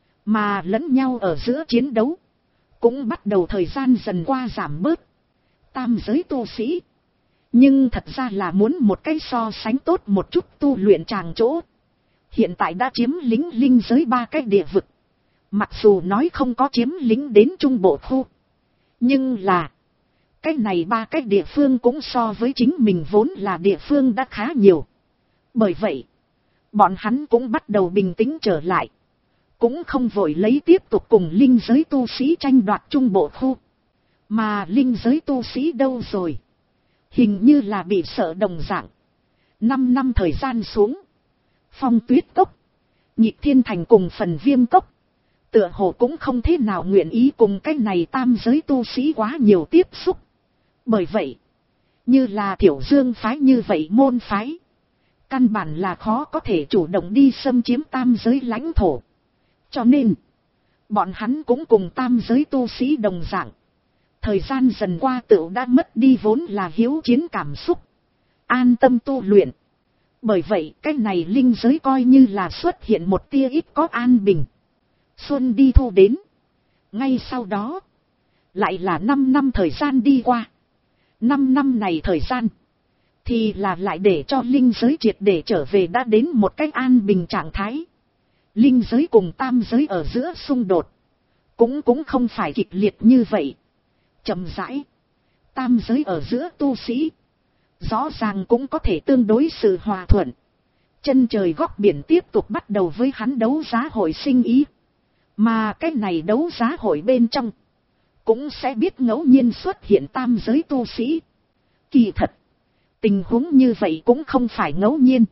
Mà lẫn nhau ở giữa chiến đấu. Cũng bắt đầu thời gian dần qua giảm bớt. Tam giới tu sĩ. Nhưng thật ra là muốn một cái so sánh tốt một chút tu luyện tràng chỗ. Hiện tại đã chiếm lĩnh linh giới 3 cái địa vực. Mặc dù nói không có chiếm lĩnh đến trung bộ khu. Nhưng là. Cái này 3 cái địa phương cũng so với chính mình vốn là địa phương đã khá nhiều. Bởi vậy. Bọn hắn cũng bắt đầu bình tĩnh trở lại. Cũng không vội lấy tiếp tục cùng linh giới tu sĩ tranh đoạt trung bộ khu. Mà linh giới tu sĩ đâu rồi? hình như là bị sợ đồng dạng. 5 năm thời gian xuống, Phong Tuyết Cốc, Nhịp Thiên Thành cùng Phần Viêm Cốc, tựa hồ cũng không thế nào nguyện ý cùng cái này tam giới tu sĩ quá nhiều tiếp xúc. Bởi vậy, như là Thiểu Dương phái như vậy môn phái, căn bản là khó có thể chủ động đi xâm chiếm tam giới lãnh thổ. Cho nên, bọn hắn cũng cùng tam giới tu sĩ đồng dạng. Thời gian dần qua tựu đã mất đi vốn là hiếu chiến cảm xúc, an tâm tu luyện. Bởi vậy cái này linh giới coi như là xuất hiện một tia ít có an bình. Xuân đi thu đến. Ngay sau đó, lại là 5 năm thời gian đi qua. 5 năm này thời gian, thì là lại để cho linh giới triệt để trở về đã đến một cách an bình trạng thái. Linh giới cùng tam giới ở giữa xung đột, cũng không phải kịch liệt như vậy. Chậm rãi, tam giới ở giữa tu sĩ, rõ ràng cũng có thể tương đối sự hòa thuận. Chân trời góc biển tiếp tục bắt đầu với hắn đấu giá hội sinh ý. Mà cái này đấu giá hội bên trong, cũng sẽ biết ngẫu nhiên xuất hiện tam giới tu sĩ. Kỳ thật, tình huống như vậy cũng không phải ngẫu nhiên,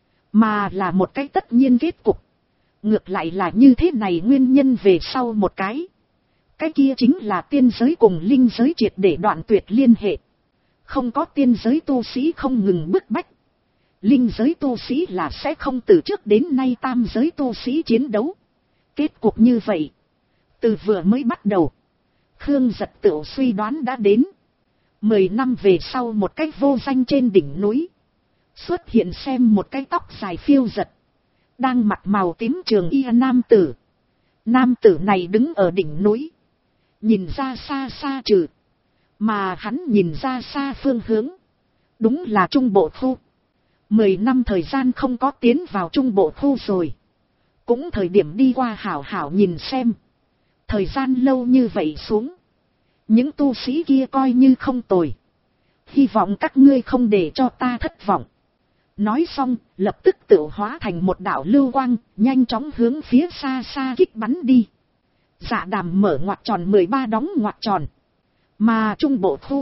mà là một cái tất nhiên kết cục. Ngược lại là như thế này nguyên nhân về sau một cái. Cái kia chính là tiên giới cùng linh giới triệt để đoạn tuyệt liên hệ. Không có tiên giới tu sĩ không ngừng bức bách, linh giới tu sĩ là sẽ không từ trước đến nay tam giới tu sĩ chiến đấu. Kết cục như vậy, từ vừa mới bắt đầu, Khương Giật Tửu suy đoán đã đến. 10 năm về sau một cái vô danh trên đỉnh núi, xuất hiện xem một cái tóc dài phiêu giật, đang mặc màu tím trường y nam tử. Nam tử này đứng ở đỉnh núi, nhìn ra xa xa trừ, mà hắn nhìn ra xa phương hướng, đúng là Trung Bộ Khu. 10 năm thời gian không có tiến vào Trung Bộ Khu rồi, cũng thời điểm đi qua hảo hảo nhìn xem. Thời gian lâu như vậy xuống, những tu sĩ kia coi như không tồi. Hy vọng các ngươi không để cho ta thất vọng. Nói xong, lập tức tự hóa thành một đạo lưu quang, nhanh chóng hướng phía xa xa kích bắn đi. Dạ Đàm mở ngoặc tròn 13 đóng ngoặc tròn. Mà Trung Bộ Khu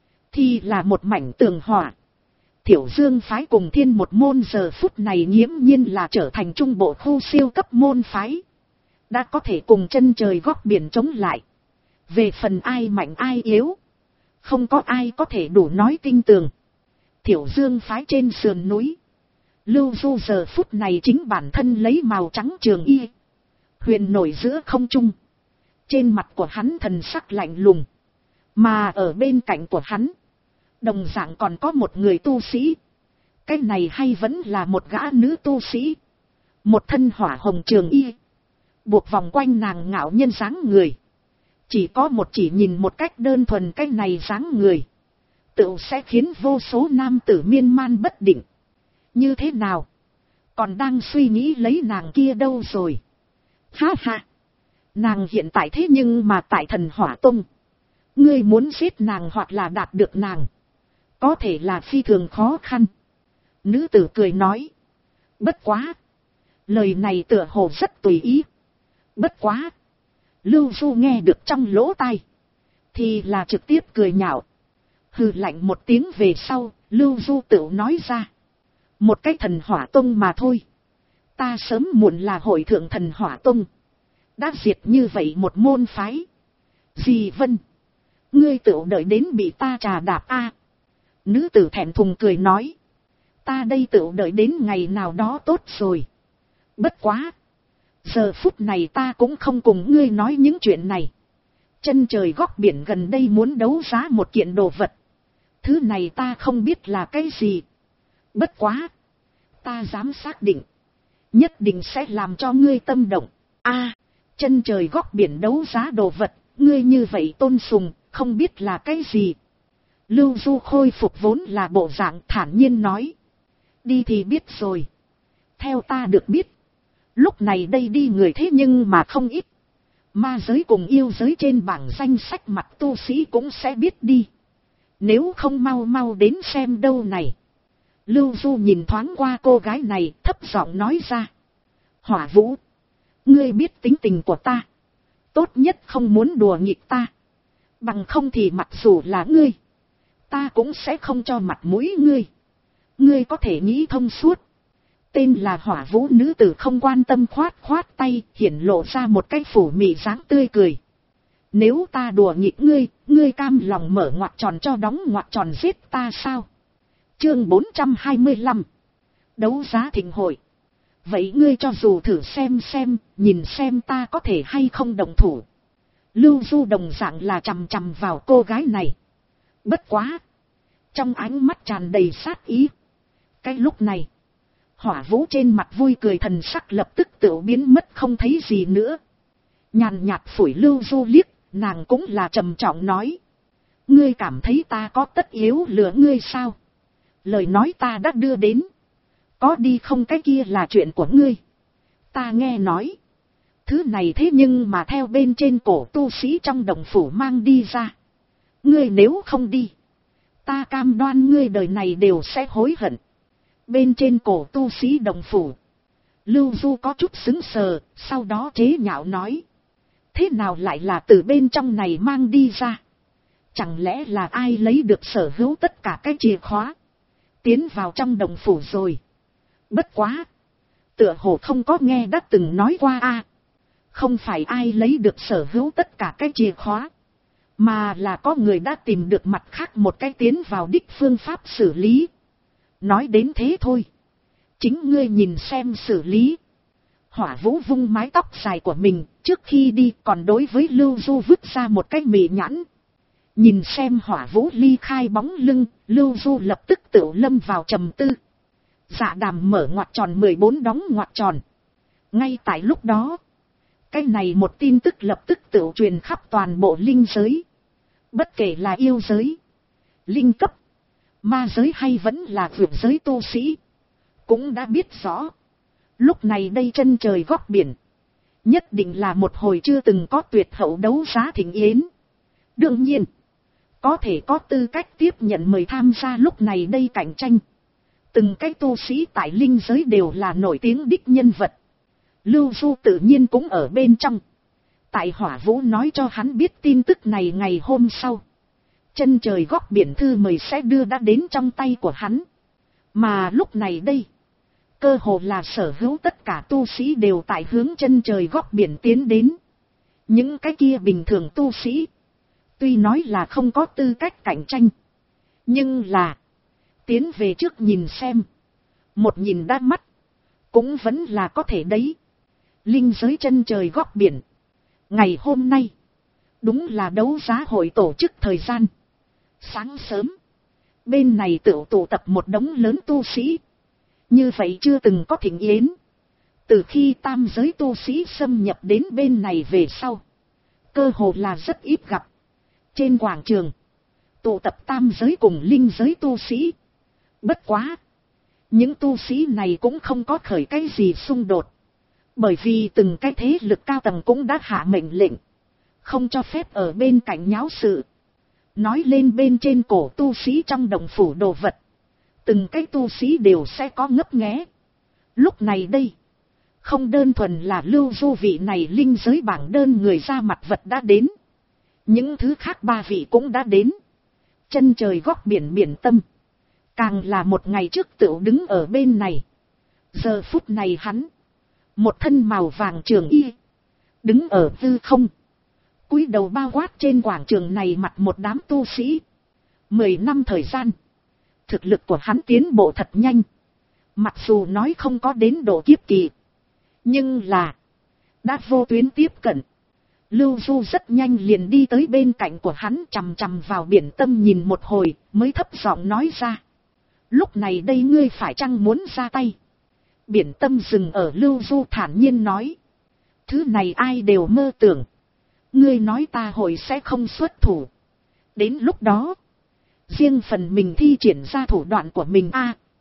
thì là một mảnh tường hỏa. Thiểu Dương phái cùng Thiên một môn giờ phút này nghiễm nhiên là trở thành Trung Bộ Khu siêu cấp môn phái, đã có thể cùng chân trời góc biển chống lại. Về phần ai mạnh ai yếu, không có ai có thể đủ nói tinh tường. Thiểu Dương phái trên sườn núi, Lưu Du giờ phút này chính bản thân lấy màu trắng trường y, huyền nổi giữa không trung. Trên mặt của hắn thần sắc lạnh lùng, mà ở bên cạnh của hắn, đồng dạng còn có một người tu sĩ. Cái này hay vẫn là một gã nữ tu sĩ, một thân hỏa hồng trường y, buộc vòng quanh nàng ngạo nhân dáng người. Chỉ có một chỉ nhìn một cách đơn thuần cái này dáng người, tựu sẽ khiến vô số nam tử miên man bất định. Như thế nào, còn đang suy nghĩ lấy nàng kia đâu rồi? Ha ha, nàng hiện tại thế nhưng mà tại Thần Hỏa Tông, ngươi muốn giết nàng hoặc là đạt được nàng, có thể là phi thường khó khăn. Nữ tử cười nói. Bất quá, lời này tựa hồ rất tùy ý. Bất quá, Lưu Du nghe được trong lỗ tai, thì là trực tiếp cười nhạo. Hừ lạnh một tiếng về sau, Lưu Du tự nói ra. Một cái Thần Hỏa Tông mà thôi. Ta sớm muộn là hội thượng Thần Hỏa Tông, đã diệt như vậy một môn phái. Dì Vân, ngươi tự đợi đến bị ta trà đạp a. Nữ tử thẹn thùng cười nói. Ta đây tự đợi đến ngày nào đó tốt rồi. Bất quá, giờ phút này ta cũng không cùng ngươi nói những chuyện này. Chân trời góc biển gần đây muốn đấu giá một kiện đồ vật. Thứ này ta không biết là cái gì. Bất quá, ta dám xác định, nhất định sẽ làm cho ngươi tâm động. A, chân trời góc biển đấu giá đồ vật, ngươi như vậy tôn sùng, không biết là cái gì. Lưu Du khôi phục vốn là bộ dạng thản nhiên nói. Đi thì biết rồi. Theo ta được biết, lúc này đây đi người thế nhưng mà không ít. Ma giới cùng yêu giới trên bảng danh sách mặt tu sĩ cũng sẽ biết đi. Nếu không mau mau đến xem đâu này. Lưu Du nhìn thoáng qua cô gái này, thấp giọng nói ra. Hỏa Vũ, ngươi biết tính tình của ta, tốt nhất không muốn đùa nghịch ta. Bằng không thì mặc dù là ngươi, ta cũng sẽ không cho mặt mũi ngươi. Ngươi có thể nghĩ thông suốt. Tên là Hỏa Vũ nữ tử không quan tâm khoát khoát tay, hiển lộ ra một cái phủ mị dáng tươi cười. Nếu ta đùa nghịch ngươi, ngươi cam lòng mở ngoặc tròn cho đóng ngoặc tròn giết ta sao? Chương 425. Đấu giá thịnh hội. Vậy ngươi cho dù thử xem, nhìn xem ta có thể hay không đồng thủ. Lưu Du đồng dạng là chằm chằm vào cô gái này. Bất quá, trong ánh mắt tràn đầy sát ý. Cái lúc này, Hỏa Vũ trên mặt vui cười thần sắc lập tức tự biến mất không thấy gì nữa. Nhàn nhạt phủi Lưu Du liếc, nàng cũng là trầm trọng nói. Ngươi cảm thấy ta có tất yếu lừa ngươi sao? Lời nói ta đã đưa đến. Có đi không cái kia là chuyện của ngươi. Ta nghe nói. Thứ này thế nhưng mà theo bên trên cổ tu sĩ trong đồng phủ mang đi ra. Ngươi nếu không đi, ta cam đoan ngươi đời này đều sẽ hối hận. Bên trên cổ tu sĩ đồng phủ. Lưu Du có chút sững sờ, sau đó chế nhạo nói. Thế nào lại là từ bên trong này mang đi ra? Chẳng lẽ là ai lấy được sở hữu tất cả cái chìa khóa, tiến vào trong đồng phủ rồi? Bất quá, tựa hồ không có nghe đã từng nói qua a. Không phải ai lấy được sở hữu tất cả cái chìa khóa, mà là có người đã tìm được mặt khác một cái tiến vào đích phương pháp xử lý. Nói đến thế thôi, chính ngươi nhìn xem xử lý. Hỏa Vũ vung mái tóc dài của mình, trước khi đi còn đối với Lưu Du vứt ra một cái mị nhãn. Nhìn xem Hỏa Vũ ly khai bóng lưng, Lưu Du lập tức tự lâm vào trầm tư. Dạ Đàm mở ngoặc tròn 14 đóng ngoặc tròn. Ngay tại lúc đó, cái này một tin tức lập tức tự truyền khắp toàn bộ linh giới. Bất kể là yêu giới, linh cấp, ma giới hay vẫn là vượt giới tu sĩ, cũng đã biết rõ. Lúc này đây chân trời góc biển, nhất định là một hồi chưa từng có tuyệt hậu đấu giá thịnh yến. Đương nhiên, có thể có tư cách tiếp nhận mời tham gia lúc này đây cạnh tranh. Từng cái tu sĩ tại linh giới đều là nổi tiếng đích nhân vật. Lưu Du tự nhiên cũng ở bên trong. Tại Hỏa Vũ nói cho hắn biết tin tức này ngày hôm sau, chân trời góc biển thư mời sẽ đưa đã đến trong tay của hắn. Mà lúc này đây, cơ hồ là sở hữu tất cả tu sĩ đều tại hướng chân trời góc biển tiến đến. Những cái kia bình thường tu sĩ, tuy nói là không có tư cách cạnh tranh, nhưng là tiến về trước nhìn xem, một nhìn đã mắt, cũng vẫn là có thể đấy. Linh giới chân trời góc biển. Ngày hôm nay, đúng là đấu giá hội tổ chức thời gian. Sáng sớm, bên này tụ tập một đống lớn tu sĩ. Như vậy chưa từng có thịnh yến. Từ khi tam giới tu sĩ xâm nhập đến bên này về sau, cơ hồ là rất ít gặp. Trên quảng trường, tụ tập tam giới cùng linh giới tu sĩ. Bất quá, những tu sĩ này cũng không có khởi cái gì xung đột. Bởi vì từng cái thế lực cao tầng cũng đã hạ mệnh lệnh, không cho phép ở bên cạnh nháo sự. Nói lên bên trên cổ tu sĩ trong đồng phủ đồ vật, từng cái tu sĩ đều sẽ có ngấp nghé. Lúc này đây, không đơn thuần là Lưu Du vị này linh giới bảng đơn người ra mặt vật đã đến. Những thứ khác ba vị cũng đã đến. Chân trời góc biển biển tâm, càng là một ngày trước tựu đứng ở bên này. Giờ phút này hắn, một thân màu vàng trường y, đứng ở tư không, cúi đầu bao quát trên quảng trường này mặt một đám tu sĩ. 10 năm thời gian, thực lực của hắn tiến bộ thật nhanh. Mặc dù nói không có đến độ kiếp kỳ, nhưng là đã vô tuyến tiếp cận. Lưu Du rất nhanh liền đi tới bên cạnh của hắn, chằm chằm vào biển tâm nhìn một hồi, mới thấp giọng nói ra. Lúc này đây ngươi phải chăng muốn ra tay? Biển tâm dừng ở Lưu Du thản nhiên nói. Thứ này ai đều mơ tưởng. Ngươi nói ta hồi sẽ không xuất thủ. Đến lúc đó, riêng phần mình thi triển ra thủ đoạn của mình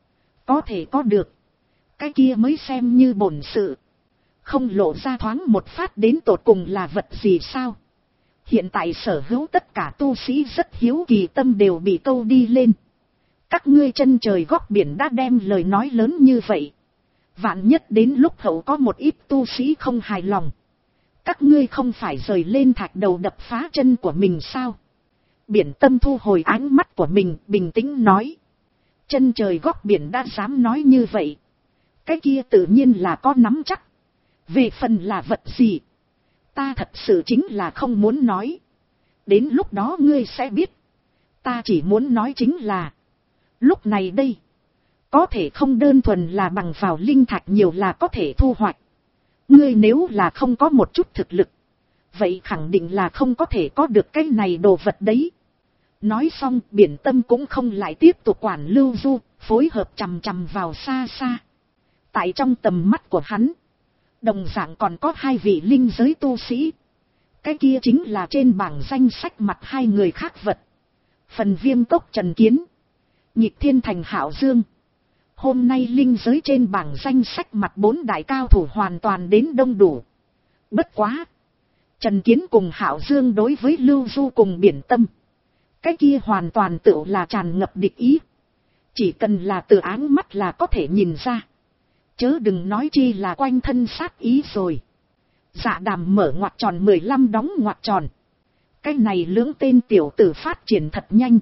có thể có được. Cái kia mới xem như bổn sự. Không lộ ra thoáng một phát đến tột cùng là vật gì sao? Hiện tại sở hữu tất cả tu sĩ rất hiếu kỳ, tâm đều bị câu đi lên. Các ngươi chân trời góc biển đã đem lời nói lớn như vậy. Vạn nhất đến lúc hậu có một ít tu sĩ không hài lòng, các ngươi không phải rời lên thạch đầu đập phá chân của mình sao? Biển Tâm thu hồi ánh mắt của mình, bình tĩnh nói. Chân trời góc biển đã dám nói như vậy. Cái kia tự nhiên là có nắm chắc. Về phần là vật gì, ta thật sự chính là không muốn nói. Đến lúc đó ngươi sẽ biết. Ta chỉ muốn nói chính là, lúc này đây, có thể không đơn thuần là bằng vào linh thạch nhiều là có thể thu hoạch. Ngươi nếu là không có một chút thực lực, vậy khẳng định là không có thể có được cái này đồ vật đấy. Nói xong, Biển Tâm cũng không lại tiếp tục quản Lưu Du, phối hợp chằm chằm vào xa xa. Tại trong tầm mắt của hắn, đồng dạng còn có 2 vị linh giới tu sĩ. Cái kia chính là trên bảng danh sách mặt 2 người khác vật. Phần Viêm Cốc Trần Kiến, Nhịp Thiên Thành Hạo Dương. Hôm nay linh giới trên bảng danh sách mặt 4 đại cao thủ hoàn toàn đến đông đủ. Bất quá, Trần Kiến cùng Hạo Dương đối với Lưu Du cùng Biển Tâm, cái kia hoàn toàn tự là tràn ngập địch ý. Chỉ cần là từ áng mắt là có thể nhìn ra. Chớ đừng nói chi là quanh thân sát ý rồi. Dạ Đàm mở ngoặc tròn 15 đóng ngoặc tròn. Cái này lưỡng tên tiểu tử phát triển thật nhanh.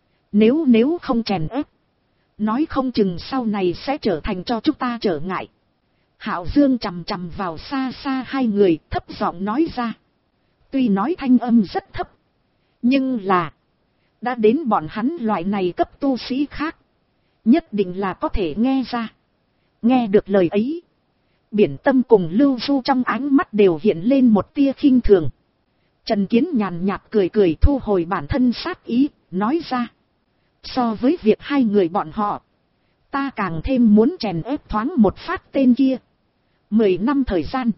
Nếu không chèn ép, nói không chừng sau này sẽ trở thành cho chúng ta trở ngại. Hạo Dương chằm chằm vào xa xa 2 người, thấp giọng nói ra. Tuy nói thanh âm rất thấp, nhưng là đã đến bọn hắn loại này cấp tu sĩ khác, nhất định là có thể nghe ra. Nghe được lời ấy, Biển Tâm cùng Lưu Du trong ánh mắt đều hiện lên một tia khinh thường. Trần Kiến nhàn nhạt cười cười thu hồi bản thân sát ý, nói ra. So với việc 2 người bọn họ, ta càng thêm muốn chèn ép thoáng một phát tên kia. 10 năm thời gian,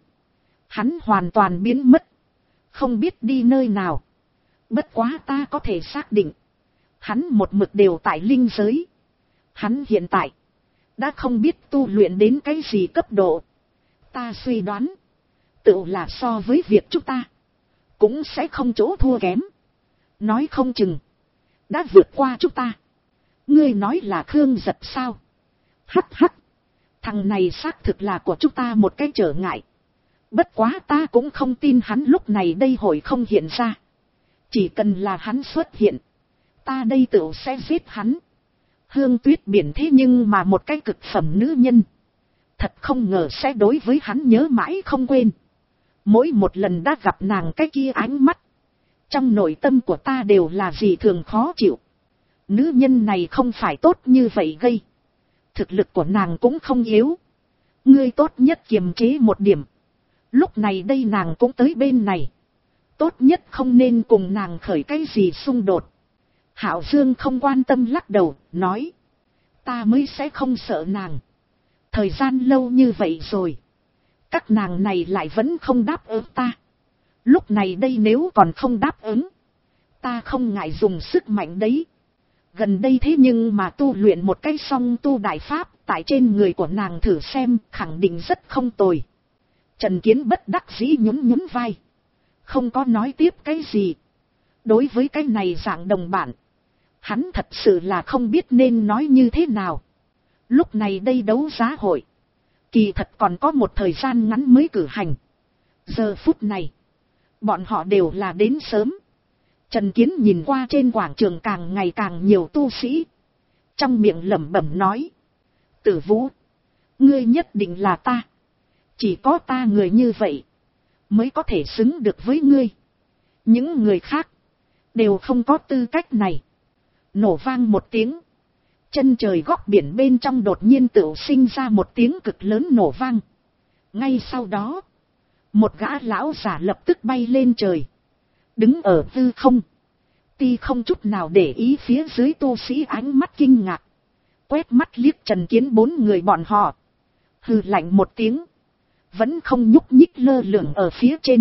hắn hoàn toàn biến mất, không biết đi nơi nào. Bất quá ta có thể xác định, hắn một mực đều tại linh giới. Hắn hiện tại đã không biết tu luyện đến cái gì cấp độ. Ta suy đoán, tự là so với việc chúng ta, cũng sẽ không chỗ thua kém. Nói không chừng, đã vượt qua chúng ta. Ngươi nói là Khương Giật sao? Hắc hắc, thằng này xác thực là của chúng ta một cái trở ngại. Bất quá ta cũng không tin hắn lúc này đây hội không hiện ra. Chỉ cần là hắn xuất hiện, ta đây tự sẽ giết hắn. Hương Tuyết Biển thế nhưng mà một cái cực phẩm nữ nhân, thật không ngờ sẽ đối với hắn nhớ mãi không quên. Mỗi một lần đã gặp nàng cái kia ánh mắt, trong nội tâm của ta đều là gì thường khó chịu. Nữ nhân này không phải tốt như vậy gây. Thực lực của nàng cũng không yếu. Ngươi tốt nhất kiềm chế một điểm. Lúc này đây nàng cũng tới bên này, tốt nhất không nên cùng nàng khởi cái gì xung đột. Hạo Dương không quan tâm lắc đầu, nói. Ta mới sẽ không sợ nàng. Thời gian lâu như vậy rồi, các nàng này lại vẫn không đáp ứng ta. Lúc này đây nếu còn không đáp ứng, ta không ngại dùng sức mạnh đấy. Gần đây thế nhưng mà tu luyện một cái song tu đại pháp, tại trên người của nàng thử xem, khẳng định rất không tồi. Trần Kiến bất đắc dĩ nhún vai, không có nói tiếp cái gì. Đối với cái này dạng đồng bạn, hắn thật sự là không biết nên nói như thế nào. Lúc này đây đấu giá hội, kỳ thật còn có một thời gian ngắn mới cử hành. Giờ phút này, bọn họ đều là đến sớm. Trần Kiến nhìn qua trên quảng trường càng ngày càng nhiều tu sĩ, trong miệng lẩm bẩm nói. Tử Vũ, ngươi nhất định là ta. Chỉ có ta người như vậy, mới có thể xứng được với ngươi. Những người khác, đều không có tư cách này. Nổ vang một tiếng. Chân trời góc biển bên trong đột nhiên tự sinh ra một tiếng cực lớn nổ vang. Ngay sau đó, một gã lão giả lập tức bay lên trời, đứng ở hư không. Ti không chút nào để ý phía dưới tu sĩ ánh mắt kinh ngạc, quét mắt liếc Trần Kiến 4 người bọn họ, hừ lạnh một tiếng, vẫn không nhúc nhích lơ lửng ở phía trên.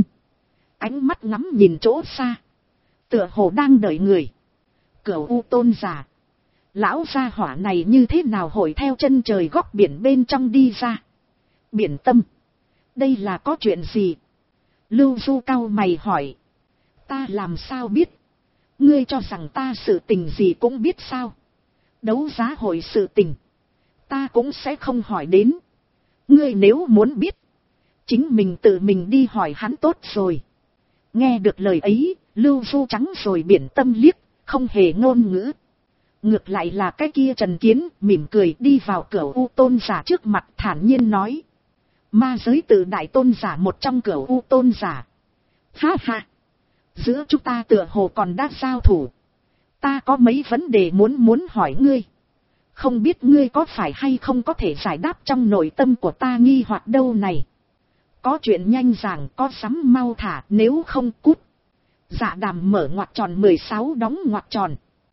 Ánh mắt ngắm nhìn chỗ xa, tựa hồ đang đợi người. Cửu U Tôn giả, lão gia hỏa này như thế nào hội theo chân trời góc biển bên trong đi ra? Biển Tâm, đây là có chuyện gì? Lưu Du cau mày hỏi. Ta làm sao biết? Ngươi cho rằng ta sự tình gì cũng biết sao? Đấu giá hội sự tình, ta cũng sẽ không hỏi đến. Ngươi nếu muốn biết, chính mình tự mình đi hỏi hắn tốt rồi. Nghe được lời ấy, Lưu Du trắng rồi Biển Tâm liếc, không hề ngôn ngữ. Ngược lại là cái kia Trần Kiến mỉm cười đi vào Cửu U tôn giả trước mặt thản nhiên nói. Ma giới tự đại tôn giả một trong Cửu U tôn giả. Ha ha. Giữa chúng ta tựa hồ còn đã giao thủ. Ta có mấy vấn đề muốn hỏi ngươi. Không biết ngươi có phải hay không có thể giải đáp trong nội tâm của ta nghi hoặc đâu này. Có chuyện nhanh giảng, có sắm mau thả, nếu không cút. Dạ Đàm mở ngoặc tròn 16 đóng ngoặc tròn.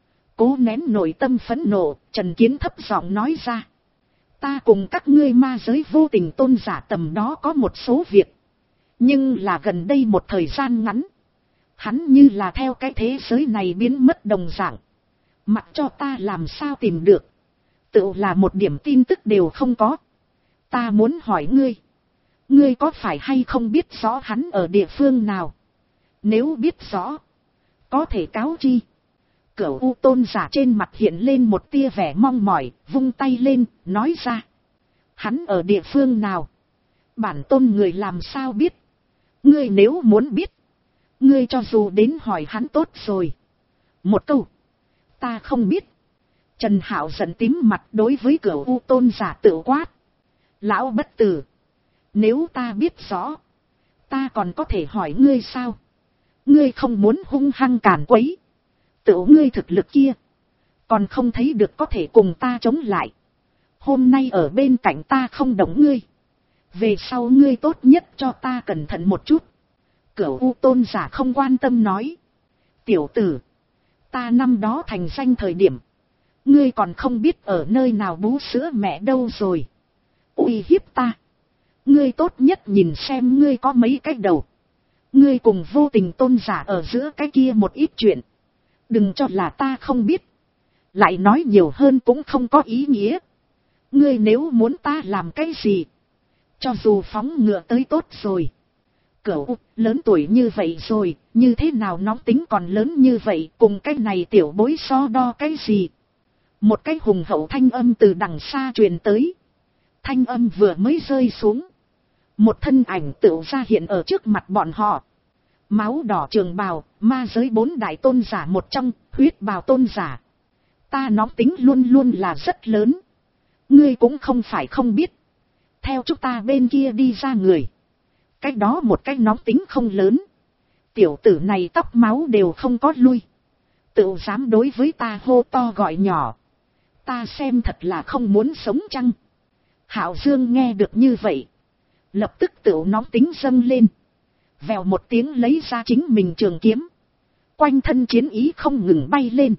Cố nén nội tâm phẫn nộ, Trần Kiến thấp giọng nói ra. Ta cùng các ngươi ma giới vô tình tôn giả tầm đó có một số việc. Nhưng là gần đây một thời gian ngắn. Hắn như là theo cái thế giới này biến mất đồng dạng. Mặc cho ta làm sao tìm được. Tự là một điểm tin tức đều không có. Ta muốn hỏi ngươi. Ngươi có phải hay không biết rõ hắn ở địa phương nào? Nếu biết rõ, có thể cáo chi. Cửu U tôn giả trên mặt hiện lên một tia vẻ mong mỏi, vung tay lên, nói ra. Hắn ở địa phương nào? Bản tôn người làm sao biết? Ngươi nếu muốn biết, ngươi cho dù đến hỏi hắn tốt rồi. Một câu, ta không biết. Trần Hạo giận tím mặt đối với Cửu U tôn giả tự quát. Lão bất tử, nếu ta biết rõ, ta còn có thể hỏi ngươi sao? Ngươi không muốn hung hăng càn quấy. Tự ngươi thực lực kia, còn không thấy được có thể cùng ta chống lại. Hôm nay ở bên cạnh ta không động ngươi. Về sau ngươi tốt nhất cho ta cẩn thận một chút. Cửu U tôn giả không quan tâm nói. Tiểu tử, ta năm đó thành danh thời điểm, ngươi còn không biết ở nơi nào bú sữa mẹ đâu rồi. Uy hiếp ta. Ngươi tốt nhất nhìn xem ngươi có mấy cái đầu. Ngươi cùng vô tình tôn giả ở giữa cái kia một ít chuyện. Đừng cho là ta không biết. Lại nói nhiều hơn cũng không có ý nghĩa. Ngươi nếu muốn ta làm cái gì, cho dù phóng ngựa tới tốt rồi. Cửu lớn tuổi như vậy rồi, như thế nào nóng tính còn lớn như vậy, cùng cái này tiểu bối so đo cái gì. Một cái hùng hậu thanh âm từ đằng xa truyền tới. Thanh âm vừa mới rơi xuống, một thân ảnh tựu ra hiện ở trước mặt bọn họ. Máu đỏ trường bào, ma giới 4 đại tôn giả một trong, huyết bào tôn giả. Ta nóng tính luôn luôn là rất lớn. Ngươi cũng không phải không biết. Theo chúng ta bên kia đi ra người, cách đó một cái nóng tính không lớn. Tiểu tử này tóc máu đều không có lui, tự dám đối với ta hô to gọi nhỏ. Ta xem thật là không muốn sống chăng? Hạo Dương nghe được như vậy, lập tức tự nóng tính dâng lên. Vèo một tiếng lấy ra chính mình trường kiếm. Quanh thân chiến ý không ngừng bay lên.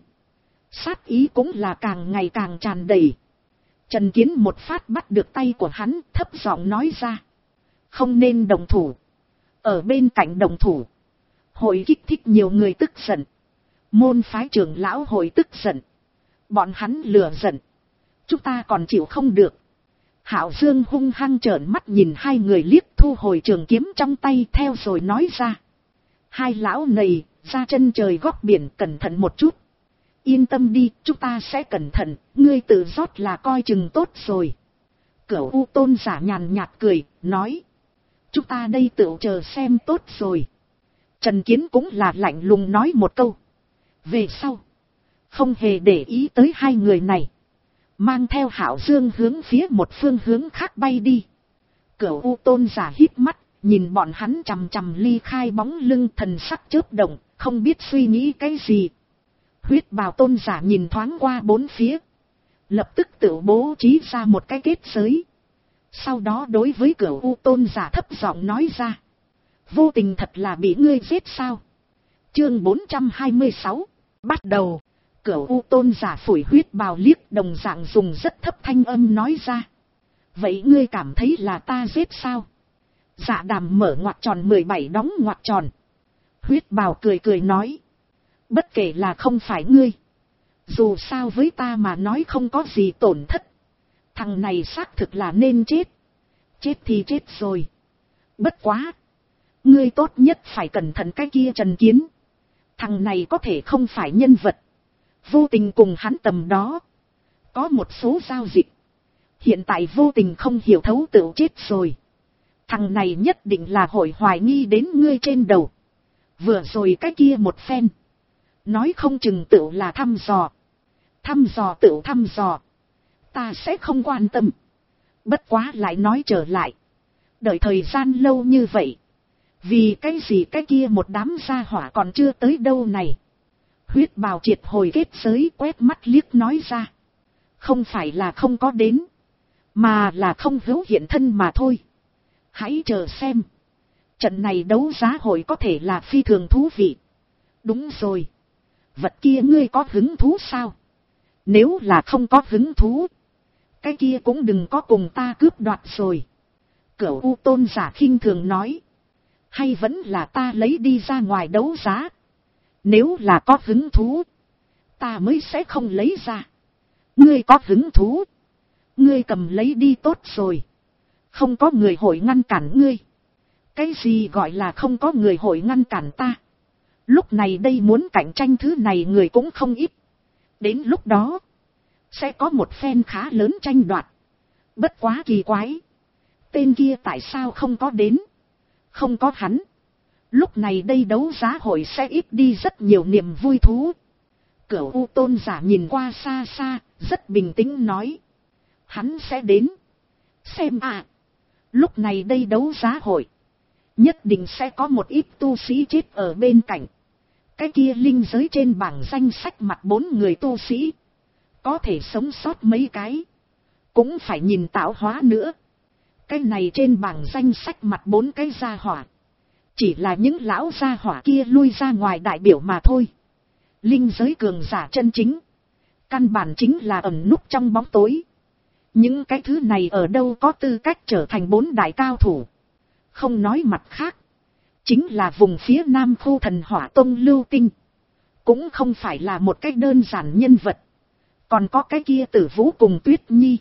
Sát ý cũng là càng ngày càng tràn đầy. Trần Kiến một phát bắt được tay của hắn, thấp giọng nói ra. Không nên đồng thủ. Ở bên cạnh đồng thủ, hội kích thích nhiều người tức giận. Môn phái trưởng lão hội tức giận. Bọn hắn lừa giận, chúng ta còn chịu không được. Hạo Dương hung hăng trợn mắt nhìn hai người liếc, thu hồi trường kiếm trong tay theo rồi nói ra. Hai lão này, ra chân trời góc biển, cẩn thận một chút. Yên tâm đi, chúng ta sẽ cẩn thận, ngươi tự rót là coi chừng tốt rồi. Cửu U tôn giả nhàn nhạt cười, nói. Chúng ta đây tự chờ xem tốt rồi. Trần Kiến cũng là lạnh lùng nói một câu. Về sau, không hề để ý tới hai người này, mang theo Hạo Dương hướng phía một phương hướng khác bay đi. Cửu U tôn giả hít mắt, nhìn bọn hắn chằm chằm ly khai bóng lưng, thần sắc chớp động, không biết suy nghĩ cái gì. Huyết bào tôn giả nhìn thoáng qua bốn phía, lập tức tự bố trí ra một cái kết giới. Sau đó đối với Cửu U tôn giả thấp giọng nói ra. Vô tình thật là bị ngươi giết sao? Chương 426, bắt đầu. Cửu U tôn giả phủi huyết bào liếc, đồng dạng dùng rất thấp thanh âm nói ra. Vậy ngươi cảm thấy là ta giết sao? Dạ Đàm mở ngoặc tròn 17 đóng ngoặc tròn. Huyết bào cười cười nói. Bất kể là không phải ngươi, dù sao với ta mà nói không có gì tổn thất. Thằng này xác thực là nên chết. Chết thì chết rồi. Bất quá, ngươi tốt nhất phải cẩn thận cái kia Trần Kiến. Thằng này có thể không phải nhân vật. Vô tình cùng hắn tầm đó có một số giao dịch. Hiện tại vô tình không hiểu thấu tự chết rồi. Thằng này nhất định là hội hoài nghi đến ngươi trên đầu. Vừa rồi cái kia một phen, Nói không chừng tựu là thăm dò. Thăm dò tựu thăm dò. Ta sẽ không quan tâm. Bất quá lại nói trở lại. Đợi thời gian lâu như vậy. Vì cái gì cái kia một đám gia hỏa còn chưa tới đâu này. Huyết bào triệt hồi kết giới quét mắt liếc nói ra. Không phải là không có đến. Mà là không hữu hiện thân mà thôi. Hãy chờ xem. Trận này đấu giá hội có thể là phi thường thú vị. Đúng rồi. Vật kia ngươi có hứng thú sao? Nếu là không có hứng thú. Cái kia cũng đừng có cùng ta cướp đoạt rồi. Cửu U tôn giả khinh thường nói. Hay vẫn là ta lấy đi ra ngoài đấu giá. Nếu là có hứng thú. Ta mới sẽ không lấy ra. Ngươi có hứng thú. Ngươi cầm lấy đi tốt rồi. Không có người hội ngăn cản ngươi. Cái gì gọi là không có người hội ngăn cản ta. Lúc này đây muốn cạnh tranh thứ này người cũng không ít. Đến lúc đó. Sẽ có một phen khá lớn tranh đoạt. Bất quá kỳ quái. Tên kia tại sao không có đến. Không có hắn. Lúc này đây đấu giá hội sẽ ít đi rất nhiều niềm vui thú. Cửu U tôn giả nhìn qua xa xa. Rất bình tĩnh nói. Hắn sẽ đến. Xem à. Lúc này đây đấu giá hội. Nhất định sẽ có một ít tu sĩ chết ở bên cạnh. Cái kia linh giới trên bảng danh sách mặt 4 người tu sĩ. Có thể sống sót mấy cái. Cũng phải nhìn tạo hóa nữa. Cái này trên bảng danh sách mặt 4 cái gia hỏa. Chỉ là những lão gia hỏa kia lui ra ngoài đại biểu mà thôi. Linh giới cường giả chân chính. Căn bản chính là ẩn núp trong bóng tối. Những cái thứ này ở đâu có tư cách trở thành 4 đại cao thủ. Không nói mặt khác. Chính là vùng phía nam khu thần hỏa tông Lưu Tinh. Cũng không phải là một cách đơn giản nhân vật. Còn có cái kia Tử Vũ cùng Tuyết Nhi.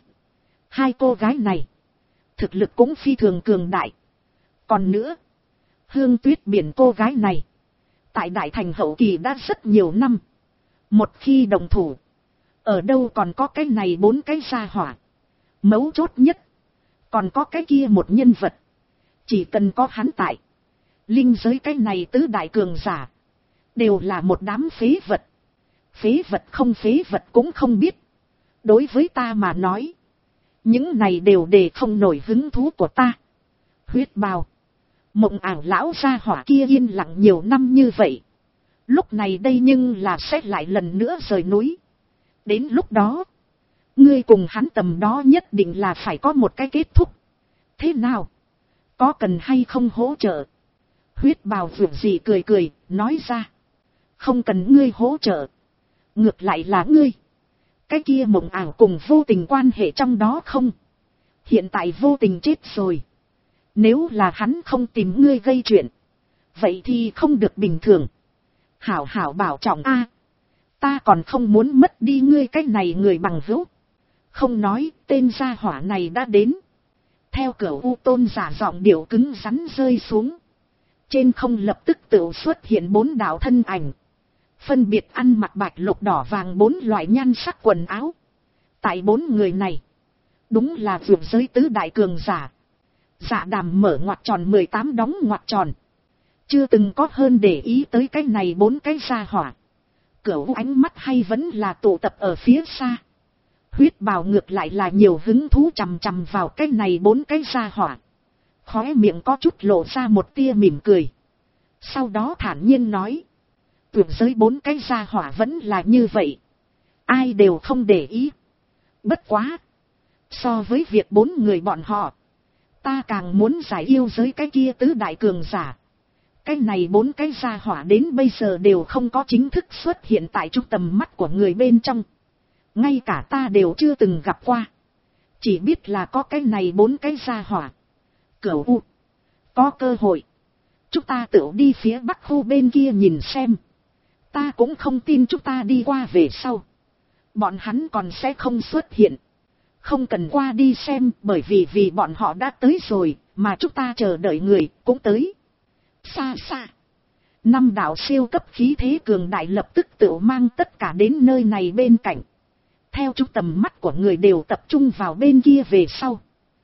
2 cô gái này. Thực lực cũng phi thường cường đại. Còn nữa. Hương Tuyết Biển cô gái này. Tại Đại Thành hậu kỳ đã rất nhiều năm. Một khi đồng thủ. Ở đâu còn có cái này 4 cái gia hỏa. Mấu chốt nhất. Còn có cái kia một nhân vật. Chỉ cần có hắn tại. Linh giới cái này tứ đại cường giả. Đều là một đám phế vật. Phế vật không phế vật cũng không biết. Đối với ta mà nói. Những này đều để không nổi hứng thú của ta. Huyết bào. Mộng ảo lão gia hỏa kia yên lặng nhiều năm như vậy. Lúc này đây nhưng là sẽ lại lần nữa rời núi. Đến lúc đó. Ngươi cùng hắn tầm đó nhất định là phải có một cái kết thúc. Thế nào? Có cần hay không hỗ trợ? Huyết bào vượt gì cười cười, nói ra. Không cần ngươi hỗ trợ. Ngược lại là ngươi. Cái kia mộng ảo cùng vô tình quan hệ trong đó không? Hiện tại vô tình chết rồi. Nếu là hắn không tìm ngươi gây chuyện. Vậy thì không được bình thường. Hảo hảo bảo trọng a. Ta còn không muốn mất đi ngươi cái này người bằng hữu. Không nói, tên gia hỏa này đã đến. Theo Cửu U tôn giả giọng điệu cứng rắn rơi xuống. Trên không lập tức tự xuất hiện 4 đạo thân ảnh. Phân biệt ăn mặc bạch lục đỏ vàng 4 loại nhan sắc quần áo. Tại 4 người này. Đúng là vượt giới tứ đại cường giả. Dạ Đàm mở ngoặc tròn 18 đóng ngoặc tròn. Chưa từng có hơn để ý tới cái này 4 cái gia hỏa. Cửu ánh mắt hay vẫn là tụ tập ở phía xa. Huyết bào ngược lại là nhiều hứng thú chằm chằm vào cái này 4 cái gia hỏa. Khóe miệng có chút lộ ra một tia mỉm cười. Sau đó thản nhiên nói. Tuyệt giới 4 cái gia hỏa vẫn là như vậy. Ai đều không để ý. Bất quá. So với việc 4 người bọn họ. Ta càng muốn giải yêu giới cái kia tứ đại cường giả. Cái này 4 cái gia hỏa đến bây giờ đều không có chính thức xuất hiện tại trung tầm mắt của người bên trong. Ngay cả ta đều chưa từng gặp qua. Chỉ biết là có cái này 4 cái gia hỏa. Cửu U. Có cơ hội. Chúng ta tự đi phía bắc khu bên kia nhìn xem. Ta cũng không tin chúng ta đi qua về sau. Bọn hắn còn sẽ không xuất hiện. Không cần qua đi xem bởi vì bọn họ đã tới rồi. Mà chúng ta chờ đợi người cũng tới. Xa xa. 5 đạo siêu cấp khí thế cường đại lập tức tự mang tất cả đến nơi này bên cạnh. Theo trung tầm mắt của người đều tập trung vào bên kia về sau.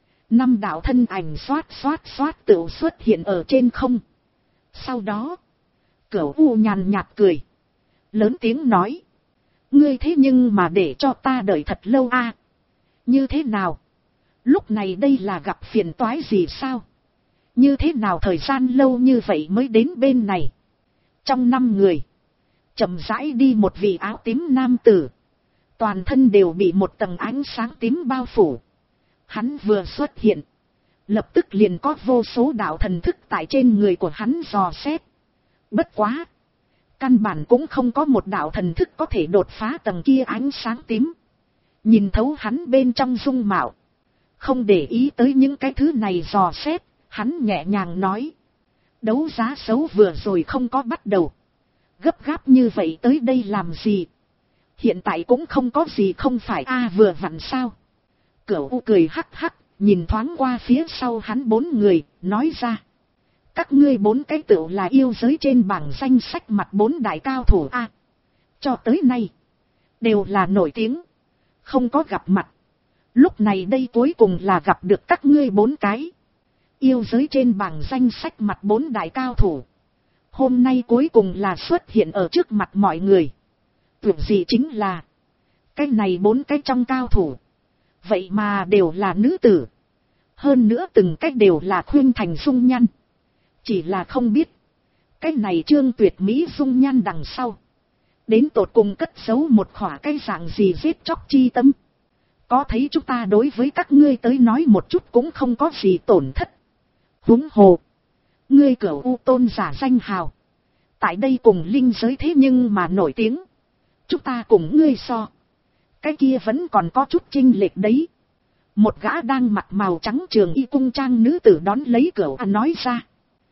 5 đạo thân ảnh xoát tự xuất hiện ở trên không. Sau đó. Cửu U nhàn nhạt cười. lớn tiếng nói, ngươi thế nhưng mà để cho ta đợi thật lâu a. Như thế nào? Lúc này đây là gặp phiền toái gì sao? Như thế nào thời gian lâu như vậy mới đến bên này? Trong 5 người, chậm rãi đi một vị áo tím nam tử. Toàn thân đều bị một tầng ánh sáng tím bao phủ. Hắn vừa xuất hiện, lập tức liền có vô số đạo thần thức tại trên người của hắn dò xét. Bất quá, căn bản cũng không có một đạo thần thức có thể đột phá tầng kia ánh sáng tím, nhìn thấu hắn bên trong dung mạo. Không để ý tới những cái thứ này dò xét, hắn nhẹ nhàng nói, đấu giá xấu vừa rồi không có bắt đầu, gấp gáp như vậy tới đây làm gì? Hiện tại cũng không có gì không phải vừa vặn sao? Cửu U cười hắc hắc, nhìn thoáng qua phía sau hắn 4 người, nói ra, các ngươi 4 cái tựu là yêu giới trên bảng danh sách mặt 4 đại cao thủ cho tới nay đều là nổi tiếng, không có gặp mặt. Lúc này đây cuối cùng là gặp được các ngươi 4 cái yêu giới trên bảng danh sách mặt 4 đại cao thủ. Hôm nay cuối cùng là xuất hiện ở trước mặt mọi người. Tuyệt gì chính là cái này 4 cái trong cao thủ, vậy mà đều là nữ tử. Hơn nữa từng cách đều là khuyên thành dung nhan. Chỉ là không biết, cái này Trương Tuyệt mỹ dung nhan đằng sau, đến tột cùng cất giấu một khỏa cái dạng gì giết chóc chi tâm. Có thấy chúng ta đối với các ngươi tới nói một chút cũng không có gì tổn thất. Huống hồ, ngươi Cửu U tôn giả danh hào, tại đây cùng linh giới thế nhưng mà nổi tiếng. Chúng ta cùng ngươi so, cái kia vẫn còn có chút chênh lệch đấy. Một gã đang mặc màu trắng trường y cung trang nữ tử đón lấy Cửu U nói ra.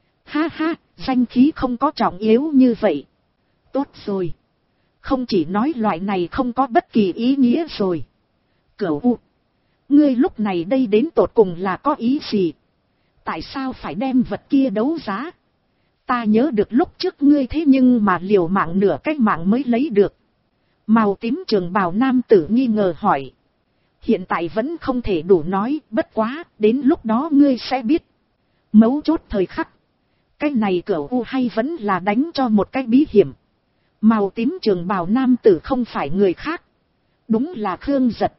Ha ha, danh khí không có trọng yếu như vậy. Tốt rồi, không chỉ nói loại này không có bất kỳ ý nghĩa rồi. Cửu U, ngươi lúc này đây đến tột cùng là có ý gì? Tại sao phải đem vật kia đấu giá? Ta nhớ được lúc trước ngươi thế nhưng mà liều mạng nửa cái mạng mới lấy được. Màu tím trường bào nam tử nghi ngờ hỏi. Hiện tại vẫn không thể đủ nói, bất quá, đến lúc đó ngươi sẽ biết. Mấu chốt thời khắc, cái này Cửu U hay vẫn là đánh cho một cái bí hiểm. Màu tím trường bào nam tử không phải người khác, đúng là Khương Giật.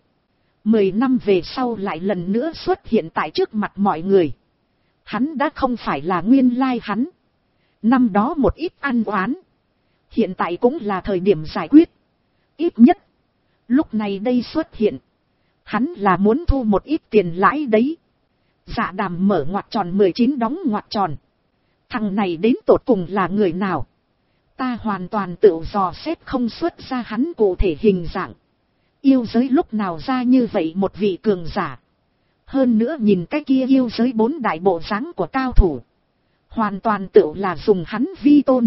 10 năm về sau lại lần nữa xuất hiện tại trước mặt mọi người. Hắn đã không phải là nguyên lai hắn. Năm đó một ít ăn oán, hiện tại cũng là thời điểm giải quyết. Ít nhất, lúc này đây xuất hiện, hắn là muốn thu một ít tiền lãi đấy. Dạ Đàm mở ngoặc tròn 19 đóng ngoặc tròn. Thằng này đến tột cùng là người nào? Ta hoàn toàn tự dò xét không xuất ra hắn cụ thể hình dạng. Yêu giới lúc nào ra như vậy một vị cường giả? Hơn nữa nhìn cái kia yêu giới 4 đại bộ dáng của cao thủ, hoàn toàn tự là dùng hắn vi tôn.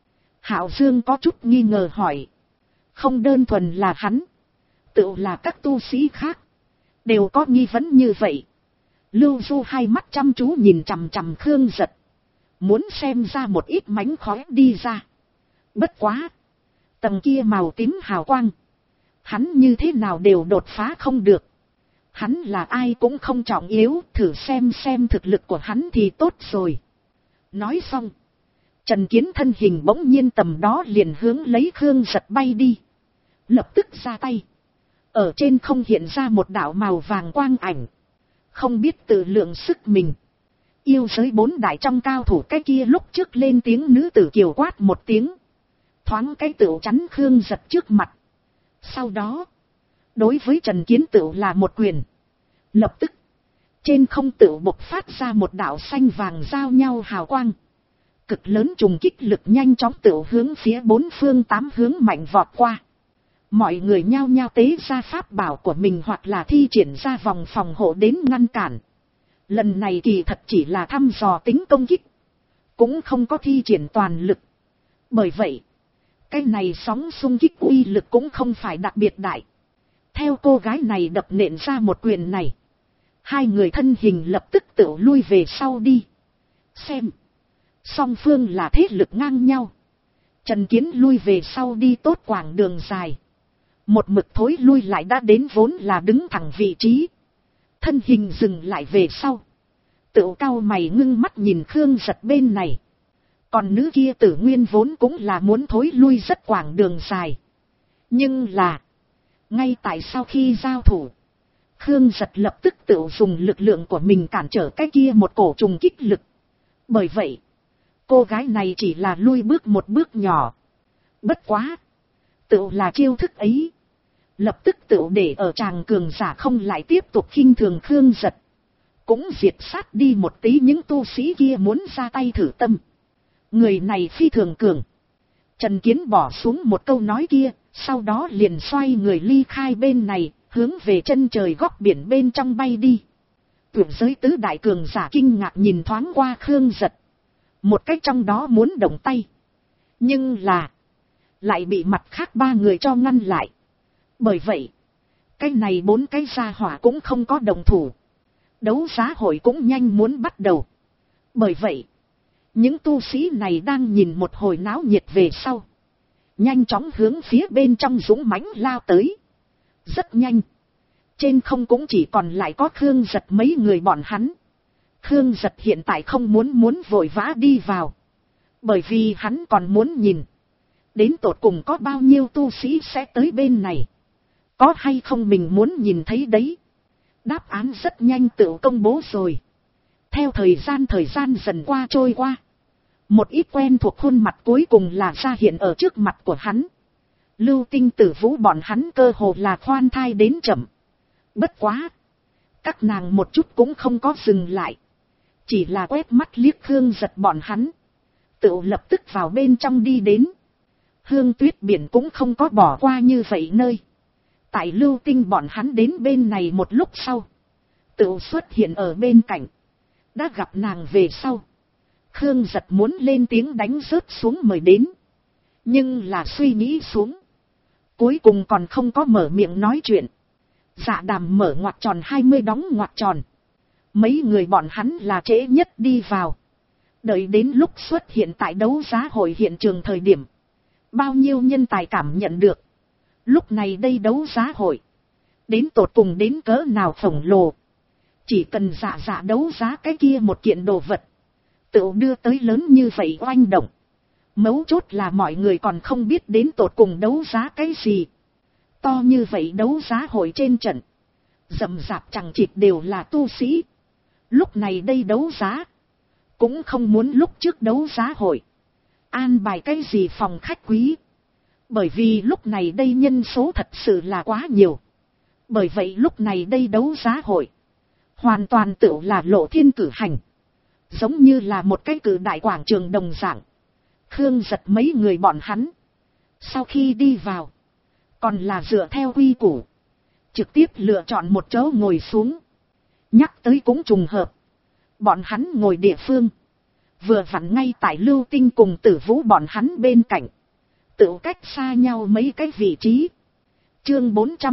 Hạo Dương có chút nghi ngờ hỏi. Không đơn thuần là hắn, tự là các tu sĩ khác đều có nghi vấn như vậy. Lưu Du hai mắt chăm chú nhìn chằm chằm Khương Giật, muốn xem ra một ít mánh khóe đi ra. Bất quá, tầng kia màu tím hào quang, hắn như thế nào đều đột phá không được. Hắn là ai cũng không trọng yếu, thử xem thực lực của hắn thì tốt rồi. Nói xong, Trần Kiến thân hình bỗng nhiên tầm đó liền hướng lấy Khương Giật bay đi. Lập tức ra tay, ở trên không hiện ra một đạo màu vàng quang ảnh. Không biết tự lượng sức mình, yêu giới 4 đại trong cao thủ cái kia lúc trước lên tiếng nữ tử kiều quát một tiếng, thoáng cái tựu chắn Khương Giật trước mặt. Sau đó, đối với Trần Kiến tựu là một quyền. Lập tức, trên không tựu bộc phát ra một đạo xanh vàng giao nhau hào quang. Cực lớn trùng kích lực nhanh chóng tựu hướng phía 4 phương 8 hướng mạnh vọt qua. Mọi người nhao nhao tế ra pháp bảo của mình hoặc là thi triển ra vòng phòng hộ đến ngăn cản. Lần này kỳ thật chỉ là thăm dò tính công kích, cũng không có thi triển toàn lực. Bởi vậy, cái này sóng xung kích uy lực cũng không phải đặc biệt đại. Theo cô gái này đập nện ra một quyền này, 2 người thân hình lập tức tự lui về sau đi. Xem, song phương là thế lực ngang nhau. Trần Kiến lui về sau đi tốt quãng đường dài, một mực thối lui lại đã đến vốn là đứng thẳng vị trí. Thân hình dừng lại về sau, tự cau mày ngưng mắt nhìn Khương Giật bên này. Còn nữ kia Tử Nguyên vốn cũng là muốn thối lui rất quãng đường dài. Nhưng là, ngay tại sau khi giao thủ, Khương Giật lập tức tự dùng lực lượng của mình cản trở cái kia một cổ trùng kích lực. Bởi vậy, cô gái này chỉ là lui bước một bước nhỏ. Bất quá, tự là chiêu thức ấy, lập tức tự để ở chàng cường giả không lại tiếp tục khinh thường Khương Giật. Cũng diệt sát đi một tí những tu sĩ kia muốn ra tay thử tâm. Người này phi thường cường. Trần Kiến bỏ xuống một câu nói kia, sau đó liền xoay người ly khai bên này, hướng về chân trời góc biển bên trong bay đi. Tuyển giới tứ đại cường giả kinh ngạc nhìn thoáng qua Khương Giật. Một cách trong đó muốn động tay. Nhưng là, lại bị mặt khác ba người cho ngăn lại. Bởi vậy, cái này bốn cái gia hỏa cũng không có động thủ. Đấu giá hội cũng nhanh muốn bắt đầu. Bởi vậy, những tu sĩ này đang nhìn một hồi náo nhiệt về sau. Nhanh chóng hướng phía bên trong dũng mãnh lao tới. Rất nhanh. Trên không cũng chỉ còn lại có Khương Giật mấy người bọn hắn. Khương Giật hiện tại không muốn vội vã đi vào. Bởi vì hắn còn muốn nhìn. Đến tột cùng có bao nhiêu tu sĩ sẽ tới bên này. Có hay không mình muốn nhìn thấy đấy. Đáp án rất nhanh tự công bố rồi. Theo thời gian dần qua trôi qua. Một ít quen thuộc khuôn mặt cuối cùng là ra hiện ở trước mặt của hắn. Lưu Tinh Tử Vũ bọn hắn cơ hồ là khoan thai đến chậm. Bất quá. Các nàng một chút cũng không có dừng lại. Chỉ là quét mắt liếc Khương Giật bọn hắn. Tự lập tức vào bên trong đi đến. Hương Tuyết Biển cũng không có bỏ qua như vậy nơi. Tại Lưu Tinh bọn hắn đến bên này một lúc sau. Tự xuất hiện ở bên cạnh. Đã gặp nàng về sau. Khương Giật muốn lên tiếng đánh rớt xuống mời đến. Nhưng là suy nghĩ xuống. Cuối cùng còn không có mở miệng nói chuyện. Dạ Đàm mở ngoặc tròn 20 đóng ngoặc tròn. Mấy người bọn hắn là trễ nhất đi vào. Đợi đến lúc xuất hiện tại đấu giá hội hiện trường thời điểm. Bao nhiêu nhân tài cảm nhận được. Lúc này đây đấu giá hội. Đến tột cùng đến cỡ nào khổng lồ. Chỉ cần dạ đấu giá cái kia một kiện đồ vật. Tự đưa tới lớn như vậy oanh động. Mấu chốt là mọi người còn không biết đến tột cùng đấu giá cái gì. To như vậy đấu giá hội trên trận. Rậm rạp chẳng chịt đều là tu sĩ. Lúc này đây đấu giá. Cũng không muốn lúc trước đấu giá hội. An bài cái gì phòng khách quý. Bởi vì lúc này đây nhân số thật sự là quá nhiều. Bởi vậy lúc này đây đấu giá hội. Hoàn toàn tự là lộ thiên cử hành. Giống như là một cái cử đại quảng trường đồng dạng. Khương Giật mấy người bọn hắn. Sau khi đi vào. Còn là dựa theo quy củ. Trực tiếp lựa chọn một chỗ ngồi xuống. Nhắc tới cũng trùng hợp. Bọn hắn ngồi địa phương. Vừa vặn ngay tại Lưu Tinh cùng Tử Vũ bọn hắn bên cạnh. Tự cách xa nhau mấy cái vị trí. Chương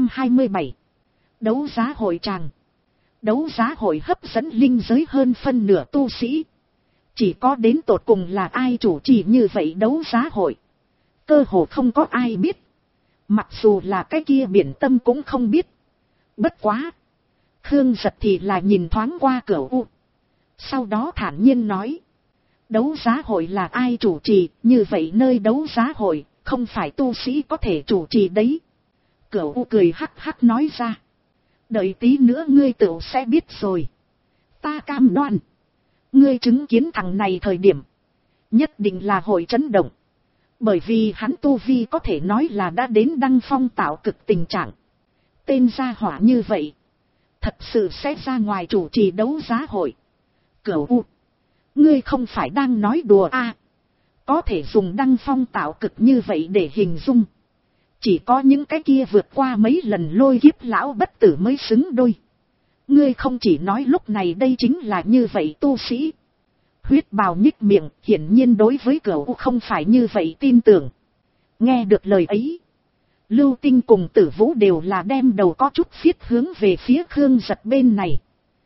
427. Đấu giá hội tràng. Đấu giá hội hấp dẫn linh giới hơn phân nửa tu sĩ. Chỉ có đến tột cùng là ai chủ trì như vậy đấu giá hội. Cơ hồ không có ai biết. Mặc dù là cái kia Biển Tâm cũng không biết. Bất quá. Khương Giật thì là nhìn thoáng qua cửa u. Sau đó thản nhiên nói. Đấu giá hội là ai chủ trì, như vậy nơi đấu giá hội, không phải tu sĩ có thể chủ trì đấy. Cửu U cười hắc hắc nói ra. Đợi tí nữa ngươi tự sẽ biết rồi. Ta cam đoan. Ngươi chứng kiến thằng này thời điểm. Nhất định là hội chấn động. Bởi vì hắn tu vi có thể nói là đã đến đăng phong tạo cực tình trạng. Tên gia hỏa như vậy. Thật sự sẽ ra ngoài chủ trì đấu giá hội. Cửu U. Ngươi không phải đang nói đùa à. Có thể dùng đăng phong tạo cực như vậy để hình dung. Chỉ có những cái kia vượt qua mấy lần lôi kiếp lão bất tử mới xứng đôi. Ngươi không chỉ nói lúc này đây chính là như vậy tu sĩ. Huyết bào nhích miệng, hiển nhiên đối với Cửu không phải như vậy tin tưởng. Nghe được lời ấy. Lưu Tinh cùng Tử Vũ đều là đem đầu có chút phiết hướng về phía Khương Giật bên này.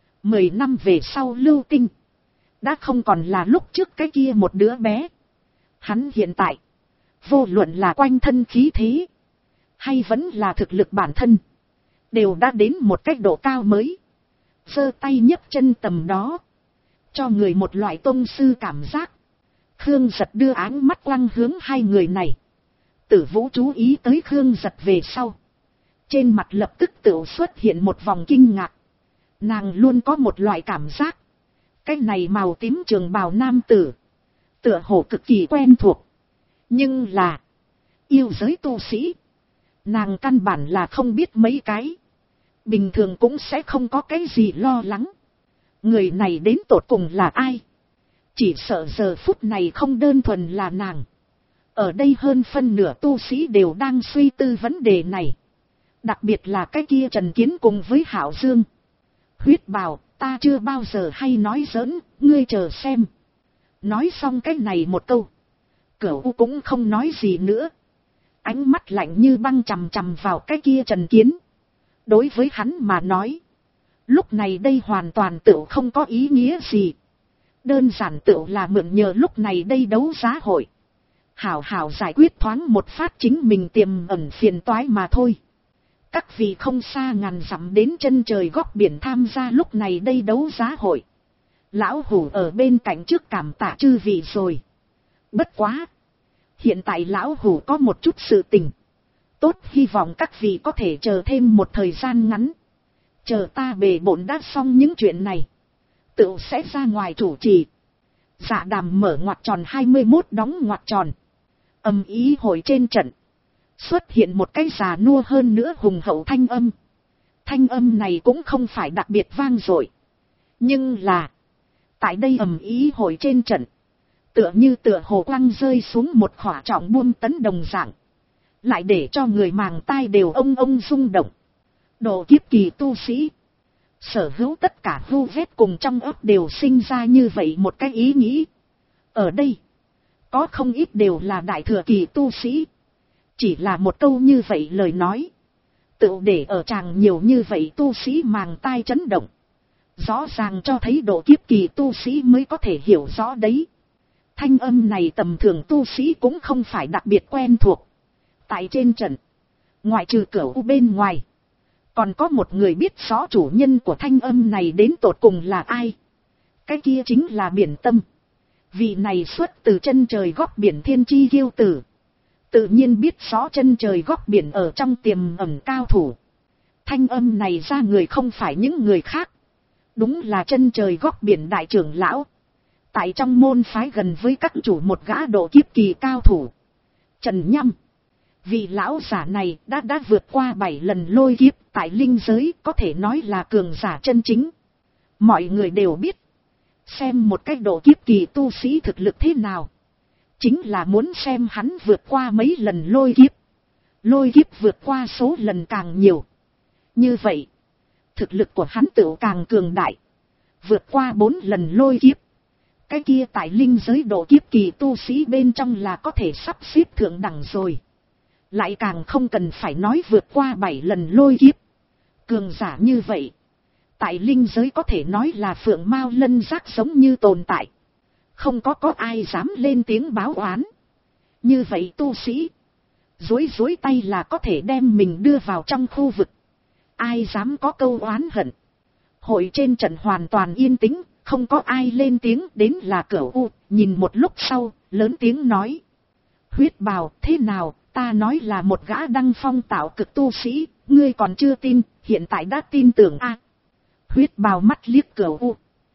10 năm về sau Lưu Tinh. Đã không còn là lúc trước cái kia một đứa bé. Hắn hiện tại. Vô luận là quanh thân khí thế. Hay vẫn là thực lực bản thân. Đều đã đến một cách độ cao mới. Giơ tay nhấc chân tầm đó. Cho người một loại tôn sư cảm giác. Khương Giật đưa ánh mắt quăng hướng hai người này. Tử Vũ chú ý tới Khương Giật về sau. Trên mặt lập tức tự xuất hiện một vòng kinh ngạc. Nàng luôn có một loại cảm giác. Cái này màu tím trường bào nam tử. Tựa hồ cực kỳ quen thuộc. Nhưng là. Yêu giới tu sĩ. Nàng căn bản là không biết mấy cái. Bình thường cũng sẽ không có cái gì lo lắng. Người này đến tột cùng là ai? Chỉ sợ giờ phút này không đơn thuần là nàng. Ở đây hơn phân nửa tu sĩ đều đang suy tư vấn đề này. Đặc biệt là cái kia Trần Kiến cùng với Hạo Dương. Huyết Bào, ta chưa bao giờ hay nói giỡn, ngươi chờ xem. Nói xong cái này một câu. Cửu cũng không nói gì nữa. Ánh mắt lạnh như băng chằm chằm vào cái kia Trần Kiến. Đối với hắn mà nói. Lúc này đây hoàn toàn tựu không có ý nghĩa gì. Đơn giản tựu là mượn nhờ lúc này đây đấu giá hội. Hảo hảo giải quyết thoáng một phát chính mình tiềm ẩn phiền toái mà thôi. Các vị không xa ngàn dặm đến chân trời góc biển tham gia lúc này đây đấu giá hội. Lão Hủ ở bên cạnh trước cảm tạ chư vị rồi. Bất quá. Hiện tại Lão Hủ có một chút sự tình. Tốt, hy vọng các vị có thể chờ thêm một thời gian ngắn. Chờ ta bề bộn đã xong những chuyện này. Tự sẽ ra ngoài chủ trì. Dạ Đàm mở ngoặc tròn 21 đóng ngoặc tròn. Âm ý hội trên trận. Xuất hiện một cái già nua hơn nữa hùng hậu thanh âm. Thanh âm này cũng không phải đặc biệt vang dội. Nhưng là. Tại đây ầm ý hội trên trận. Tựa như tựa hồ quăng rơi xuống một khỏa trọng buông tấn đồng dạng. Lại để cho người màng tai đều ông rung động. Độ kiếp kỳ tu sĩ. Sở hữu tất cả vu vét cùng trong ấp đều sinh ra như vậy một cái ý nghĩ. Ở đây. Có không ít đều là đại thừa kỳ tu sĩ. Chỉ là một câu như vậy lời nói. Tự để ở tràng nhiều như vậy tu sĩ màng tai chấn động. Rõ ràng cho thấy độ kiếp kỳ tu sĩ mới có thể hiểu rõ đấy. Thanh âm này tầm thường tu sĩ cũng không phải đặc biệt quen thuộc. Tại trên trận. Ngoại trừ Cửu bên ngoài. Còn có một người biết rõ chủ nhân của thanh âm này đến tột cùng là ai. Cái kia chính là Biển Tâm. Vị này xuất từ chân trời góc biển thiên chi kiêu tử. Tự nhiên biết rõ chân trời góc biển ở trong tiềm ẩn cao thủ. Thanh âm này ra người không phải những người khác. Đúng là chân trời góc biển đại trưởng lão. Tại trong môn phái gần với các chủ một gã độ kiếp kỳ cao thủ. Trần Nhâm. Vị lão giả này đã vượt qua 7 lần lôi kiếp tại linh giới, có thể nói là cường giả chân chính. Mọi người đều biết. Xem một cách độ kiếp kỳ tu sĩ thực lực thế nào. Chính là muốn xem hắn vượt qua mấy lần lôi kiếp. Lôi kiếp vượt qua số lần càng nhiều. Như vậy, thực lực của hắn tự càng cường đại. Vượt qua 4 lần lôi kiếp. Cái kia tại linh giới độ kiếp kỳ tu sĩ bên trong là có thể sắp xếp thượng đẳng rồi. Lại càng không cần phải nói vượt qua 7 lần lôi kiếp. Cường giả như vậy. Tại linh giới có thể nói là phượng mao lân giác giống như tồn tại. Không có ai dám lên tiếng báo oán. Như vậy tu sĩ. Dối tay là có thể đem mình đưa vào trong khu vực. Ai dám có câu oán hận. Hội trên trận hoàn toàn yên tĩnh. Không có ai lên tiếng, đến là Cửu. Nhìn một lúc sau, lớn tiếng nói. Huyết Bào, thế nào, ta nói là một gã đăng phong tạo cực tu sĩ, ngươi còn chưa tin, hiện tại đã tin tưởng a. Huyết Bào mắt liếc Cửu.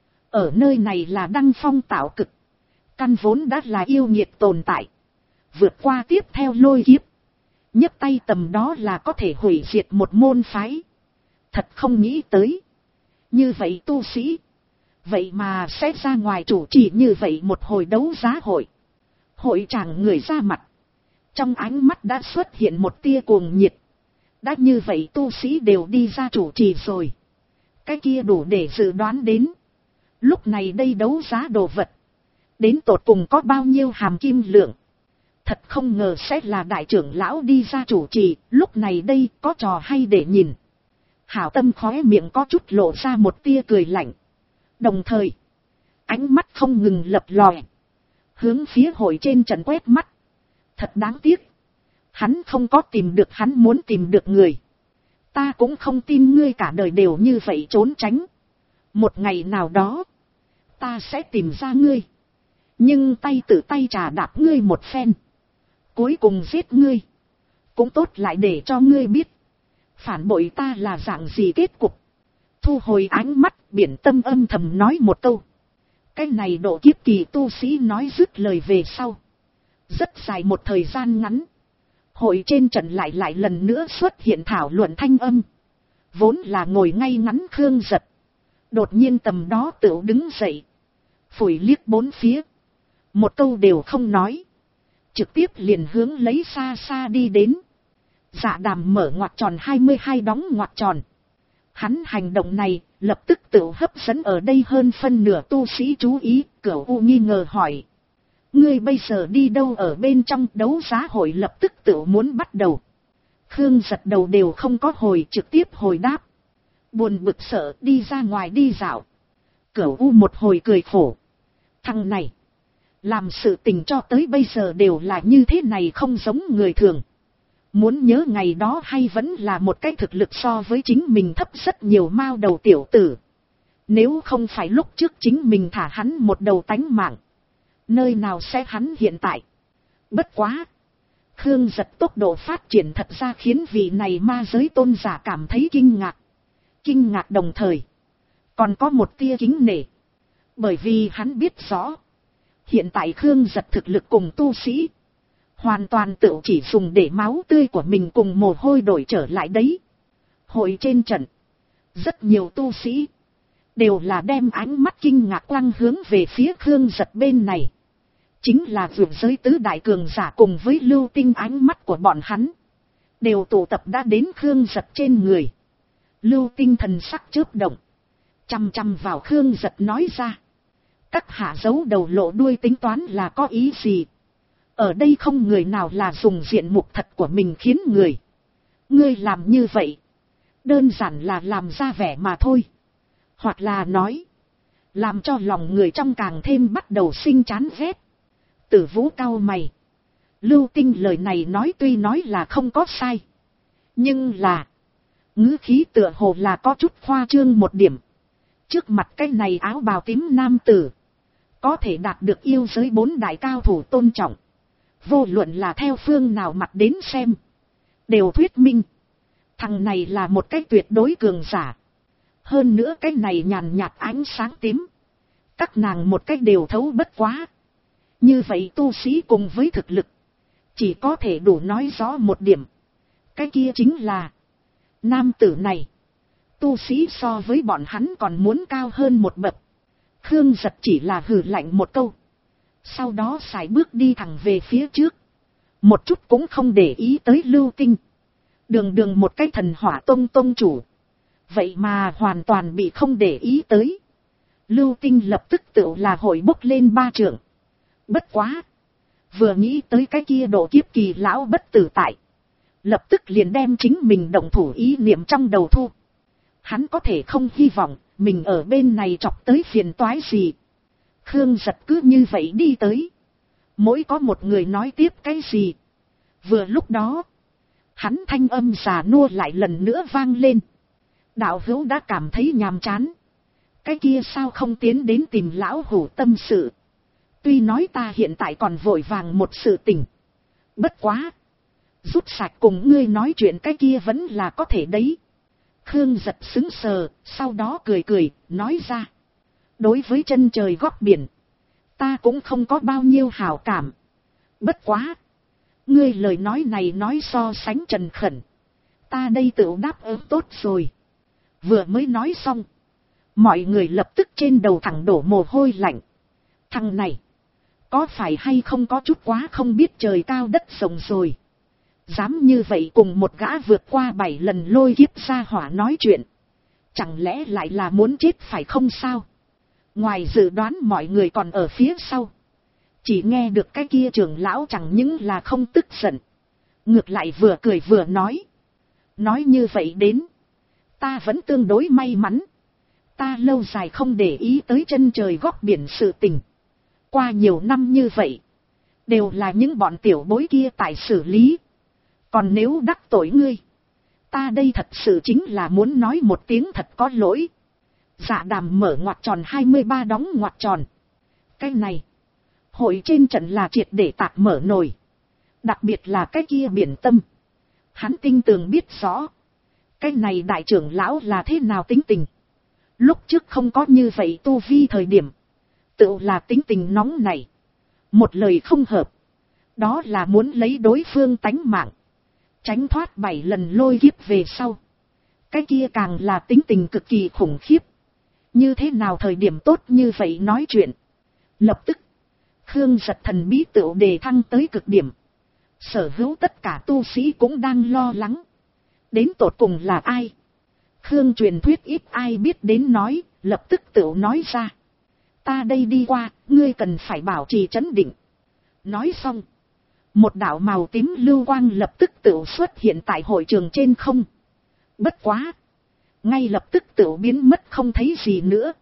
Ở nơi này là đăng phong tạo cực. Căn vốn đã là yêu nghiệt tồn tại. Vượt qua tiếp theo lôi kiếp. Nhấc tay tầm đó là có thể hủy diệt một môn phái. Thật không nghĩ tới. Như vậy tu sĩ. Vậy mà sẽ ra ngoài chủ trì như vậy một hồi đấu giá hội. Hội tràng người ra mặt. Trong ánh mắt đã xuất hiện một tia cuồng nhiệt. Đã như vậy tu sĩ đều đi ra chủ trì rồi. Cái kia đủ để dự đoán đến. Lúc này đây đấu giá đồ vật. Đến tột cùng có bao nhiêu hàm kim lượng. Thật không ngờ sẽ là đại trưởng lão đi ra chủ trì. Lúc này đây có trò hay để nhìn. Hảo Tâm khóe miệng có chút lộ ra một tia cười lạnh. Đồng thời. Ánh mắt không ngừng lập lòe. Hướng phía hội trên trận quét mắt. Thật đáng tiếc. Hắn không có tìm được hắn muốn tìm được người. Ta cũng không tin ngươi cả đời đều như vậy trốn tránh. Một ngày nào đó. Ta sẽ tìm ra ngươi. nhưng tay tự tay trà đạp ngươi một phen, cuối cùng giết ngươi, cũng tốt lại để cho ngươi biết, phản bội ta là dạng gì kết cục. Thu hồi ánh mắt, Biển Tâm âm thầm nói một câu. Cái này độ kiếp kỳ tu sĩ nói dứt lời về sau. Rất dài một thời gian ngắn, hội trên trận lại lần nữa xuất hiện thảo luận thanh âm. Vốn là ngồi ngay ngắn Khương Giật, đột nhiên tầm đó tựu đứng dậy, phủi liếc bốn phía, một câu đều không nói, trực tiếp liền hướng lấy xa xa đi đến. Dạ Đàm mở ngoặc tròn 22 đóng ngoặc tròn. Hắn hành động này lập tức tự hấp dẫn ở đây hơn phân nửa tu sĩ chú ý. Cửu U nghi ngờ hỏi, ngươi bây giờ đi đâu? Ở bên trong đấu giá hội lập tức tự muốn bắt đầu. Khương Giật đầu đều không có hồi, trực tiếp hồi đáp, buồn bực sợ đi ra ngoài đi dạo. Cửu U một hồi cười khổ, thằng này làm sự tình cho tới bây giờ đều là như thế này, không giống người thường. Muốn nhớ ngày đó hay vẫn là một cái thực lực so với chính mình thấp rất nhiều mao đầu tiểu tử. Nếu không phải lúc trước chính mình thả hắn một đầu tánh mạng, nơi nào sẽ hắn hiện tại. Bất quá, Khương Giật tốc độ phát triển thật ra khiến vị này ma giới tôn giả cảm thấy kinh ngạc. Kinh ngạc đồng thời còn có một tia kính nể, bởi vì hắn biết rõ hiện tại Khương Giật thực lực cùng tu sĩ hoàn toàn tự chỉ dùng để máu tươi của mình cùng mồ hôi đổi trở lại đấy. Hội trên trận, rất nhiều tu sĩ đều là đem ánh mắt kinh ngạc quăng hướng về phía Khương Giật bên này. Chính là vượt giới tứ đại cường giả cùng với Lưu Tinh, ánh mắt của bọn hắn đều tụ tập đã đến Khương Giật trên người. Lưu Tinh thần sắc chớp động, chăm chăm vào Khương Giật nói ra, các hạ giấu đầu lộ đuôi tính toán là có ý gì? Ở đây không người nào là dùng diện mục thật của mình khiến người. Ngươi làm như vậy, đơn giản là làm ra vẻ mà thôi. Hoặc là nói, làm cho lòng người trong càng thêm bắt đầu sinh chán ghét. Tử Vũ cau mày. Lưu Tinh lời này nói tuy nói là không có sai, nhưng là ngữ khí tựa hồ là có chút khoa trương một điểm. Trước mặt cái này áo bào tím nam tử, có thể đạt được yêu giới 4 đại cao thủ tôn trọng. Vô luận là theo phương nào mặt đến xem, đều thuyết minh thằng này là một cái tuyệt đối cường giả. Hơn nữa cái này nhàn nhạt ánh sáng tím, các nàng một cách đều thấu bất quá. Như vậy tu sĩ cùng với thực lực, chỉ có thể đủ nói rõ một điểm. Cái kia chính là, nam tử này, tu sĩ so với bọn hắn còn muốn cao hơn một bậc. Khương Giật chỉ là hừ lạnh một câu, sau đó sải bước đi thẳng về phía trước, một chút cũng không để ý tới Lưu Tinh. Đường một cái thần hỏa tông chủ, vậy mà hoàn toàn bị không để ý tới. Lưu Tinh lập tức tự là hội bốc lên 3 trượng. Bất quá, vừa nghĩ tới cái kia độ kiếp kỳ lão bất tử tại, lập tức liền đem chính mình động thủ ý niệm trong đầu thu. Hắn có thể không hy vọng mình ở bên này chọc tới phiền toái gì. Khương Giật cứ như vậy đi tới, mỗi có một người nói tiếp cái gì. Vừa lúc đó, hắn thanh âm già nua lại lần nữa vang lên. Đạo hữu đã cảm thấy nhàm chán, cái kia sao không tiến đến tìm lão hủ tâm sự. Tuy nói ta hiện tại còn vội vàng một sự tình, bất quá rút sạch cùng ngươi nói chuyện cái kia vẫn là có thể đấy. Khương Giật sững sờ, sau đó cười nói ra, đối với chân trời góc biển, ta cũng không có bao nhiêu hảo cảm. Bất quá, ngươi lời nói này nói so sánh Trần Khẩn, ta đây tự đáp ứng tốt rồi. Vừa mới nói xong, mọi người lập tức trên đầu thẳng đổ mồ hôi lạnh. Thằng này, có phải hay không có chút quá không biết trời cao đất rộng rồi. Dám như vậy cùng một gã vượt qua 7 lần lôi kiếp ra hỏa nói chuyện, chẳng lẽ lại là muốn chết phải không sao? Ngoài dự đoán mọi người còn ở phía sau, chỉ nghe được cái kia trưởng lão chẳng những là không tức giận, ngược lại vừa cười vừa nói như vậy đến, ta vẫn tương đối may mắn. Ta lâu dài không để ý tới chân trời góc biển sự tình, qua nhiều năm như vậy, đều là những bọn tiểu bối kia tại xử lý. Còn nếu đắc tội ngươi, ta đây thật sự chính là muốn nói một tiếng thật có lỗi. Dạ Đàm mở ngoặc tròn 23 đóng ngoặc tròn. Cái này, Hội trên trận là triệt để tạc mở nồi. Đặc biệt là cái kia biển tâm. Hắn tinh tường biết rõ. Cái này đại trưởng lão là thế nào tính tình. Lúc trước không có như vậy tu vi thời điểm. Tự là tính tình nóng này. Một lời không hợp. Đó là muốn lấy đối phương tánh mạng. Tránh thoát 7 lần lôi kiếp về sau. Cái kia càng là tính tình cực kỳ khủng khiếp. Như thế nào thời điểm tốt như vậy nói chuyện. Lập tức. Khương Giật thần bí tựu đề thăng tới cực điểm. Sở hữu tất cả tu sĩ cũng đang lo lắng. Đến tột cùng là ai? Khương truyền thuyết ít ai biết đến nói, lập tức tựu nói ra. Ta đây đi qua, ngươi cần phải bảo trì trấn định. Nói xong. Một đạo màu tím lưu quang lập tức tựu xuất hiện tại hội trường trên không. Bất quá. Ngay lập tức tựu biến mất không thấy gì nữa.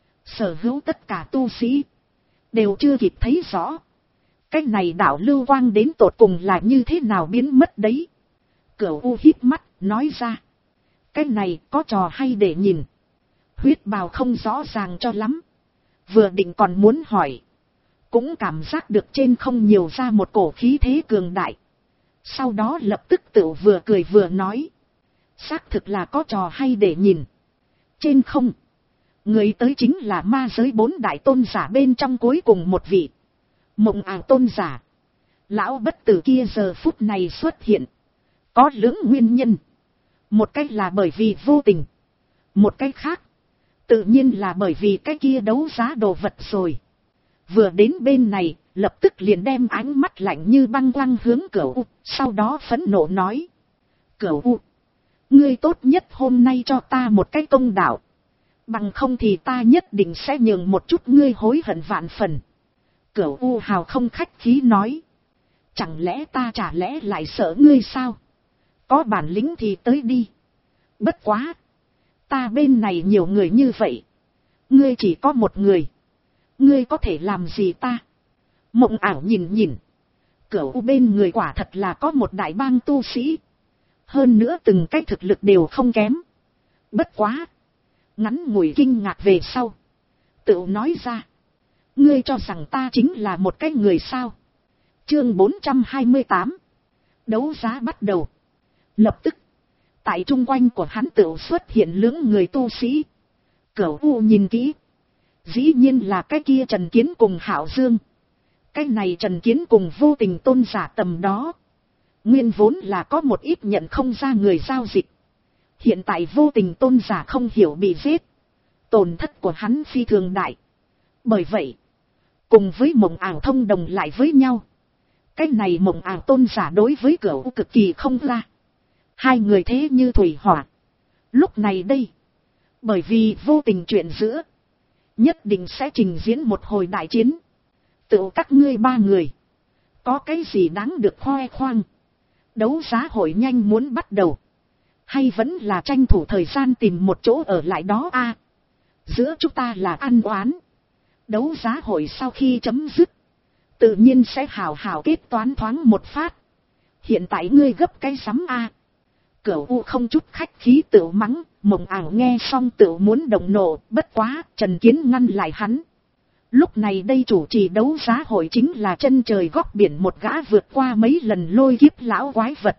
Sở hữu tất cả tu sĩ. Đều chưa kịp thấy rõ. Cái này đạo lưu quang đến tột cùng là như thế nào biến mất đấy. Cửu U híp mắt, nói ra. Cái này có trò hay để nhìn. Huyết bào không rõ ràng cho lắm. Vừa định còn muốn hỏi. Cũng cảm giác được trên không nhiều ra một cổ khí thế cường đại. Sau đó lập tức tự vừa cười vừa nói. Xác thực là có trò hay để nhìn. Trên không. Người tới chính là ma giới 4 đại tôn giả bên trong cuối cùng một vị. Mộng ảo tôn giả. Lão bất tử kia giờ phút này xuất hiện. Có lưỡng nguyên nhân. Một cách là bởi vì vô tình. Một cách khác. Tự nhiên là bởi vì cái kia đấu giá đồ vật rồi. Vừa đến bên này, lập tức liền đem ánh mắt lạnh như băng quăng hướng Cửu U. Sau đó phẫn nộ nói. Cửu U. Ngươi tốt nhất hôm nay cho ta một cái công đạo. Bằng không thì ta nhất định sẽ nhường một chút ngươi hối hận vạn phần. Cửu U hào không khách khí nói. Chẳng lẽ ta chả lẽ lại sợ ngươi sao? Có bản lĩnh thì tới đi. Bất quá. Ta bên này nhiều người như vậy. Ngươi chỉ có một người. Ngươi có thể làm gì ta? Mộng ảo nhìn nhìn. Cửu U bên người quả thật là có một đại bang tu sĩ. Hơn nữa từng cái thực lực đều không kém. Bất quá. Ngắn ngủi kinh ngạc về sau. Tự nói ra. Ngươi cho rằng ta chính là một cái người sao? Chương 428. Đấu giá bắt đầu. Lập tức. Tại chung quanh của hắn tự xuất hiện lưỡng người tu sĩ. Cửu U nhìn kỹ. Dĩ nhiên là cái kia Trần Kiến cùng Hạo Dương. Cái này Trần Kiến cùng vô tình tôn giả tầm đó. Nguyên vốn là có một ít nhận không ra người giao dịch. Hiện tại vô tình tôn giả không hiểu bị giết. Tổn thất của hắn phi thường đại. Bởi vậy. Cùng với mộng ảo thông đồng lại với nhau. Cái này mộng ảo tôn giả đối với Cửu U cực kỳ không ra. Hai người thế như thủy hỏa. Lúc này đây. Bởi vì vô tình chuyện giữa. Nhất định sẽ trình diễn một hồi đại chiến. Tự các ngươi ba người. Có cái gì đáng được khoe khoang. Đấu giá hội nhanh muốn bắt đầu. Hay vẫn là tranh thủ thời gian tìm một chỗ ở lại đó a? Giữa chúng ta là ăn oán. Đấu giá hội sau khi chấm dứt. Tự nhiên sẽ hào hào kết toán thoáng một phát. Hiện tại ngươi gấp cái sắm a. Cửu U không chút khách khí tự mắng. Mộng ảo nghe xong tự muốn động nộ. Bất quá Trần Kiến ngăn lại hắn. Lúc này đây chủ trì đấu giá hội chính là chân trời góc biển một gã vượt qua mấy lần lôi kiếp lão quái vật.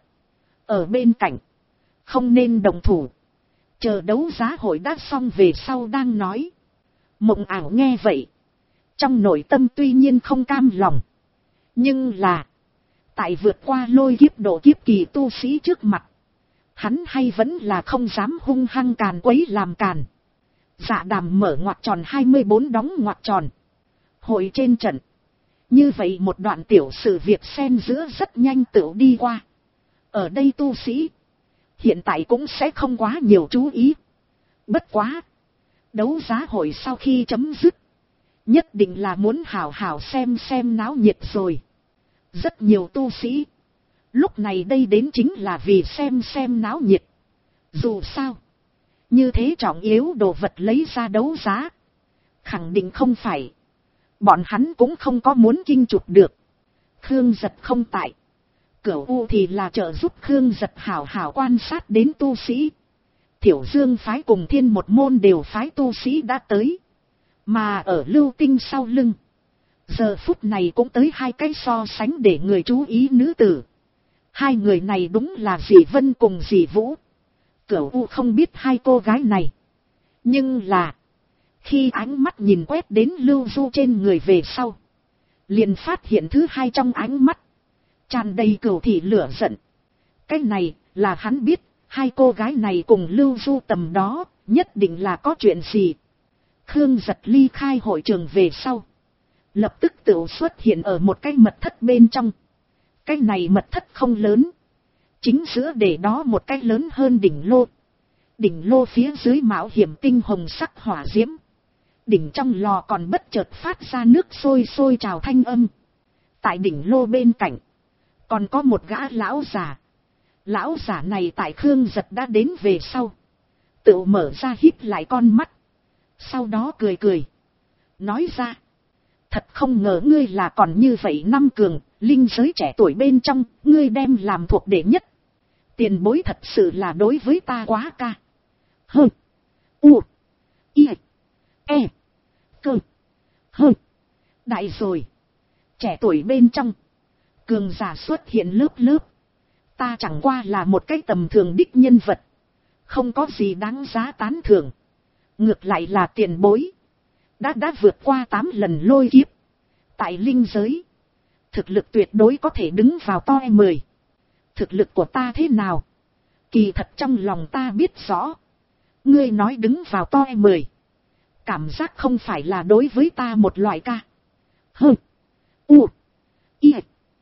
Ở bên cạnh. Không nên động thủ. Chờ đấu giá hội đã xong về sau đang nói. Mộng ảo nghe vậy. Trong nội tâm tuy nhiên không cam lòng. Nhưng là. Tại vượt qua lôi kiếp độ kiếp kỳ tu sĩ trước mặt. Hắn hay vẫn là không dám hung hăng càn quấy làm càn. Dạ đàm mở ngoặc tròn 24 đóng ngoặc tròn. Hội trên trận. Như vậy một đoạn tiểu sự việc xen giữa rất nhanh tựu đi qua. Ở đây tu sĩ. Hiện tại cũng sẽ không quá nhiều chú ý. Bất quá. Đấu giá hội sau khi chấm dứt. Nhất định là muốn hào hào xem náo nhiệt rồi. Rất nhiều tu sĩ. Lúc này đây đến chính là vì xem náo nhiệt. Dù sao. Như thế trọng yếu đồ vật lấy ra đấu giá. Khẳng định không phải. Bọn hắn cũng không có muốn kinh chụp được. Khương Giật không tại. Cửu U thì là trợ giúp Khương Giật hảo hảo quan sát đến tu sĩ. Thiểu Dương phái cùng Thiên một môn đều phái tu sĩ đã tới. Mà ở Lưu Tinh sau lưng. Giờ phút này cũng tới hai cái so sánh để người chú ý nữ tử. Hai người này đúng là dì Vân cùng dì Vũ. Cửu U không biết hai cô gái này. Nhưng là, khi ánh mắt nhìn quét đến Lưu Du trên người về sau, liền phát hiện thứ hai trong ánh mắt tràn đầy cừu thị lửa giận. Cái này là hắn biết, hai cô gái này cùng Lưu Du tầm đó, nhất định là có chuyện gì. Khương Giật ly khai hội trường về sau, lập tức tự xuất hiện ở một cái mật thất bên trong. Cái này mật thất không lớn, chính giữa để đó một cái lớn hơn đỉnh lô. Đỉnh lô phía dưới mạo hiểm tinh hồng sắc hỏa diễm. Đỉnh trong lò còn bất chợt phát ra nước sôi sôi trào thanh âm. Tại đỉnh lô bên cạnh, còn có một gã lão già. Lão giả này tại Khương Giật đã đến về sau, tự mở ra híp lại con mắt. Sau đó cười cười, nói ra, thật không ngờ ngươi là còn như vậy năm cường, linh giới trẻ tuổi bên trong, ngươi đem làm thuộc đệ nhất. Tiền bối thật sự là đối với ta quá ca. Hơ, u, i, e, cơ, hơ, đại rồi. Trẻ tuổi bên trong, cường giả xuất hiện lớp lớp. Ta chẳng qua là một cái tầm thường đích nhân vật, không có gì đáng giá tán thưởng. Ngược lại là tiền bối, đã vượt qua 8 lần lôi kiếp. Tại linh giới, thực lực tuyệt đối có thể đứng vào top 10. Thực lực của ta thế nào? Kỳ thật trong lòng ta biết rõ. Ngươi nói đứng vào top 10, cảm giác không phải là đối với ta một loại ca. Hơ, u, i,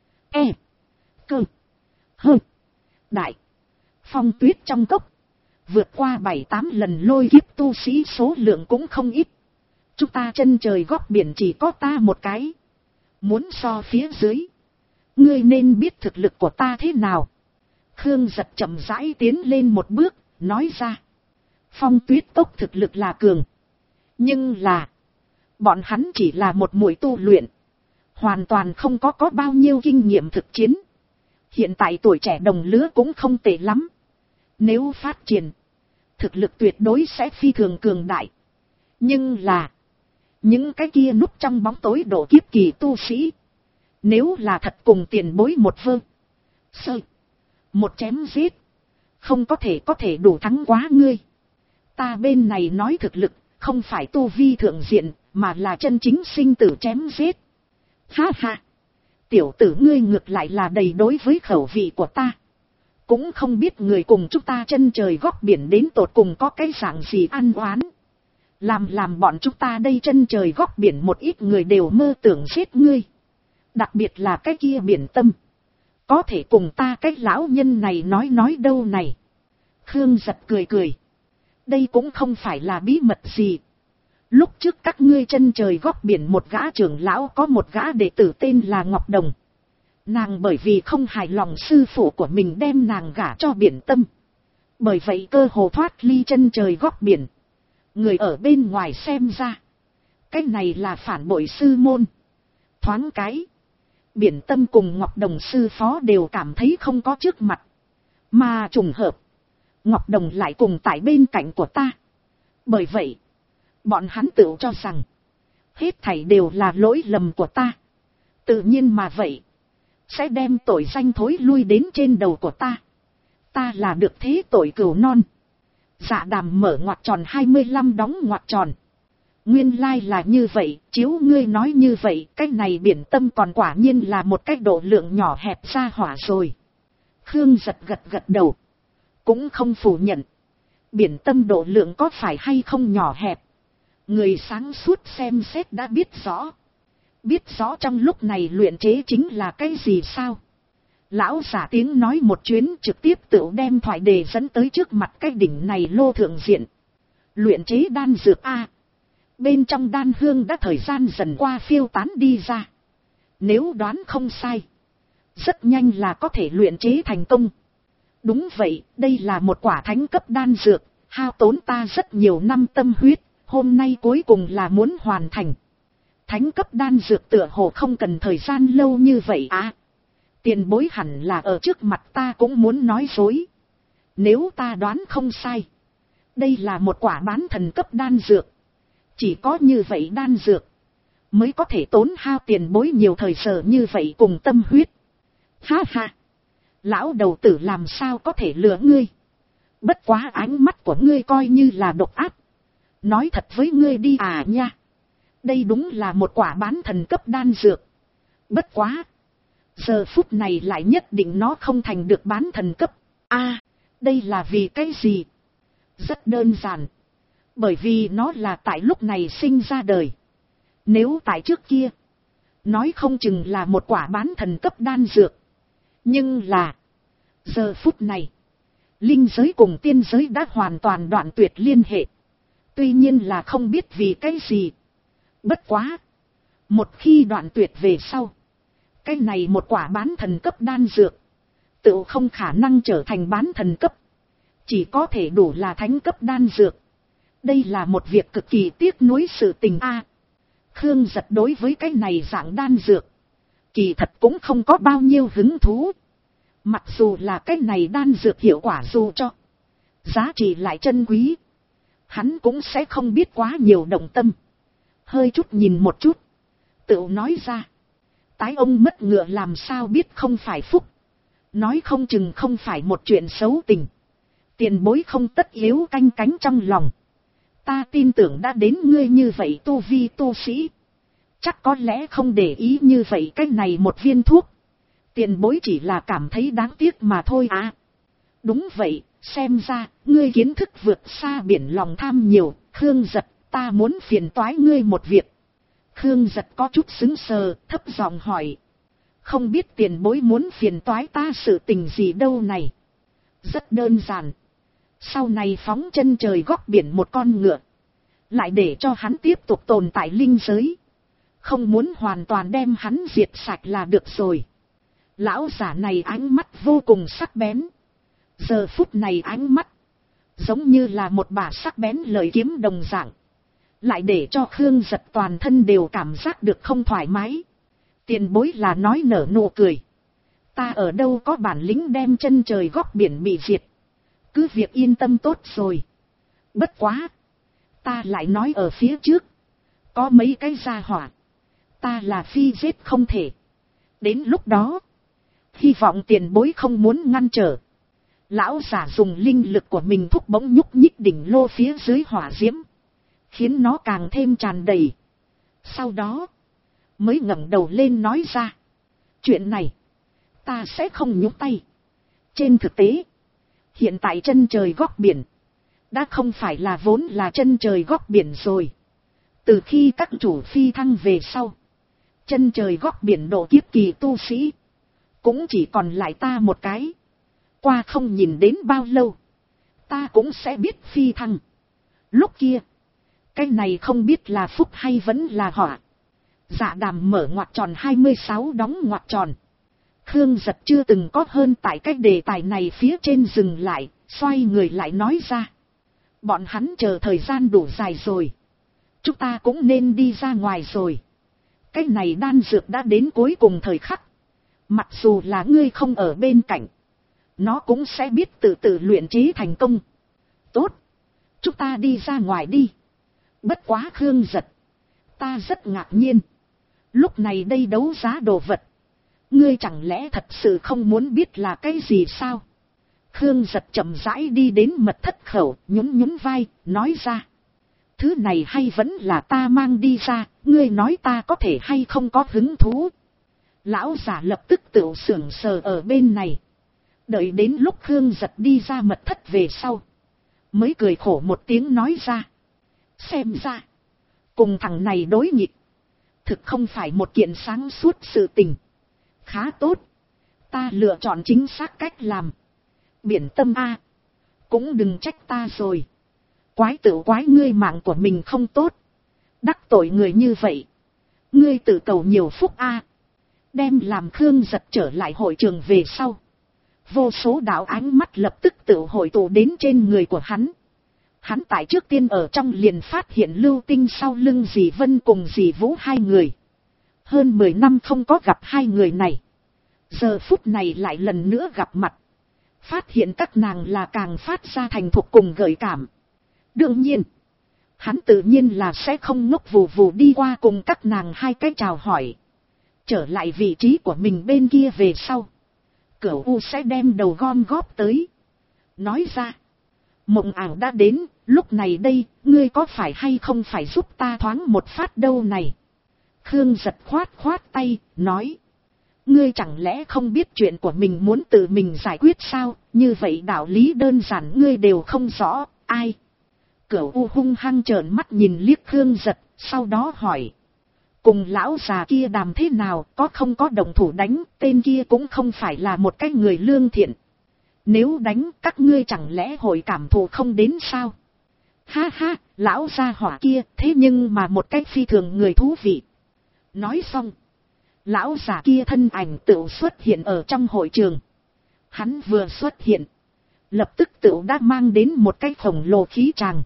e, cơ, hơ, đại. Phong tuyết trong cốc, vượt qua 7-8 lần lôi kiếp tu sĩ số lượng cũng không ít. Chúng ta chân trời góc biển chỉ có ta một cái. Muốn so phía dưới, ngươi nên biết thực lực của ta thế nào. Khương Giật chậm rãi tiến lên một bước, nói ra. Phong tuyết cốc thực lực là cường, nhưng là, bọn hắn chỉ là một mũi tu luyện, hoàn toàn không có bao nhiêu kinh nghiệm thực chiến. Hiện tại tuổi trẻ đồng lứa cũng không tệ lắm. Nếu phát triển, thực lực tuyệt đối sẽ phi thường cường đại. Nhưng là, những cái kia núp trong bóng tối độ kiếp kỳ tu sĩ, nếu là thật cùng tiền bối một vơ sơ, một chém giết, không có thể đủ thắng quá ngươi. Ta bên này nói thực lực, không phải tu vi thượng diện, mà là chân chính sinh tử chém giết. Ha ha, tiểu tử ngươi ngược lại là đầy đối với khẩu vị của ta. Cũng không biết người cùng chúng ta chân trời góc biển đến tột cùng có cái dạng gì ăn oán. Làm bọn chúng ta đây chân trời góc biển một ít người đều mơ tưởng giết ngươi. Đặc biệt là cái kia Biển Tâm. Có thể cùng ta cái lão nhân này nói đâu này. Khương Giật cười cười. Đây cũng không phải là bí mật gì. Lúc trước các ngươi chân trời góc biển một gã trưởng lão có một gã đệ tử tên là Ngọc Đồng. Nàng bởi vì không hài lòng sư phụ của mình đem nàng gả cho Biển Tâm. Bởi vậy cơ hồ thoát ly chân trời góc biển. Người ở bên ngoài xem ra, cái này là phản bội sư môn. Thoáng cái, Biển Tâm cùng Ngọc Đồng sư phó đều cảm thấy không có trước mặt. Mà trùng hợp, Ngọc Đồng lại cùng tại bên cạnh của ta. Bởi vậy, bọn hắn tự cho rằng, hết thảy đều là lỗi lầm của ta. Tự nhiên mà vậy, sẽ đem tội danh thối lui đến trên đầu của ta. Ta là được thế tội cừu non. Dạ Đàm mở ngoặc tròn 25 đóng ngoặc tròn. Nguyên lai là như vậy, chiếu ngươi nói như vậy, cái này Biển Tâm còn quả nhiên là một cái độ lượng nhỏ hẹp ra hỏa rồi. Khương Giật gật đầu, cũng không phủ nhận. Biển Tâm độ lượng có phải hay không nhỏ hẹp, người sáng suốt xem xét đã biết rõ. Biết rõ trong lúc này luyện chế chính là cái gì sao? Lão giả tiếng nói một chuyến trực tiếp tự đem thoại đề dẫn tới trước mặt cái đỉnh này lô thượng diện. Luyện chế đan dược A. Bên trong đan hương đã thời gian dần qua phiêu tán đi ra. Nếu đoán không sai, rất nhanh là có thể luyện chế thành công. Đúng vậy, đây là một quả thánh cấp đan dược, hao tốn ta rất nhiều năm tâm huyết, hôm nay cuối cùng là muốn hoàn thành. Thánh cấp đan dược tựa hồ không cần thời gian lâu như vậy à. Tiền bối hẳn là ở trước mặt ta cũng muốn nói dối. Nếu ta đoán không sai, đây là một quả bán thần cấp đan dược. Chỉ có như vậy đan dược mới có thể tốn hao tiền bối nhiều thời giờ như vậy cùng tâm huyết. Ha ha, lão đầu tử làm sao có thể lừa ngươi. Bất quá ánh mắt của ngươi coi như là độc ác. Nói thật với ngươi đi à nha. Đây đúng là một quả bán thần cấp đan dược. Bất quá, giờ phút này lại nhất định nó không thành được bán thần cấp. À, đây là vì cái gì? Rất đơn giản. Bởi vì nó là tại lúc này sinh ra đời. Nếu tại trước kia, nói không chừng là một quả bán thần cấp đan dược. Nhưng là, giờ phút này, linh giới cùng tiên giới đã hoàn toàn đoạn tuyệt liên hệ. Tuy nhiên là không biết vì cái gì. Bất quá, một khi đoạn tuyệt về sau, cái này một quả bán thần cấp đan dược, tự không khả năng trở thành bán thần cấp. Chỉ có thể đủ là thánh cấp đan dược. Đây là một việc cực kỳ tiếc nuối sự tình a. Khương Giật đối với cái này dạng đan dược, kỳ thật cũng không có bao nhiêu hứng thú. Mặc dù là cái này đan dược hiệu quả dù cho giá trị lại chân quý, hắn cũng sẽ không biết quá nhiều động tâm. Hơi chút nhìn một chút, tự nói ra, tái ông mất ngựa làm sao biết không phải phúc. Nói không chừng không phải một chuyện xấu tình. Tiền bối không tất yếu canh cánh trong lòng. Ta tin tưởng đã đến ngươi như vậy tu vi tu sĩ, chắc có lẽ không để ý như vậy cái này một viên thuốc. Tiền bối chỉ là cảm thấy đáng tiếc mà thôi à. Đúng vậy, xem ra, ngươi kiến thức vượt xa biển lòng tham nhiều. Khương Giật, ta muốn phiền toái ngươi một việc. Khương Giật có chút sững sờ, thấp giọng hỏi. Không biết tiền bối muốn phiền toái ta sự tình gì đâu này. Rất đơn giản. Sau này phóng chân trời góc biển một con ngựa, lại để cho hắn tiếp tục tồn tại linh giới. Không muốn hoàn toàn đem hắn diệt sạch là được rồi. Lão giả này ánh mắt vô cùng sắc bén. Giờ phút này ánh mắt, giống như là một bả sắc bén lợi kiếm đồng dạng. Lại để cho Khương Giật toàn thân đều cảm giác được không thoải mái. Tiền bối là nói nở nụ cười. Ta ở đâu có bản lĩnh đem chân trời góc biển bị diệt. Cứ việc yên tâm tốt rồi. Bất quá, ta lại nói ở phía trước, có mấy cái gia hỏa, ta là phi giết không thể. Đến lúc đó, hy vọng tiền bối không muốn ngăn trở. Lão giả dùng linh lực của mình thúc bỗng nhúc nhích đỉnh lô phía dưới hỏa diễm, khiến nó càng thêm tràn đầy. Sau đó, mới ngẩng đầu lên nói ra. Chuyện này, ta sẽ không nhúc tay. Trên thực tế, hiện tại chân trời góc biển, đã không phải là vốn là chân trời góc biển rồi. Từ khi các chủ phi thăng về sau, chân trời góc biển độ kiếp kỳ tu sĩ, cũng chỉ còn lại ta một cái. Qua không nhìn đến bao lâu, ta cũng sẽ biết phi thăng. Lúc kia, cái này không biết là phúc hay vẫn là họa. Dạ Đàm mở ngoặc tròn 26 đóng ngoặc tròn. Khương Giật chưa từng có hơn tại cái đề tài này phía trên dừng lại, xoay người lại nói ra. Bọn hắn chờ thời gian đủ dài rồi. Chúng ta cũng nên đi ra ngoài rồi. Cái này đan dược đã đến cuối cùng thời khắc. Mặc dù là ngươi không ở bên cạnh, nó cũng sẽ biết tự tự luyện chế thành công. Tốt, chúng ta đi ra ngoài đi. Bất quá Khương Giật, ta rất ngạc nhiên. Lúc này đây đấu giá đồ vật, ngươi chẳng lẽ thật sự không muốn biết là cái gì sao? Khương Giật chậm rãi đi đến mật thất khẩu, nhún nhún vai, nói ra. Thứ này hay vẫn là ta mang đi ra, ngươi nói ta có thể hay không có hứng thú. Lão giả lập tức tự sưởng sờ ở bên này. Đợi đến lúc Khương Giật đi ra mật thất về sau, mới cười khổ một tiếng nói ra. Xem ra, cùng thằng này đối nghịch, thực không phải một kiện sáng suốt sự tình. Khá tốt, ta lựa chọn chính xác cách làm. Biển tâm a, cũng đừng trách ta rồi. Quái tự quái ngươi mạng của mình không tốt, đắc tội người như vậy, ngươi tự cầu nhiều phúc a. Đem làm Khương Giật trở lại hội trường về sau, vô số đạo ánh mắt lập tức tự hội tụ đến trên người của hắn. Hắn tại trước tiên ở trong liền phát hiện Lưu Tinh sau lưng dì Vân cùng dì Vũ hai người. Hơn 10 năm không có gặp hai người này, giờ phút này lại lần nữa gặp mặt. Phát hiện các nàng là càng phát ra thành thục cùng gợi cảm. Đương nhiên, Hắn tự nhiên là sẽ không ngốc vù vù đi qua cùng các nàng hai cái chào hỏi. Trở lại vị trí của mình bên kia về sau. Cửu U sẽ đem đầu gom góp tới. Nói ra. Mộng ảo đã đến, lúc này đây, ngươi có phải hay không phải giúp ta thoáng một phát đâu này. Khương Giật khoát khoát tay, nói. Ngươi chẳng lẽ không biết chuyện của mình muốn tự mình giải quyết sao, như vậy đạo lý đơn giản ngươi đều không rõ, ai. Cửu U hung hăng trợn mắt nhìn liếc Khương Giật, sau đó hỏi. Cùng lão già kia đàm thế nào, có không có động thủ đánh, tên kia cũng không phải là một cái người lương thiện. Nếu đánh các ngươi chẳng lẽ hội cảm thụ không đến sao? Ha ha, lão gia hỏa kia, thế nhưng mà một cách phi thường người thú vị. Nói xong, lão già kia thân ảnh tựu xuất hiện ở trong hội trường. Hắn vừa xuất hiện, lập tức tựu đã mang đến một cái khổng lồ khí tràng.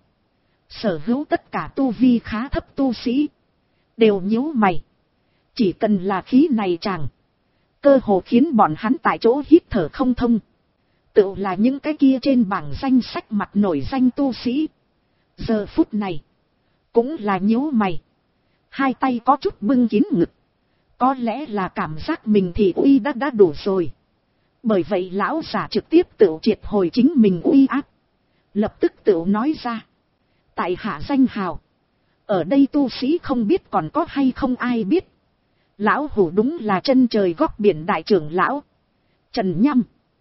Sở hữu tất cả tu vi khá thấp tu sĩ đều nhíu mày. Chỉ cần là khí này tràng, cơ hồ khiến bọn hắn tại chỗ hít thở không thông. Tựu là những cái kia trên bảng danh sách mặt nổi danh tu sĩ. Giờ phút này, cũng là nhíu mày. Hai tay có chút bưng kín ngực. Có lẽ là cảm giác mình thì uy đã đủ rồi. Bởi vậy lão giả trực tiếp tựu triệt hồi chính mình uy áp. Lập tức tựu nói ra. Tại hạ danh hào. Ở đây tu sĩ không biết còn có hay không ai biết. Lão hủ đúng là chân trời góc biển đại trưởng lão Trần Nhâm.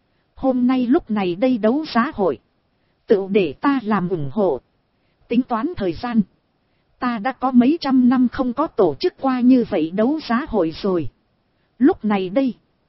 Hôm nay lúc này đây đấu giá hội, tựu để ta làm ủng hộ. Tính toán thời gian, ta đã có mấy trăm năm không có tổ chức qua như vậy đấu giá hội rồi. Lúc này đây,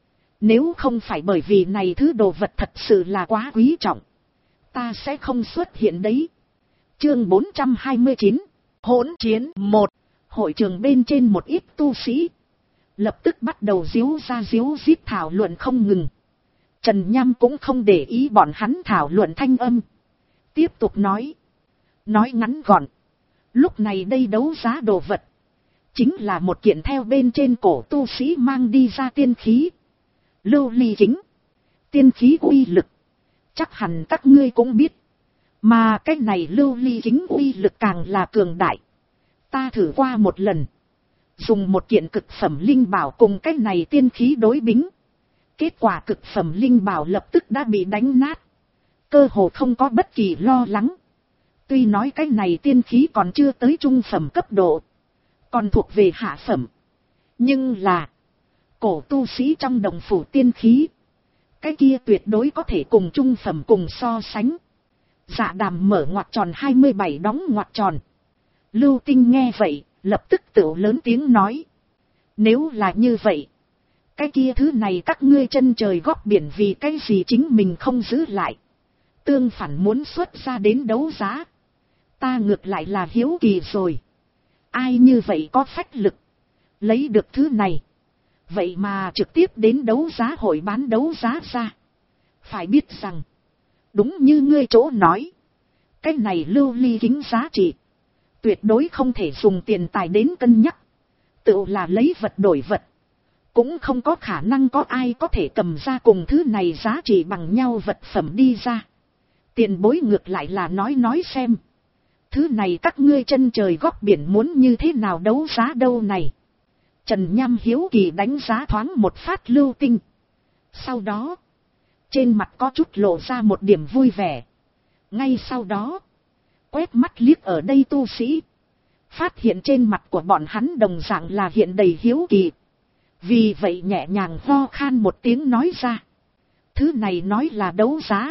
nếu không phải bởi vì này thứ đồ vật thật sự là quá quý trọng, ta sẽ không xuất hiện đấy. Chương 429, hỗn chiến 1. Hội trường bên trên một ít tu sĩ lập tức bắt đầu díu ra díu dít thảo luận không ngừng. Trần Nham cũng không để ý bọn hắn thảo luận thanh âm. Tiếp tục nói. Nói ngắn gọn. Lúc này đây đấu giá đồ vật. Chính là một kiện theo bên trên cổ tu sĩ mang đi ra tiên khí. Lưu ly kính. Tiên khí uy lực. Chắc hẳn các ngươi cũng biết. Mà cái này lưu ly kính uy lực càng là cường đại. Ta thử qua một lần. Dùng một kiện cực phẩm linh bảo cùng cái này tiên khí đối bính. Kết quả cực phẩm linh bảo lập tức đã bị đánh nát. Cơ hồ không có bất kỳ lo lắng. Tuy nói cái này tiên khí còn chưa tới trung phẩm cấp độ. Còn thuộc về hạ phẩm. Nhưng là. Cổ tu sĩ trong đồng phủ tiên khí. Cái kia tuyệt đối có thể cùng trung phẩm cùng so sánh. Dạ Đàm mở ngoặc tròn 27 đóng ngoặc tròn. Lưu Tinh nghe vậy. Lập tức tựu lớn tiếng nói. Nếu là như vậy. Cái kia thứ này các ngươi chân trời góc biển vì cái gì chính mình không giữ lại. Tương phản muốn xuất ra đến đấu giá. Ta ngược lại là hiếu kỳ rồi. Ai như vậy có phách lực. Lấy được thứ này. Vậy mà trực tiếp đến đấu giá hội bán đấu giá ra. Phải biết rằng. Đúng như ngươi chỗ nói. Cái này lưu ly kính giá trị. Tuyệt đối không thể dùng tiền tài đến cân nhắc. Tự là lấy vật đổi vật. Cũng không có khả năng có ai có thể cầm ra cùng thứ này giá trị bằng nhau vật phẩm đi ra. Tiền bối ngược lại là nói xem. Thứ này các ngươi chân trời góc biển muốn như thế nào đấu giá đâu này. Trần Nham hiếu kỳ đánh giá thoáng một phát Lưu Tinh. Sau đó. Trên mặt có chút lộ ra một điểm vui vẻ. Ngay sau đó. Quét mắt liếc ở đây tu sĩ. Phát hiện trên mặt của bọn hắn đồng dạng là hiện đầy hiếu kỳ. Vì vậy nhẹ nhàng ho khan một tiếng nói ra. Thứ này nói là đấu giá.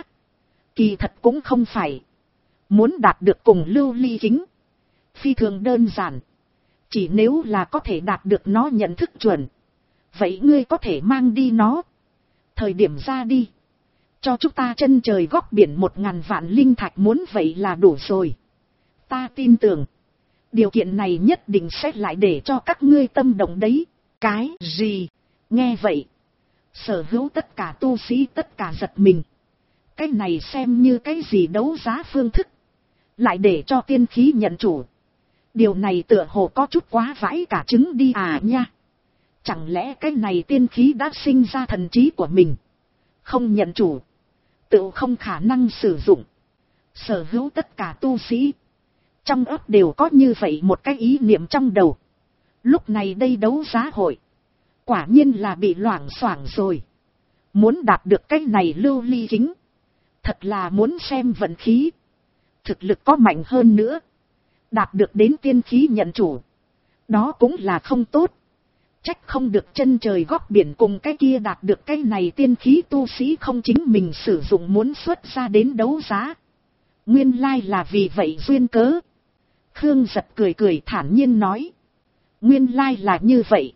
Kỳ thật cũng không phải. Muốn đạt được cùng lưu ly kính. Phi thường đơn giản. Chỉ nếu là có thể đạt được nó nhận thức chuẩn. Vậy ngươi có thể mang đi nó. Thời điểm ra đi. Cho chúng ta chân trời góc biển 1000 vạn linh thạch muốn vậy là đủ rồi. Ta tin tưởng. Điều kiện này nhất định sẽ lại để cho các ngươi tâm động đấy. Cái gì? Nghe vậy. Sở hữu tất cả tu sĩ tất cả giật mình. Cái này xem như cái gì đấu giá phương thức. Lại để cho tiên khí nhận chủ. Điều này tựa hồ có chút quá vãi cả trứng đi à nha. Chẳng lẽ cái này tiên khí đã sinh ra thần trí của mình. Không nhận chủ. Tự không khả năng sử dụng. Sở hữu tất cả tu sĩ. Trong ấp đều có như vậy một cái ý niệm trong đầu. Lúc này đây đấu giá hội. Quả nhiên là bị loảng xoảng rồi. Muốn đạt được cái này lưu ly kính. Thật là muốn xem vận khí. Thực lực có mạnh hơn nữa. Đạt được đến tiên khí nhận chủ. Đó cũng là không tốt. Trách không được chân trời góc biển cùng cái kia đạt được cái này tiên khí tu sĩ không chính mình sử dụng muốn xuất ra đến đấu giá. Nguyên lai là vì vậy duyên cớ. Khương Giật cười cười thản nhiên nói. Nguyên lai là như vậy.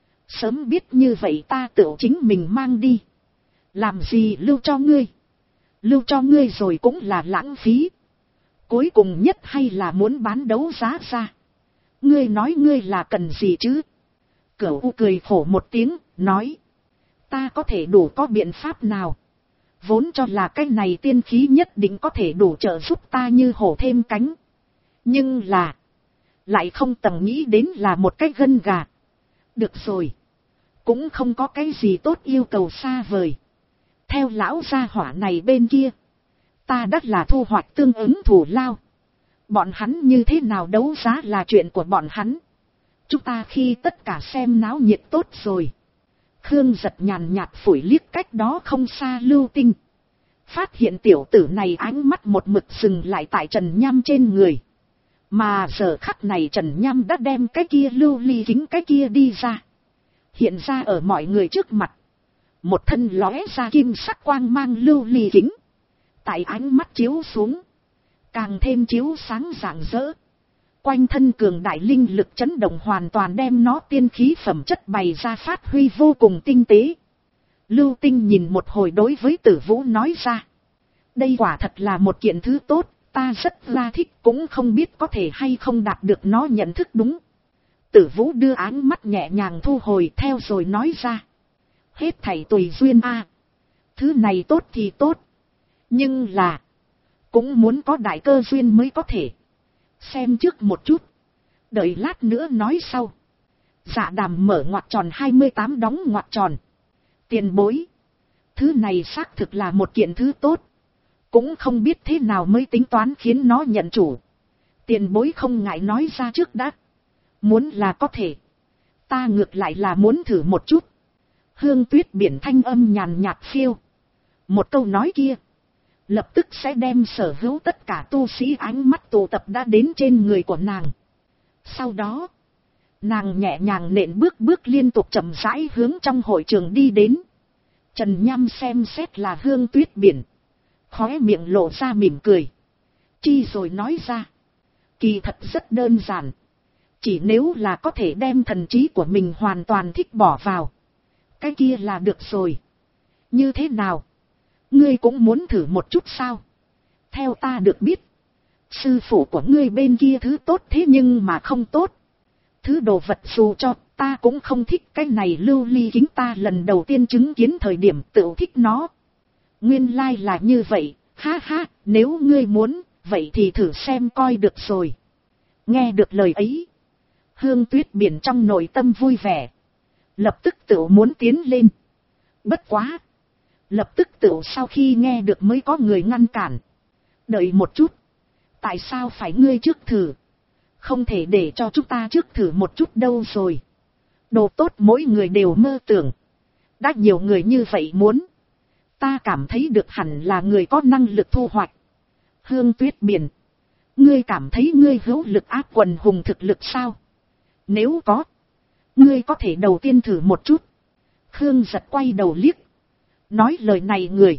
Sớm biết như vậy ta tự chính mình mang đi. Làm gì lưu cho ngươi. Lưu cho ngươi rồi cũng là lãng phí. Cuối cùng nhất hay là muốn bán đấu giá ra. Ngươi nói ngươi là cần gì chứ? Cửu U cười khổ một tiếng, nói. Ta có thể đủ có biện pháp nào? Vốn cho là cái này tiên khí nhất định có thể đủ trợ giúp ta như hổ thêm cánh. Nhưng là. Lại không tầng nghĩ đến là một cái gân gà. Được rồi. Cũng không có cái gì tốt yêu cầu xa vời. Theo lão gia hỏa này bên kia. Ta đắt là thu hoạch tương ứng thù lao. Bọn hắn như thế nào đấu giá là chuyện của bọn hắn. Chúng ta khi tất cả xem náo nhiệt tốt rồi. Khương Giật nhàn nhạt phủi liếc cách đó không xa Lưu Tinh. Phát hiện tiểu tử này ánh mắt một mực dừng lại tại Trần Nham trên người. Mà giờ khắc này Trần Nham đã đem cái kia lưu ly kính cái kia đi ra. Hiện ra ở mọi người trước mặt. Một thân lóe ra kim sắc quang mang lưu ly kính. Tại ánh mắt chiếu xuống. Càng thêm chiếu sáng rạng rỡ. Quanh thân cường đại linh lực chấn động hoàn toàn đem nó tiên khí phẩm chất bày ra phát huy vô cùng tinh tế. Lưu Tinh nhìn một hồi đối với Tử Vũ nói ra. Đây quả thật là một kiện thứ tốt, ta rất là thích cũng không biết có thể hay không đạt được nó nhận thức đúng. Tử Vũ đưa ánh mắt nhẹ nhàng thu hồi theo rồi nói ra. Hết thảy tùy duyên a. Thứ này tốt thì tốt. Nhưng là. Cũng muốn có đại cơ duyên mới có thể. Xem trước một chút. Đợi lát nữa nói sau. Dạ Đàm mở ngoặc tròn 28 đóng ngoặc tròn. Tiền bối. Thứ này xác thực là một kiện thứ tốt. Cũng không biết thế nào mới tính toán khiến nó nhận chủ. Tiền bối không ngại nói ra trước đã. Muốn là có thể. Ta ngược lại là muốn thử một chút. Hương Tuyết biển thanh âm nhàn nhạt phiêu. Một câu nói kia. Lập tức sẽ đem sở hữu tất cả tu sĩ ánh mắt tụ tập đã đến trên người của nàng. Sau đó. Nàng nhẹ nhàng nện bước liên tục chậm rãi hướng trong hội trường đi đến. Trần Nham xem xét là Hương Tuyết biển. Khóe miệng lộ ra mỉm cười. Chi rồi nói ra. Kỳ thật rất đơn giản. Chỉ nếu là có thể đem thần trí của mình hoàn toàn thích bỏ vào. Cái kia là được rồi. Như thế nào? Ngươi cũng muốn thử một chút sao? Theo ta được biết. Sư phụ của ngươi bên kia thứ tốt thế nhưng mà không tốt. Thứ đồ vật dù cho ta cũng không thích cái này lưu ly kính ta lần đầu tiên chứng kiến thời điểm tự thích nó. Nguyên lai là như vậy, ha ha, nếu ngươi muốn, vậy thì thử xem coi được rồi. Nghe được lời ấy. Hương Tuyết biển trong nội tâm vui vẻ. Lập tức tự muốn tiến lên. Bất quá. Lập tức tự sau khi nghe được mới có người ngăn cản. Đợi một chút. Tại sao phải ngươi trước thử? Không thể để cho chúng ta trước thử một chút đâu rồi. Đồ tốt mỗi người đều mơ tưởng. Đã nhiều người như vậy muốn. Ta cảm thấy được hẳn là người có năng lực thu hoạch. Hương Tuyết biển. Ngươi cảm thấy ngươi hữu lực áp quần hùng thực lực sao? Nếu có. Ngươi có thể đầu tiên thử một chút. Khương Giật quay đầu liếc. Nói lời này người.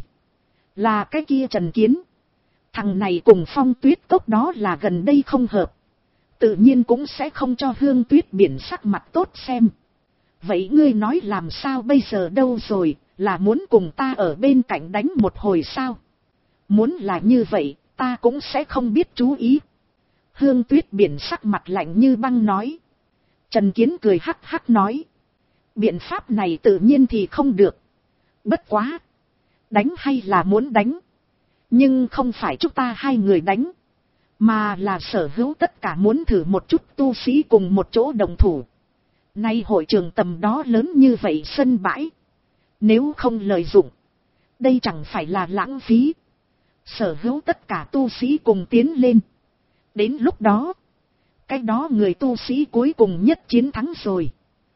Là cái kia Trần Kiến. Thằng này cùng Phong Tuyết Cốc đó là gần đây không hợp. Tự nhiên cũng sẽ không cho Hương Tuyết biển sắc mặt tốt xem. Vậy ngươi nói làm sao bây giờ đâu rồi, là muốn cùng ta ở bên cạnh đánh một hồi sao? Muốn là như vậy, ta cũng sẽ không biết chú ý. Hương Tuyết biển sắc mặt lạnh như băng nói. Trần Kiến cười hắc hắc nói. Biện pháp này tự nhiên thì không được. Bất quá. Đánh hay là muốn đánh. Nhưng không phải chúng ta hai người đánh. Mà là sở hữu tất cả muốn thử một chút tu sĩ cùng một chỗ đồng thủ. Nay hội trường tầm đó lớn như vậy sân bãi. Nếu không lợi dụng. Đây chẳng phải là lãng phí. Sở hữu tất cả tu sĩ cùng tiến lên. Đến lúc đó, cái đó người tu sĩ cuối cùng nhất chiến thắng rồi.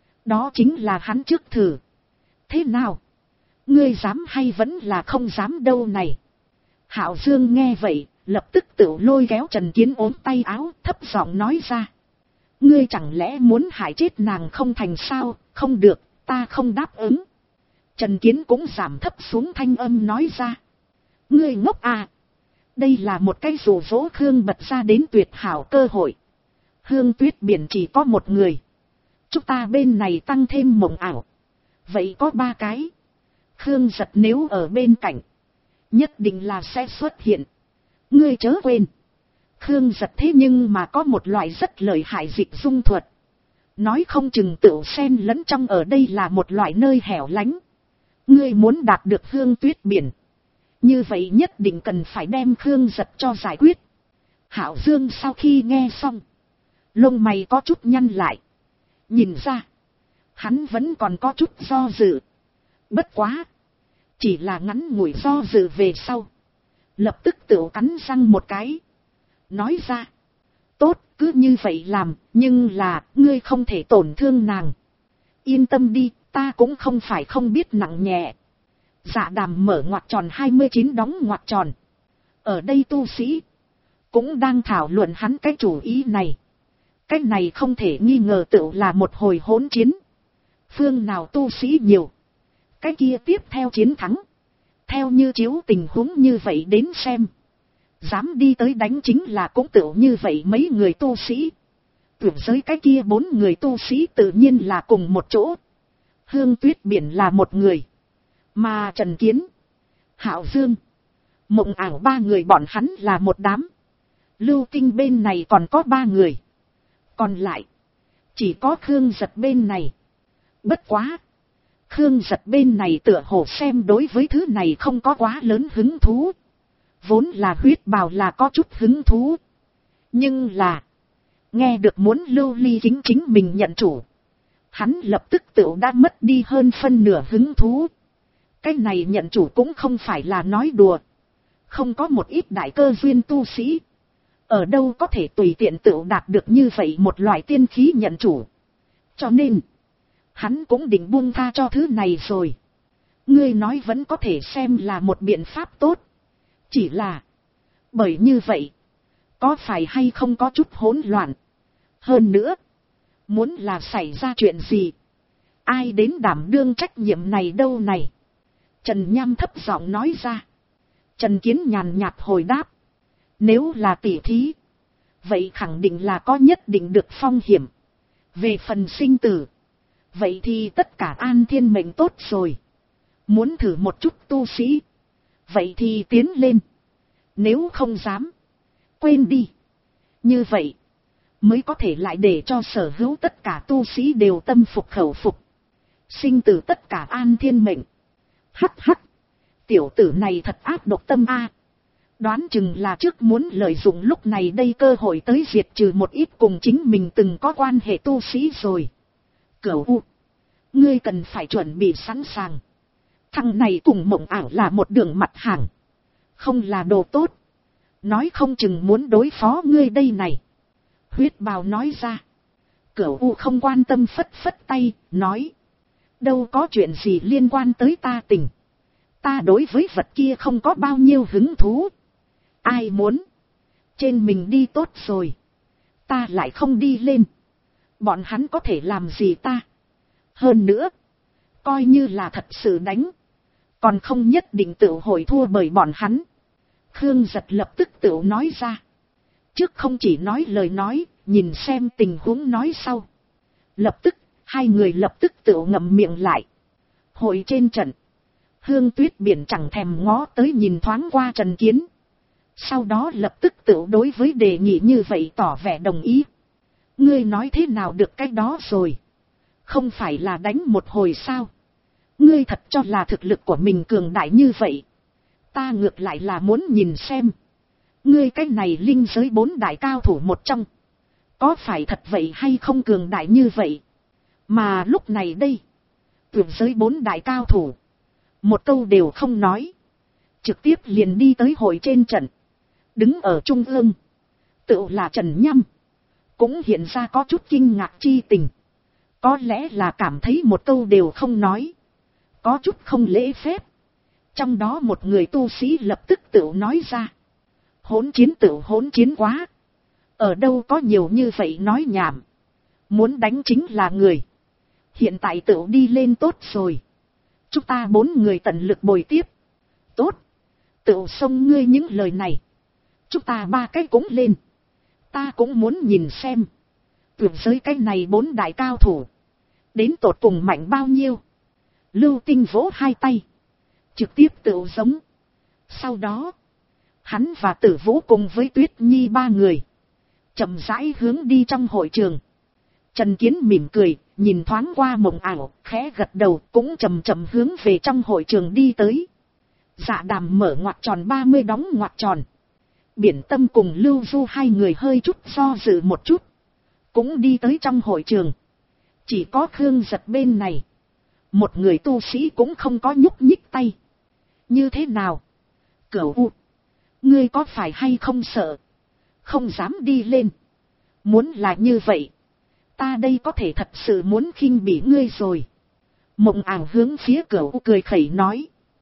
Đó chính là hắn trước thử. Thế nào? Ngươi dám hay vẫn là không dám đâu này? Hạo Dương nghe vậy, lập tức tự lôi kéo Trần Kiến ốm tay áo, thấp giọng nói ra. Ngươi chẳng lẽ muốn hại chết nàng không thành sao? Không được, ta không đáp ứng. Trần Kiến cũng giảm thấp xuống thanh âm nói ra. Ngươi ngốc à? Đây là một cái rủ rỗ Khương bật ra đến tuyệt hảo cơ hội. Hương Tuyết Biển chỉ có một người. Chúng ta bên này tăng thêm mộng ảo. Vậy có 3 cái. Khương Giật nếu ở bên cạnh, nhất định là sẽ xuất hiện. Ngươi chớ quên. Khương Giật thế nhưng mà có một loại rất lợi hại dịch dung thuật. Nói không chừng tựu xen lẫn trong ở đây là một loại nơi hẻo lánh. Ngươi muốn đạt được Hương Tuyết Biển, như vậy nhất định cần phải đem Khương Giật cho giải quyết. Hạo Dương sau khi nghe xong, lông mày có chút nhăn lại. Nhìn ra, hắn vẫn còn có chút do dự. Bất quá, chỉ là ngắn ngủi do dự về sau, lập tức tự cắn răng một cái. Nói ra, tốt, cứ như vậy làm, nhưng là, ngươi không thể tổn thương nàng. Yên tâm đi, ta cũng không phải không biết nặng nhẹ. Dạ Đàm mở ngoặc tròn 29 đóng ngoặc tròn. Ở đây tu sĩ cũng đang thảo luận hắn cái chủ ý này. Cái này không thể nghi ngờ tự là một hồi hỗn chiến. Phương nào tu sĩ nhiều, cái kia tiếp theo chiến thắng. Theo như chiếu tình huống như vậy đến xem, dám đi tới đánh chính là cũng tự như vậy mấy người tu sĩ. Tuyệt giới cái kia 4 người tu sĩ tự nhiên là cùng một chỗ. Hương Tuyết Biển là một người, mà Trần Kiến, Hạo Dương, Mộng Ảo 3 người bọn hắn là một đám. Lưu Tinh bên này còn có 3 người. Còn lại, chỉ có Khương Giật bên này. Bất quá, Khương Giật bên này tựa hồ xem đối với thứ này không có quá lớn hứng thú. Vốn là Huyết Bào là có chút hứng thú. Nhưng là, nghe được muốn Lưu Ly chính mình nhận chủ, hắn lập tức tự đã mất đi hơn phân nửa hứng thú. Cái này nhận chủ cũng không phải là nói đùa. Không có một ít đại cơ duyên tu sĩ, ở đâu có thể tùy tiện tự đạt được như vậy một loại tiên khí nhận chủ. Cho nên, hắn cũng định buông tha cho thứ này rồi. Ngươi nói vẫn có thể xem là một biện pháp tốt. Chỉ là, bởi như vậy, có phải hay không có chút hỗn loạn. Hơn nữa, muốn là xảy ra chuyện gì, ai đến đảm đương trách nhiệm này đâu này. Trần Nham thấp giọng nói ra. Trần Kiến nhàn nhạt hồi đáp. Nếu là tỉ thí, vậy khẳng định là có nhất định được phong hiểm. Về phần sinh tử, vậy thì tất cả an thiên mệnh tốt rồi. Muốn thử một chút tu sĩ, vậy thì tiến lên. Nếu không dám, quên đi. Như vậy, mới có thể lại để cho sở hữu tất cả tu sĩ đều tâm phục khẩu phục. Sinh tử tất cả an thiên mệnh. Hắc hắc, tiểu tử này thật ác độc tâm a. Đoán chừng là trước muốn lợi dụng lúc này đây cơ hội tới diệt trừ một ít cùng chính mình từng có quan hệ tu sĩ rồi. Cửu U, ngươi cần phải chuẩn bị sẵn sàng. Thằng này cùng Mộng Ảo là một đường mặt hàng, không là đồ tốt. Nói không chừng muốn đối phó ngươi đây này. Huyết Bào nói ra. Cửu U không quan tâm phất phất tay, nói. Đâu có chuyện gì liên quan tới ta tình. Ta đối với vật kia không có bao nhiêu hứng thú. Ai muốn trên mình đi tốt rồi, ta lại không đi lên, bọn hắn có thể làm gì ta. Hơn nữa, coi như là thật sự đánh, còn không nhất định tự hội thua bởi bọn hắn. Khương Giật lập tức tự nói ra. Trước không chỉ nói lời nói, nhìn xem tình huống nói sau. Lập tức, hai người lập tức tự ngậm miệng lại. Hội trên trận, Hương Tuyết Biển chẳng thèm ngó tới nhìn thoáng qua Trần Kiến. Sau đó lập tức tự đối với đề nghị như vậy tỏ vẻ đồng ý. Ngươi nói thế nào được cái đó rồi? Không phải là đánh một hồi sao? Ngươi thật cho là thực lực của mình cường đại như vậy? Ta ngược lại là muốn nhìn xem. Ngươi cái này linh giới 4 đại cao thủ một trong, có phải thật vậy hay không cường đại như vậy? Mà lúc này đây, tuyệt giới 4 đại cao thủ, một câu đều không nói, trực tiếp liền đi tới hội trên trận. Đứng ở trung ương, Tựu là Trần Nhâm. Cũng hiện ra có chút kinh ngạc chi tình. Có lẽ là cảm thấy một câu đều không nói. Có chút không lễ phép. Trong đó một người tu sĩ lập tức tựu nói ra. Hỗn chiến tựu hỗn chiến quá. Ở đâu có nhiều như vậy nói nhảm. Muốn đánh chính là người. Hiện tại tựu đi lên tốt rồi. Chúng ta 4 người tận lực bồi tiếp. Tốt. Tựu xông ngươi những lời này. Chúng ta 3 cái cũng lên. Ta cũng muốn nhìn xem. Tuyệt giới cái này 4 đại cao thủ. Đến tột cùng mạnh bao nhiêu. Lưu Tinh vỗ 2 tay. Trực tiếp tựu giống. Sau đó. Hắn và Tử Vũ cùng với Tuyết Nhi 3 người. Chậm rãi hướng đi trong hội trường. Trần Kiến mỉm cười. Nhìn thoáng qua Mộng Ảo. Khẽ gật đầu cũng chậm chậm hướng về trong hội trường đi tới. Dạ Đàm mở ngoặc tròn 30 đóng ngoặc tròn. Biển Tâm cùng Lưu Du 2 người hơi chút do dự một chút. Cũng đi tới trong hội trường. Chỉ có Khương Giật bên này. Một người tu sĩ cũng không có nhúc nhích tay. Như thế nào? Cửu U. Ngươi có phải hay không sợ? Không dám đi lên. Muốn là như vậy. Ta đây có thể thật sự muốn khinh bỉ ngươi rồi. Mộng Ảo hướng phía Cửu U cười khẩy nói.